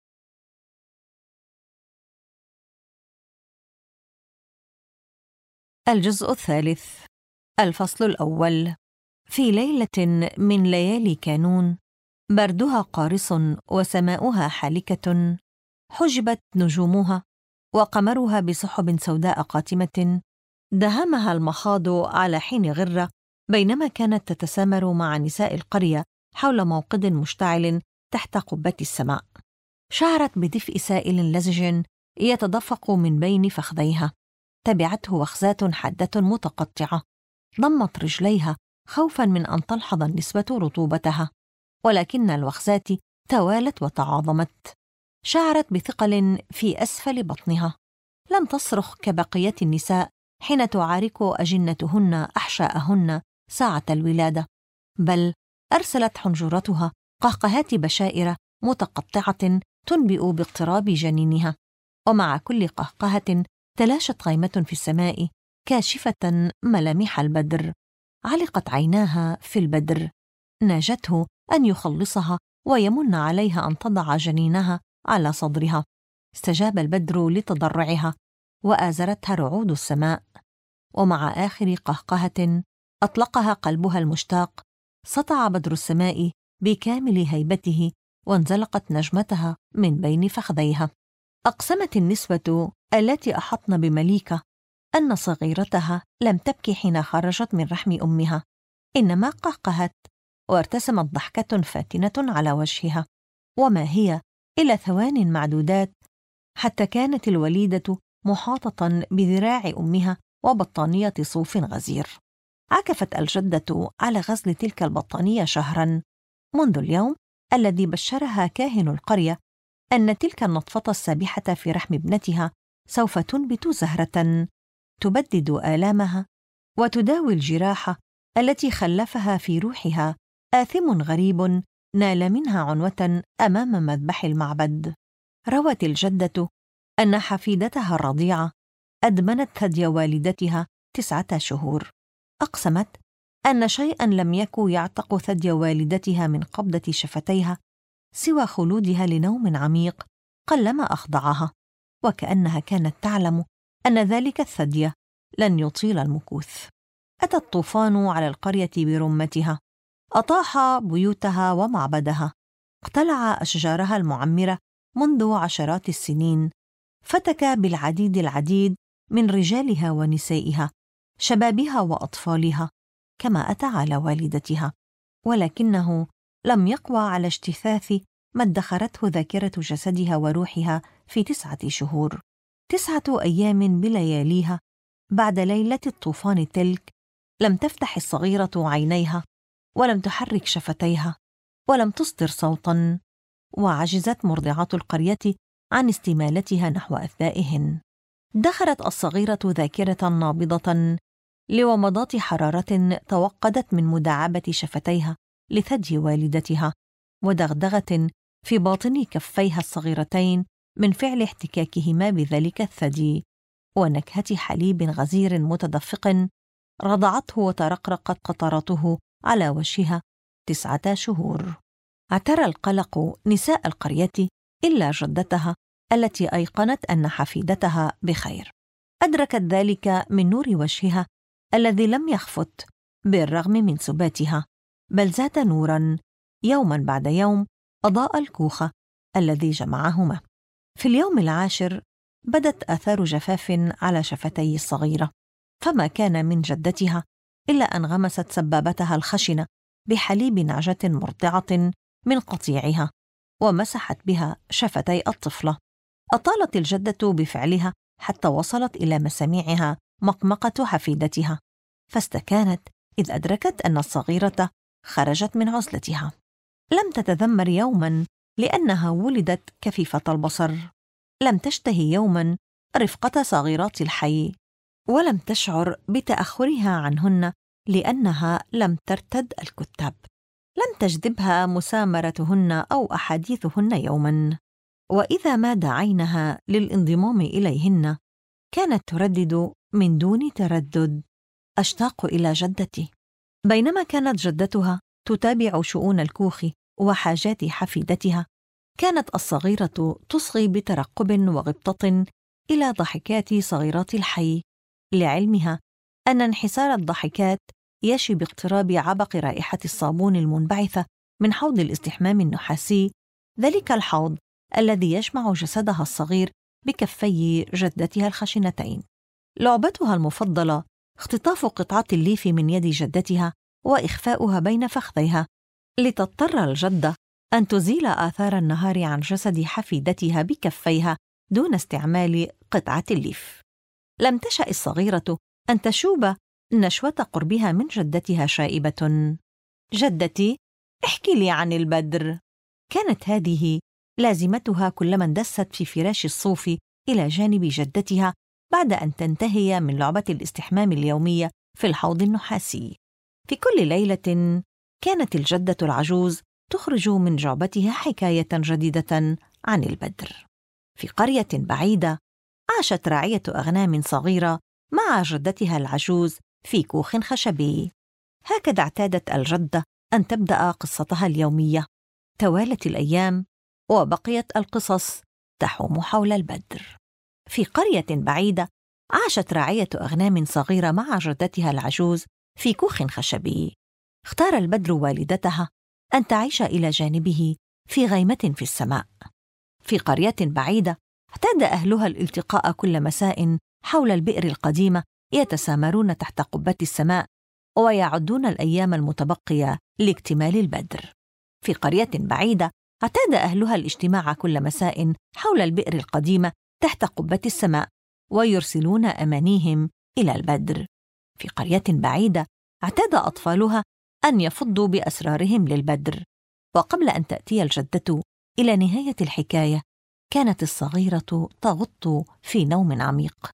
Speaker 1: الجزء الثالث، الفصل الأول. في ليلة من ليالي كانون، بردها قارص وسماؤها حالكة، حجبت نجومها وقمرها بسحب سوداء قاتمة، دهمها المخاض على حين غرة بينما كانت تتسامر مع نساء القرية حول موقد مشتعل تحت قبة السماء. شعرت بدفء سائل لزج يتدفق من بين فخذيها. تبعته وخزات حادة متقطعة. ضمت رجليها خوفاً من أن تلحظ النسبة رطوبتها، ولكن الوخزات توالت وتعاظمت. شعرت بثقل في أسفل بطنها. لم تصرخ كبقية النساء حين تعارك أجنتهن أحشاءهن ساعة الولادة، بل أرسلت حنجرتها قهقهات بشائر متقطعة تنبئ باقتراب جنينها. ومع كل قهقهة تلاشت غيمة في السماء كاشفة ملامح البدر. علقت عيناها في البدر. ناجته أن يخلصها ويمن عليها أن تضع جنينها على صدرها. استجاب البدر لتضرعها وآزرتها رعود السماء. ومع آخر قهقهة أطلقها قلبها المشتاق سطع بدر السماء بكامل هيبته وانزلقت نجمتها من بين فخذيها. أقسمت النسوة التي أحطن بمليكة أن صغيرتها لم تبكي حين خرجت من رحم أمها، إنما قهقهت وارتسمت ضحكة فاتنة على وجهها. وما هي إلا ثوان معدودات حتى كانت الوليدة محاطة بذراع أمها وبطانية صوف غزير. عكفت الجدة على غزل تلك البطانية شهراً، منذ اليوم الذي بشرها كاهن القرية أن تلك النطفة السابحة في رحم ابنتها سوف تنبت زهرة تبدد آلامها وتداوي الجراح التي خلفها في روحها آثم غريب نال منها عنوة أمام مذبح المعبد. روت الجدة أن حفيدتها الرضيعة أدمنت ثدي والدتها 9 شهور. أقسمت أن شيئاً لم يكن يعتق ثدي والدتها من قبضة شفتيها سوى خلودها لنوم عميق قلما أخضعها، وكأنها كانت تعلم أن ذلك الثدي لن يطيل المكوث. أتى الطوفان على القرية برمتها، أطاح بيوتها ومعبدها، اقتلع أشجارها المعمرة منذ عشرات السنين، فتك بالعديد من رجالها ونسائها، شبابها وأطفالها، كما أتى على والدتها، ولكنه لم يقوى على اجتثاث ما ادخرته ذاكرة جسدها وروحها في 9 شهور. 9 أيام بلياليها بعد ليلة الطوفان تلك. لم تفتح الصغيرة عينيها، ولم تحرك شفتيها، ولم تصدر صوتاً، وعجزت مرضعات القرية عن استمالتها نحو أثدائهن. دخلت الصغيرة ذاكرة نابضة لومضات حرارة توقدت من مداعبة شفتيها لثدي والدتها، ودغدغة في باطن كفيها الصغيرتين من فعل احتكاكهما بذلك الثدي، ونكهة حليب غزير متدفق رضعته وترقرقت قطراته على وجهها 9 شهور. اعترى القلق نساء القرية إلا جدتها التي أيقنت أن حفيدتها بخير. أدركت ذلك من نور وجهها الذي لم يخفت بالرغم من سباتها، بل زاد نوراً يوماً بعد يوم، أضاء الكوخ الذي جمعهما. في اليوم العاشر بدت آثار جفاف على شفتي الصغيرة، فما كان من جدتها إلا أن غمست سبابتها الخشنة بحليب نعجة مرضعة من قطيعها ومسحت بها شفتي الطفلة. أطالت الجدة بفعلها حتى وصلت إلى مسامعها مقمقة حفيدتها، فاستكانت إذ أدركت أن الصغيرة خرجت من عزلتها. لم تتذمر يوما لأنها ولدت كفيفة البصر، لم تشتهي يوما رفقة صغيرات الحي، ولم تشعر بتأخرها عنهن لأنها لم ترتد الكتاب. لم تجذبها مسامرتهن أو أحاديثهن يوما، وإذا ما دعينها للانضمام إليهن كانت تردد من دون تردد: أشتاق إلى جدتي. بينما كانت جدتها تتابع شؤون الكوخ وحاجات حفيدتها، كانت الصغيرة تصغي بترقب وغبطة إلى ضحكات صغيرات الحي، لعلمها أن انحسار الضحكات يشي باقتراب عبق رائحة الصابون المنبعثة من حوض الاستحمام النحاسي، ذلك الحوض الذي يجمع جسدها الصغير بكفي جدتها الخشنتين. لعبتها المفضلة اختطاف قطعة الليف من يد جدتها وإخفاؤها بين فخذيها، لتضطر الجدة أن تزيل آثار النهار عن جسد حفيدتها بكفيها دون استعمال قطعة الليف. لم تشأ الصغيرة أن تشوب نشوة قربها من جدتها شائبة: جدتي، احكي لي عن البدر. كانت هذه لازمتها كلما اندست في فراش الصوف إلى جانب جدتها بعد أن تنتهي من لعبة الاستحمام اليومية في الحوض النحاسي. في كل ليلة كانت الجدة العجوز تخرج من جعبتها حكاية جديدة عن البدر. في قرية بعيدة عاشت راعية أغنام صغيرة مع جدتها العجوز في كوخ خشبي. هكذا اعتادت الجدة أن تبدأ قصتها اليومية. توالت الأيام وبقيت القصص تحوم حول البدر. في قرية بعيدة عاشت راعية أغنام صغيرة مع جدتها العجوز في كوخ خشبي. اختار البدر والدتها أن تعيش إلى جانبه في غيمة في السماء. في قرية بعيدة اعتاد أهلها الالتقاء كل مساء حول البئر القديمة، يتسامرون تحت قبة السماء ويعدون الأيام المتبقية لاكتمال البدر. في قرية بعيدة اعتاد أهلها الاجتماع كل مساء حول البئر القديمة تحت قبة السماء ويرسلون أمانيهم إلى البدر. في قرية بعيدة اعتاد أطفالها أن يفضوا بأسرارهم للبدر. وقبل أن تأتي الجدة إلى نهاية الحكاية كانت الصغيرة تغط في نوم عميق.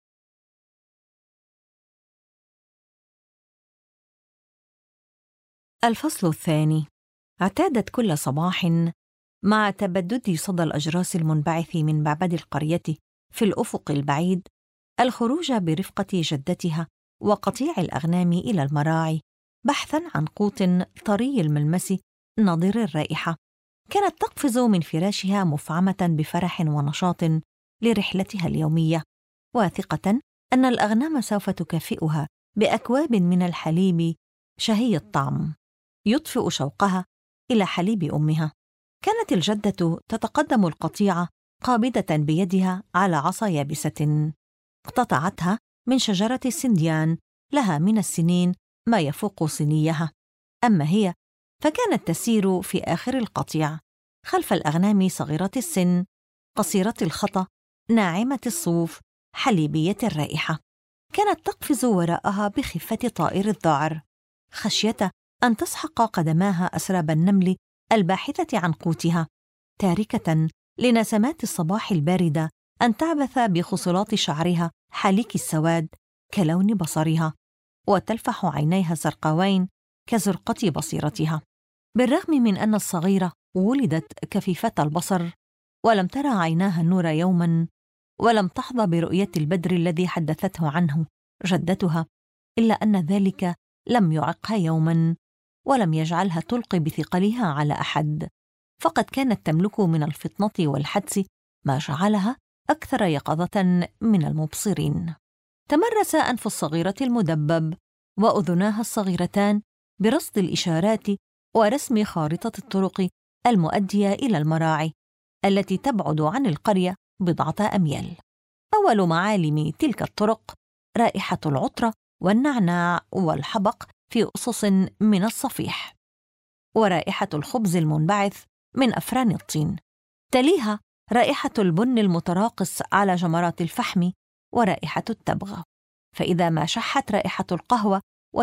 Speaker 1: الفصل الثاني. اعتادت كل صباح مع تبدد صدى الأجراس المنبعث من معبد القرية في الأفق البعيد الخروج برفقة جدتها وقطيع الأغنام إلى المراعي بحثاً عن قوت طري الملمس نضر الرائحة. كانت تقفز من فراشها مفعمة بفرح ونشاط لرحلتها اليومية، واثقة أن الأغنام سوف تكافئها بأكواب من الحليب شهي الطعم يطفئ شوقها إلى حليب أمها. كانت الجدة تتقدم القطيع قابضة بيدها على عصا يابسة اقتطعتها من شجرة السنديان لها من السنين ما يفوق صنيها. أما هي فكانت تسير في آخر القطيع خلف الأغنام صغيرة السن، قصيرة الخطى، ناعمة الصوف، حليبية الرائحة. كانت تقفز وراءها بخفة طائر الذعر خشية أن تسحق قدماها أسراب النمل الباحثة عن قوتها، تاركة لنسمات الصباح الباردة أن تعبث بخصلات شعرها حالك السواد كلون بصرها، وتلفح عينيها الزرقاوين كزرقة بصيرتها. بالرغم من أن الصغيرة ولدت كفيفة البصر ولم ترى عيناها النور يوما ولم تحظى برؤية البدر الذي حدثته عنه جدتها، إلا أن ذلك لم يعقها يوما ولم يجعلها تلقي بثقلها على أحد، فقد كانت تملك من الفطنة والحدس ما جعلها أكثر يقظة من المبصرين. تمرس أنف الصغيرة المدبب وأذناها الصغيرتان برصد الإشارات ورسم خارطة الطرق المؤدية إلى المراعي التي تبعد عن القرية بضعة أميال. أول معالم تلك الطرق رائحة العطرة والنعناع والحبق في أصص من الصفيح، ورائحة الخبز المنبعث من أفران الطين، تليها رائحة البن المتراقص على جمرات الفحم ورائحة التبغ. فإذا ما شحت رائحة القهوة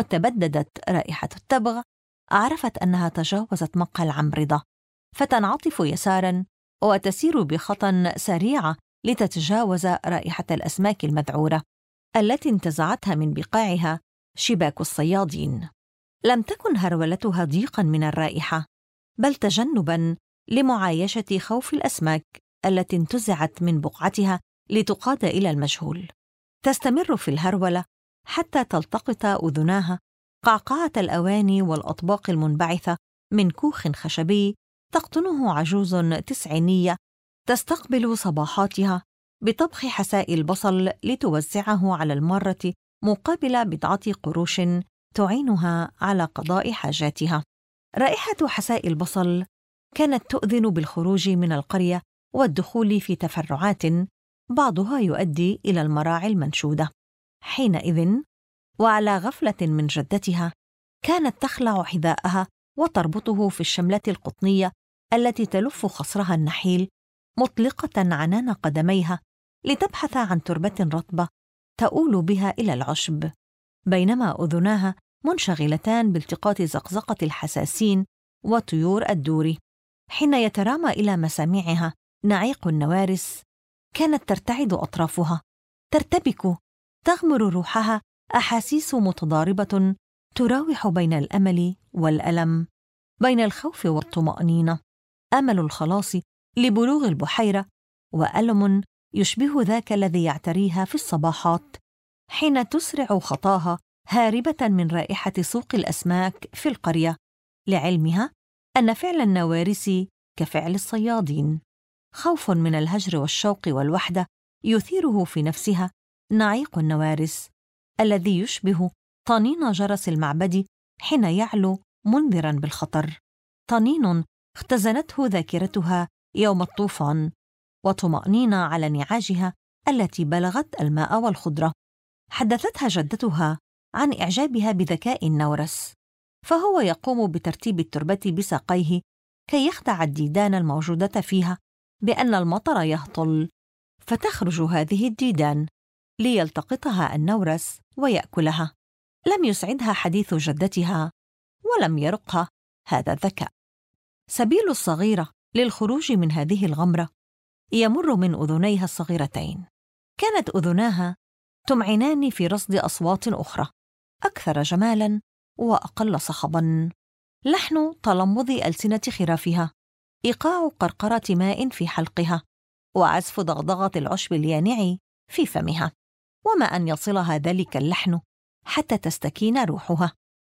Speaker 1: وتبددت رائحة التبغ، عرفت أنها تجاوزت مقهى العمرضة، فتنعطف يساراً وتسير بخطى سريعة لتتجاوز رائحة الأسماك المذعورة التي انتزعتها من بقاعها شباك الصيادين. لم تكن هرولتها ضيقاً من الرائحة، بل تجنباً لمعايشة خوف الأسماك التي انتزعت من بقعتها لتقاد إلى المجهول. تستمر في الهرولة حتى تلتقط أذناها قعقعة الأواني والأطباق المنبعثة من كوخ خشبي تقطنه عجوز تسعينية تستقبل صباحاتها بطبخ حساء البصل لتوزعه على المارة مقابل بضعة قروش تعينها على قضاء حاجاتها. رائحة حساء البصل كانت تؤذن بالخروج من القرية والدخول في تفرعات بعضها يؤدي إلى المراعي المنشودة. حينئذ وعلى غفلة من جدتها كانت تخلع حذاءها وتربطه في الشملة القطنية التي تلف خصرها النحيل، مطلقة عنان قدميها لتبحث عن تربة رطبة تؤول بها إلى العشب، بينما أذناها منشغلتان بالتقاط زقزقة الحساسين وطيور الدور. حين يترامى إلى مسامعها نعيق النوارس كانت ترتعد أطرافها، ترتبك، تغمر روحها أحاسيس متضاربة تراوح بين الأمل والألم، بين الخوف والطمأنينة، أمل الخلاص لبلوغ البحيرة وألم يشبه ذاك الذي يعتريها في الصباحات حين تسرع خطاها هاربة من رائحة سوق الأسماك في القرية، لعلمها أن فعل النوارس كفعل الصيادين. خوف من الهجر والشوق والوحدة يثيره في نفسها نعيق النوارس الذي يشبه طنين جرس المعبد حين يعلو منذراً بالخطر، طنين اختزنته ذاكرتها يوم الطوفان، وطمأنينة على نعاجها التي بلغت الماء والخضرة. حدثتها جدتها عن إعجابها بذكاء النورس، فهو يقوم بترتيب التربة بساقيه كي يخدع الديدان الموجودة فيها بأن المطر يهطل، فتخرج هذه الديدان ليلتقطها النورس ويأكلها. لم يسعدها حديث جدتها ولم يرقها هذا الذكاء. سبيل الصغيرة للخروج من هذه الغمرة يمر من أذنيها الصغيرتين. كانت أذناها تمعنان في رصد أصوات أخرى أكثر جمالاً وأقل صخباً، لحن تلمظ ألسنة خرافها، إيقاع قرقرة ماء في حلقها، وعزف ضغضغة العشب اليانع في فمها. وما أن يصلها ذلك اللحن حتى تستكين روحها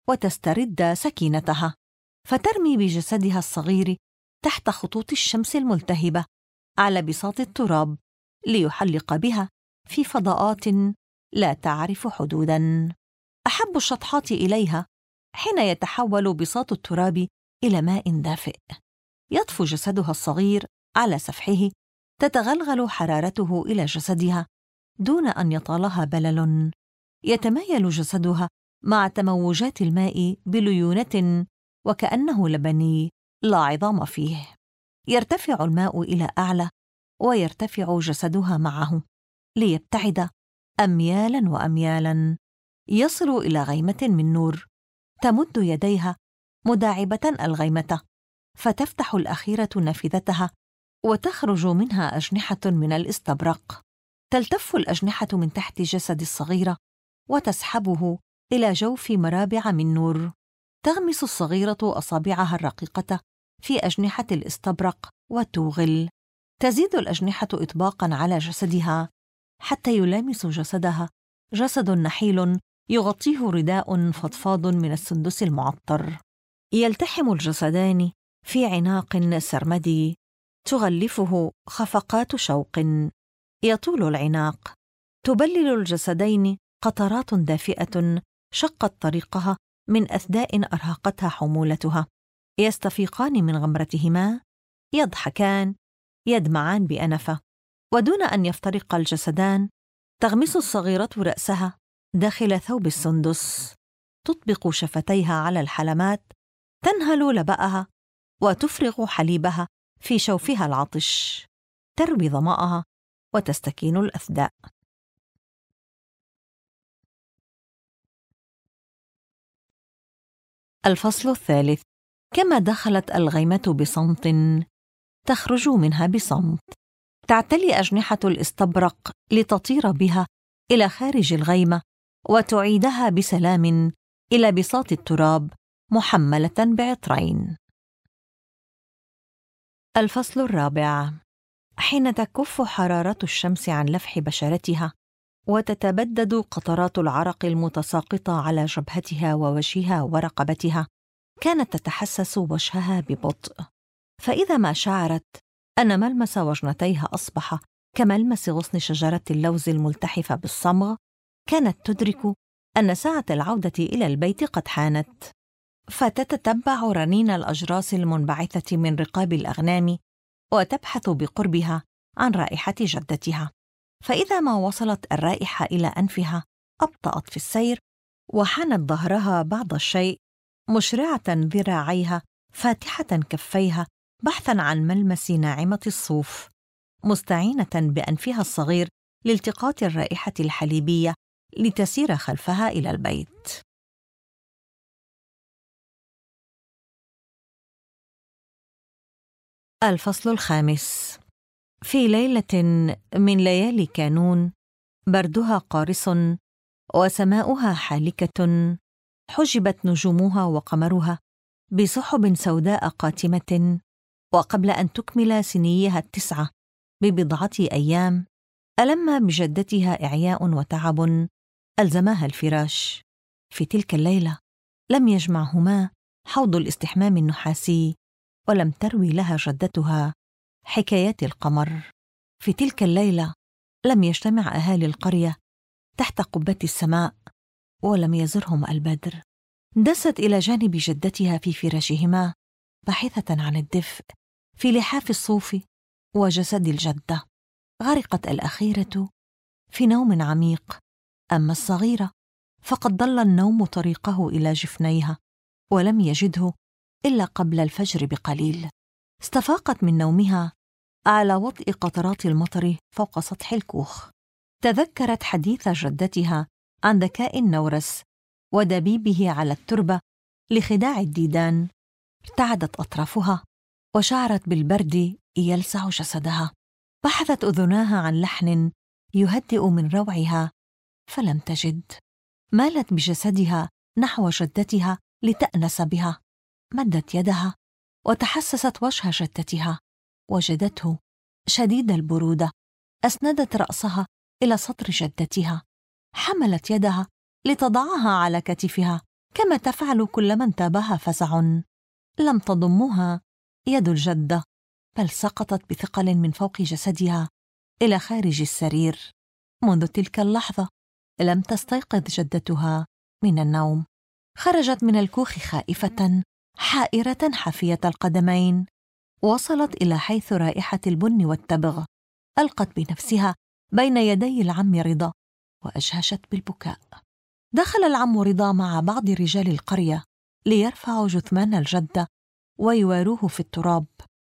Speaker 1: وتسترد سكينتها، فترمي بجسدها الصغير تحت خطوط الشمس الملتهبة على بساط التراب ليحلق بها في فضاءات لا تعرف حدوداً. أحب الشطحات إليها حين يتحول بساط التراب إلى ماء دافئ، يطفو جسدها الصغير على سفحه، تتغلغل حرارته إلى جسدها دون أن يطالها بلل، يتمايل جسدها مع تموجات الماء بليونة وكأنه لبني لا عظام فيه. يرتفع الماء إلى أعلى ويرتفع جسدها معه ليبتعد أميالاً وأميالاً، يصل إلى غيمة من نور، تمد يديها مداعبة الغيمة، فتفتح الأخيرة نافذتها وتخرج منها أجنحة من الاستبرق، تلتف الأجنحة من تحت جسد الصغيرة وتسحبه إلى جوف مرابع من نور. تغمس الصغيرة أصابعها الرقيقة في أجنحة الاستبرق وتوغل، تزيد الأجنحة إطباقاً على جسدها حتى يلامس جسدها جسد نحيل يغطيه رداء فضفاض من السندس المعطر. يلتحم الجسدان في عناق سرمدي تغلفه خفقات شوق، يطول العناق، تبلل الجسدين قطرات دافئة شقت طريقها من أثداء أرهقتها حمولتها. يستفيقان من غمرتهما، يضحكان، يدمعان بأنفة، ودون أن يفترق الجسدان تغمس الصغيرة رأسها داخل ثوب السندس، تطبق شفتيها على الحلمات، تنهل لبأها وتفرغ حليبها في شوفها العطش، تروي ظمأها وتستكين الأثداء. الفصل الثالث. كما دخلت الغيمة بصمت تخرج منها بصمت، تعتلي أجنحة الاستبرق لتطير بها إلى خارج الغيمة وتعيدها بسلام إلى بساط التراب محملة بعطرين. الفصل الرابع. حين تكف حرارة الشمس عن لفح بشرتها وتتبدد قطرات العرق المتساقطة على جبهتها ووجهها ورقبتها، كانت تتحسس وجهها ببطء، فإذا ما شعرت أن ملمس وجنتيها أصبح كملمس غصن شجرة اللوز الملتحفة بالصمغ، كانت تدرك أن ساعة العودة إلى البيت قد حانت، فتتتبع رنين الأجراس المنبعثة من رقاب الأغنام وتبحث بقربها عن رائحة جدتها، فإذا ما وصلت الرائحة إلى أنفها أبطأت في السير وحنت ظهرها بعض الشيء، مشرعة ذراعيها فاتحة كفيها بحثاً عن ملمس ناعمة الصوف، مستعينة بأنفها الصغير لالتقاط الرائحة الحليبية لتسير خلفها إلى البيت. الفصل الخامس. في ليلة من ليالي كانون، بردها قارس وسماؤها حالكة، حجبت نجومها وقمرها بسحب سوداء قاتمة، وقبل أن تكمل سنيها 9 ببضعة أيام، ألم بجدتها إعياء وتعب ألزماها الفراش. في تلك الليلة لم يجمعهما حوض الاستحمام النحاسي، ولم تروي لها جدتها حكايات القمر. في تلك الليلة لم يجتمع أهالي القرية تحت قبة السماء، ولم يزرهم البدر. دست إلى جانب جدتها في فراشهما باحثة عن الدفء في لحاف الصوف وجسد الجدة. غرقت الأخيرة في نوم عميق، أما الصغيرة فقد ضل النوم طريقه إلى جفنيها، ولم يجده إلا قبل الفجر بقليل. استفاقت من نومها على وطء قطرات المطر فوق سطح الكوخ. تذكرت حديث جدتها عن ذكاء النورس ودبيبه على التربة لخداع الديدان. ارتعدت أطرافها وشعرت بالبرد يلسع جسدها. بحثت أذناها عن لحن يهدئ من روعها فلم تجد. مالت بجسدها نحو جدتها لتأنس بها. مدت يدها وتحسست وجه جدتها، وجدته شديد البرودة. أسندت رأسها إلى سطر جدتها، حملت يدها لتضعها على كتفها كما تفعل كلما انتابها فزع. لم تضمها يد الجدة، بل سقطت بثقل من فوق جسدها إلى خارج السرير. منذ تلك اللحظة لم تستيقظ جدتها من النوم. خرجت من الكوخ خائفة حائرة حافية القدمين. وصلت إلى حيث رائحة البن والتبغ. ألقت بنفسها بين يدي العم رضا وأجهشت بالبكاء. دخل العم رضا مع بعض رجال القرية ليرفعوا جثمان الجدة ويواروه في التراب.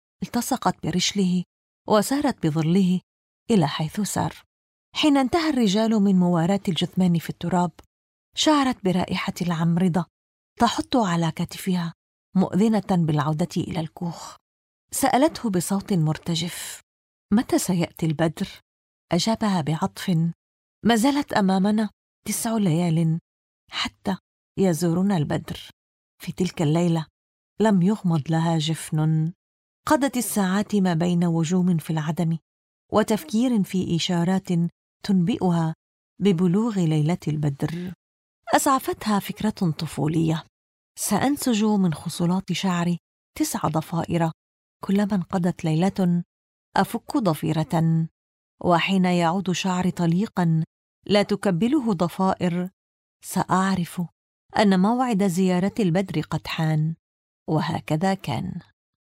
Speaker 1: التصقت برجله وسارت بظله إلى حيث سار. حين انتهى الرجال من مواراة الجثمان في التراب، شعرت برائحة العم رضا تحط على كتفها، مؤذنة بالعودة إلى الكوخ. سألته بصوت مرتجف: متى سيأتي البدر؟ أجابها بعطف: ما زالت أمامنا 9 ليال حتى يزورنا البدر. في تلك الليلة لم يغمض لها جفن. قضت الساعات ما بين وجوم في العدم وتفكير في إشارات تنبئها ببلوغ ليلة البدر. أسعفتها فكرة طفولية: سأنسج من خصلات شعري 9 ضفائر، كلما انقضت ليلة أفك ضفيرة، وحين يعود شعري طليقا لا تكبله ضفائر، سأعرف أن موعد زيارة البدر قد حان. وهكذا كان.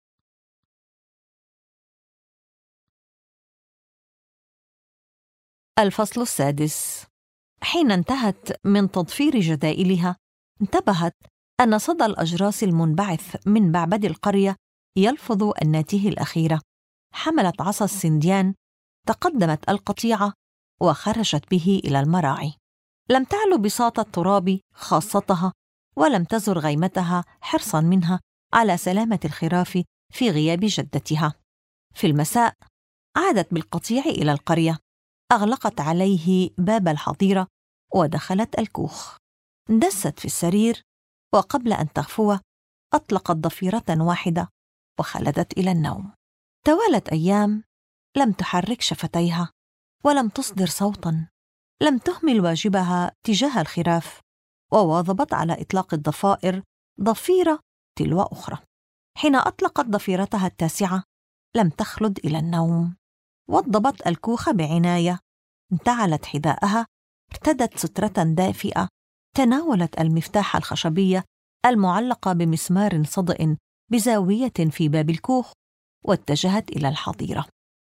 Speaker 1: الفصل السادس. حين انتهت من تضفير جدائلها، انتبهت أن صدى الأجراس المنبعث من معبد القرية يلفظ أناته الأخيرة. حملت عصا السنديان، تقدمت القطيعة وخرجت به إلى المراعي. لم تعلو بساط التراب خاصتها، ولم تزر غيمتها حرصاً منها على سلامة الخراف في غياب جدتها. في المساء عادت بالقطيع إلى القرية، أغلقت عليه باب الحظيرة ودخلت الكوخ. دست في السرير، وقبل أن تغفو أطلقت ضفيرة واحدة وخلدت إلى النوم. توالت أيام لم تحرك شفتيها ولم تصدر صوتاً. لم تهمل واجبها تجاه الخراف، وواظبت على إطلاق الضفائر ضفيرة تلو أخرى. حين أطلقت ضفيرتها التاسعة لم تخلد إلى النوم. وضبت الكوخ بعناية، انتعلت حذاءها، ارتدت سترة دافئة، تناولت المفتاح الخشبية المعلقة بمسمار صدئ بزاوية في باب الكوخ، واتجهت إلى الحظيرة.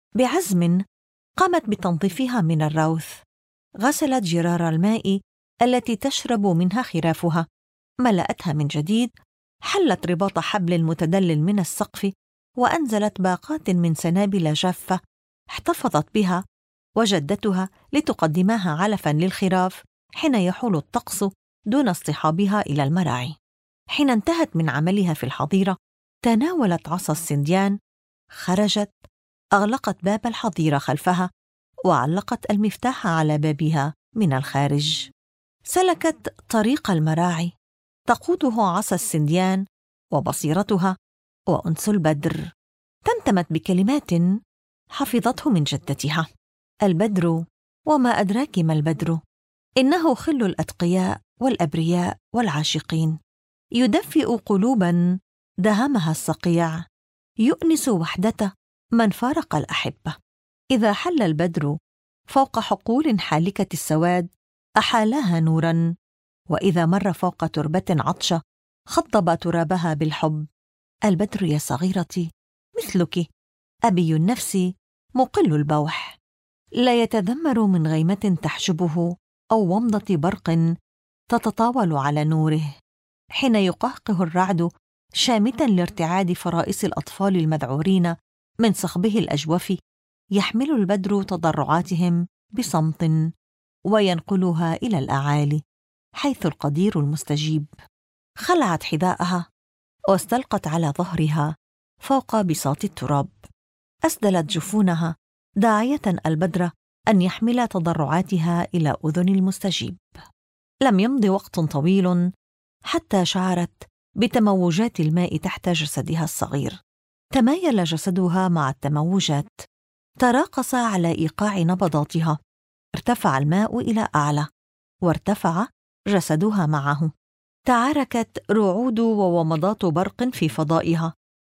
Speaker 1: بعزم قامت بتنظيفها من الروث. غسلت جرار الماء التي تشرب منها خرافها، ملأتها من جديد، حلت رباط حبل متدلل من السقف، وأنزلت باقات من سنابل جافة احتفظت بها وجدتها لتقدمها علفاً للخراف حين يحول الطقس دون اصطحابها إلى المراعي. حين انتهت من عملها في الحظيرة، تناولت عصا السنديان، خرجت، أغلقت باب الحظيرة خلفها، وعلقت المفتاح على بابها من الخارج. سلكت طريق المراعي، تقوده عصا السنديان وبصيرتها وأنس البدر. تمتمت بكلمات حفظته من جدتها: البدر، وما أدراك ما البدر، إنه خل الأتقياء والأبرياء والعاشقين، يدفئ قلوبا دهمها الصقيع، يؤنس وحدة من فارق الأحبة. إذا حل البدر فوق حقول حالكة السواد أحالاها نوراً، وإذا مر فوق تربة عطشة خضب ترابها بالحب. البدر يا صغيرتي مثلك، أبي النفس مقل البوح، لا يتذمر من غيمة تحجبه أو ومضة برق تتطاول على نوره. حين يقهقه الرعد شامتاً لارتعاد فرائس الأطفال المذعورين من صخبه الأجوف، يحمل البدر تضرعاتهم بصمت وينقلها إلى الأعالي حيث القدير المستجيب. خلعت حذاءها واستلقت على ظهرها فوق بساط التراب، أسدلت جفونها داعية البدر أن يحمل تضرعاتها إلى أذن المستجيب. لم يمض وقت طويل حتى شعرت بتموجات الماء تحت جسدها الصغير. تمايل جسدها مع التموجات، تراقص على إيقاع نبضاتها. ارتفع الماء إلى أعلى، وارتفع جسدها معه. تعاركت رعود وومضات برق في فضائها،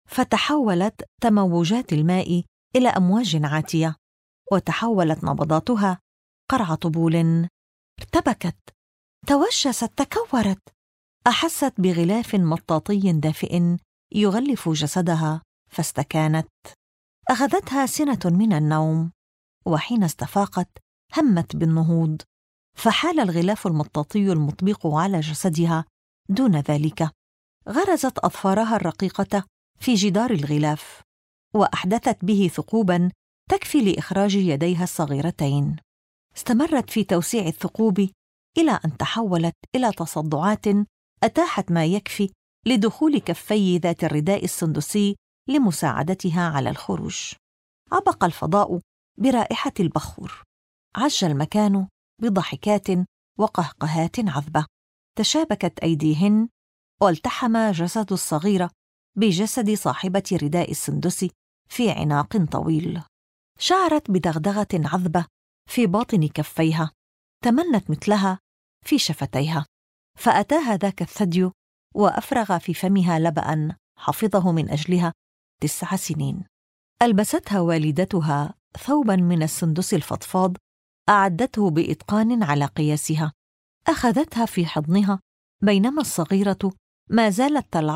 Speaker 1: فتحولت تموجات الماء إلى أمواج عاتية، وتحولت نبضاتها قرع طبول. ارتبكت، توشست، تكورت، أحست بغلاف مطاطي دافئ يغلف جسدها، فاستكانت. أخذتها سنة من النوم، وحين استفاقت همت بالنهوض، فحال الغلاف المطاطي المطبق على جسدها دون ذلك. غرزت أظفارها الرقيقة في جدار الغلاف، وأحدثت به ثقوباً تكفي لإخراج يديها الصغيرتين. استمرت في توسيع الثقوب إلى أن تحولت إلى تصدعات أتاحت ما يكفي لدخول كفي ذات الرداء السندسي لمساعدتها على الخروج. عبق الفضاء برائحة البخور، عج المكان بضحكات وقهقهات عذبة. تشابكت أيديهن، والتحم جسد الصغيرة بجسد صاحبة رداء السندس في عناق طويل. شعرت بدغدغة عذبة في باطن كفيها، تمنت مثلها في شفتيها، فأتاها ذاك الثدي وأفرغ في فمها لبأ حفظه من أجلها 9 سنين. ألبستها والدتها ثوبا من السندس الفضفاض، أعدته بإتقان على قياسها. أخذتها في حضنها بينما الصغيرة ما زالت تلعق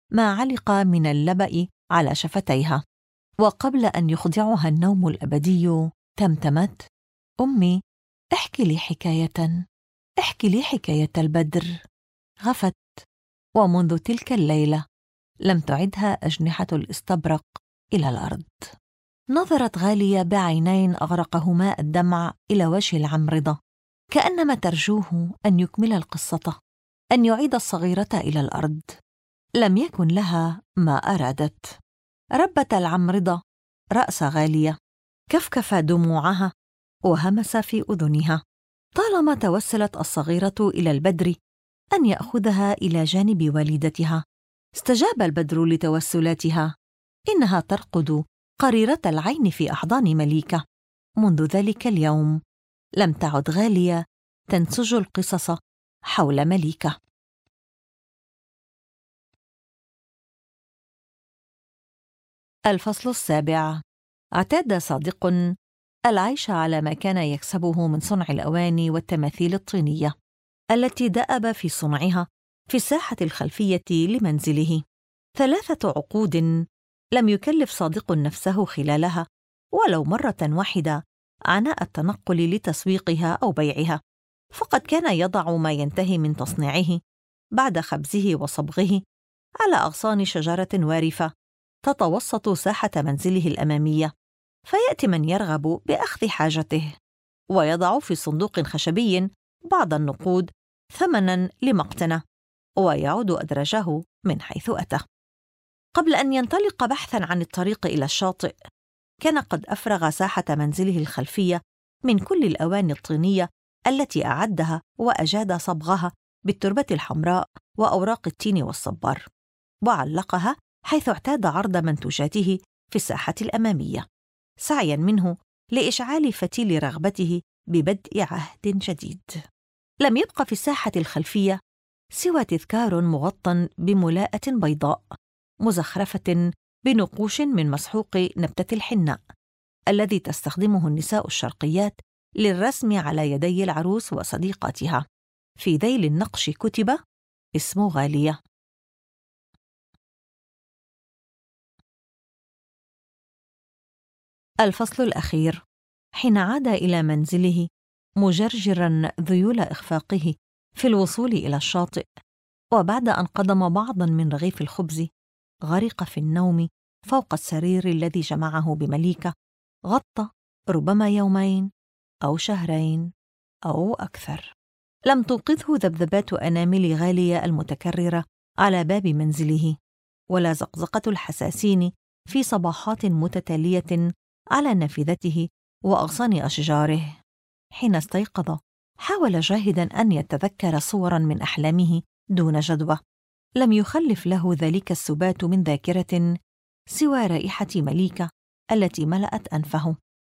Speaker 1: ما علق من اللبأ على شفتيها. وقبل أن يخضعها النوم الأبدي تمتمت: أمي، احكي لي حكاية، احكي لي حكاية البدر. غفت، ومنذ تلك الليلة لم تعدها أجنحة الاستبرق إلى الأرض. نظرت غالية بعينين أغرقهما الدمع إلى وجه العمرضة، كأنما ترجوه أن يكمل القصة، أن يعيد الصغيرة إلى الأرض. لم يكن لها ما أرادت. ربت العمرضة رأس غالية، كفكف دموعها وهمس في أذنها. طالما توسلت الصغيرة إلى البدر أن يأخذها إلى جانب والدتها، استجاب البدر لتوسلاتها. إنها ترقد قريرة العين في أحضان مليكة. منذ ذلك اليوم لم تعد غالية تنسج القصص حول مليكة. الفصل 7. اعتاد صادق العيش على ما كان يكسبه من صنع الأواني والتماثيل الطينية التي دأب في صنعها في الساحة الخلفية لمنزله. 3 عقود لم يكلف صادق نفسه خلالها ولو مرة واحدة عناء التنقل لتسويقها أو بيعها، فقد كان يضع ما ينتهي من تصنيعه بعد خبزه وصبغه على أغصان شجرة وارفة تتوسط ساحة منزله الأمامية، فيأتي من يرغب بأخذ حاجته ويضع في صندوق خشبي بعض النقود ثمناً لمقتنة، ويعود أدرجه من حيث أتى. قبل أن ينطلق بحثاً عن الطريق إلى الشاطئ، كان قد أفرغ ساحة منزله الخلفية من كل الأواني الطينية التي أعدها وأجاد صبغها بالتربة الحمراء وأوراق التين والصبار، وعلقها حيث اعتاد عرض منتوجاته في الساحة الأمامية، سعياً منه لإشعال فتيل رغبته ببدء عهد جديد. لم يبق في الساحة الخلفية سوى تذكار مغطى بملاءة بيضاء مزخرفة بنقوش من مسحوق نبتة الحناء الذي تستخدمه النساء الشرقيات للرسم على يدي العروس وصديقاتها. في ذيل النقش كتب اسم غالية. الفصل الأخير. حين عاد إلى منزله مجرجراً ذيول إخفاقه في الوصول إلى الشاطئ، وبعد أن قضم بعضاً من رغيف الخبز، غرق في النوم فوق السرير الذي جمعه بمليكة، غطى ربما 2 أو 2 أو أكثر. لم توقظه ذبذبات أنامل غالية المتكررة على باب منزله، ولا زقزقة الحساسين في صباحات متتالية على نافذته وأغصان أشجاره. حين استيقظ حاول جاهداً أن يتذكر صوراً من أحلامه دون جدوى. لم يخلف له ذلك السبات من ذاكرة سوى رائحة مليكة التي ملأت أنفه،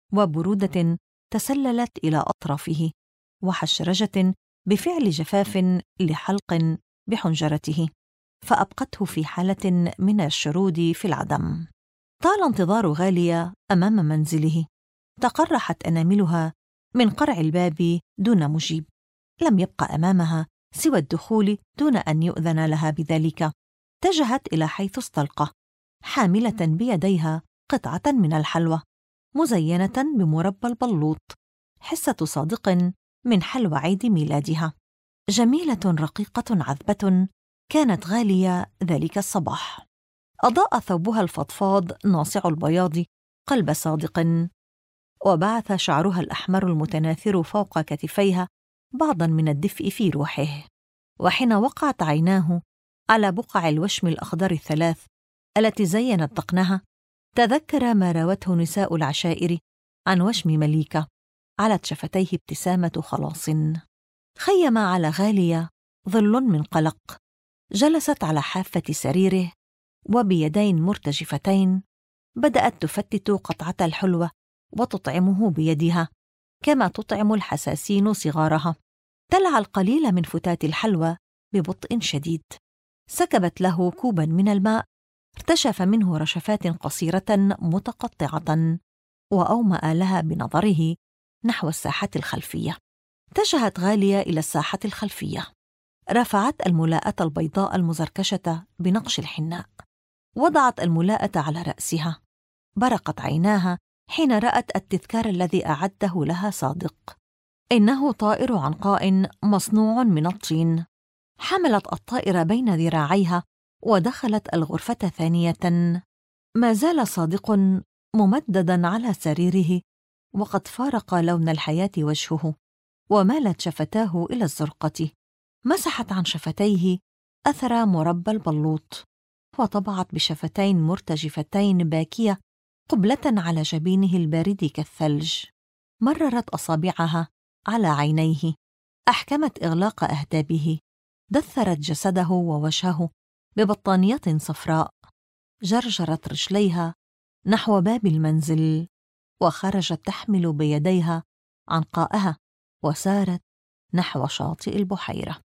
Speaker 1: وبرودة تسللت إلى أطرافه، وحشرجة بفعل جفاف لحلق بحنجرته، فأبقته في حالة من الشرود في العدم. طال انتظار غالية أمام منزله، تقرحت أناملها من قرع الباب دون مجيب. لم يبق أمامها سوى الدخول دون أن يؤذن لها بذلك. اتجهت إلى حيث استلقى، حاملة بيديها قطعة من الحلوى مزينة بمربى البلوط، حصة صادق من حلوى عيد ميلادها. جميلة رقيقة عذبة كانت غالية ذلك الصباح. أضاء ثوبها الفضفاض ناصع البياض قلب صادق، وبعث شعرها الأحمر المتناثر فوق كتفيها بعضاً من الدفء في روحه. وحين وقعت عيناه على بقع الوشم الأخضر 3 التي زينت ذقنها، تذكر ما راوته نساء العشائر عن وشم مليكة. علت شفتيه ابتسامة خلاص. خيم على غالية ظل من قلق. جلست على حافة سريره، وبيدين مرتجفتين بدأت تفتت قطعة الحلوى وتطعمه بيدها كما تطعم الحساسين صغارها. تلع القليل من فتات الحلوى ببطء شديد. سكبت له كوباً من الماء، ارتشف منه رشفات قصيرة متقطعة، وأومأ لها بنظره نحو الساحة الخلفية. اتجهت غالية إلى الساحة الخلفية. رفعت الملاءة البيضاء المزركشة بنقش الحناء، وضعت الملاءة على رأسها. برقت عيناها حين رأت التذكار الذي أعده لها صادق. إنه طائر عنقاء مصنوع من الطين. حملت الطائر بين ذراعيها ودخلت الغرفة ثانية. ما زال صادق ممدداً على سريره، وقد فارق لون الحياة وجهه، ومالت شفتاه إلى الزرقة. مسحت عن شفتيه أثر مربى البلوط، وطبعت بشفتين مرتجفتين باكية قبلة على جبينه البارد كالثلج. مررت أصابعها على عينيه، أحكمت إغلاق أهدابه، دثرت جسده ووجهه ببطانية صفراء، جرجرت رجليها نحو باب المنزل، وخرجت تحمل بيديها عنقاءها، وسارت نحو شاطئ البحيرة.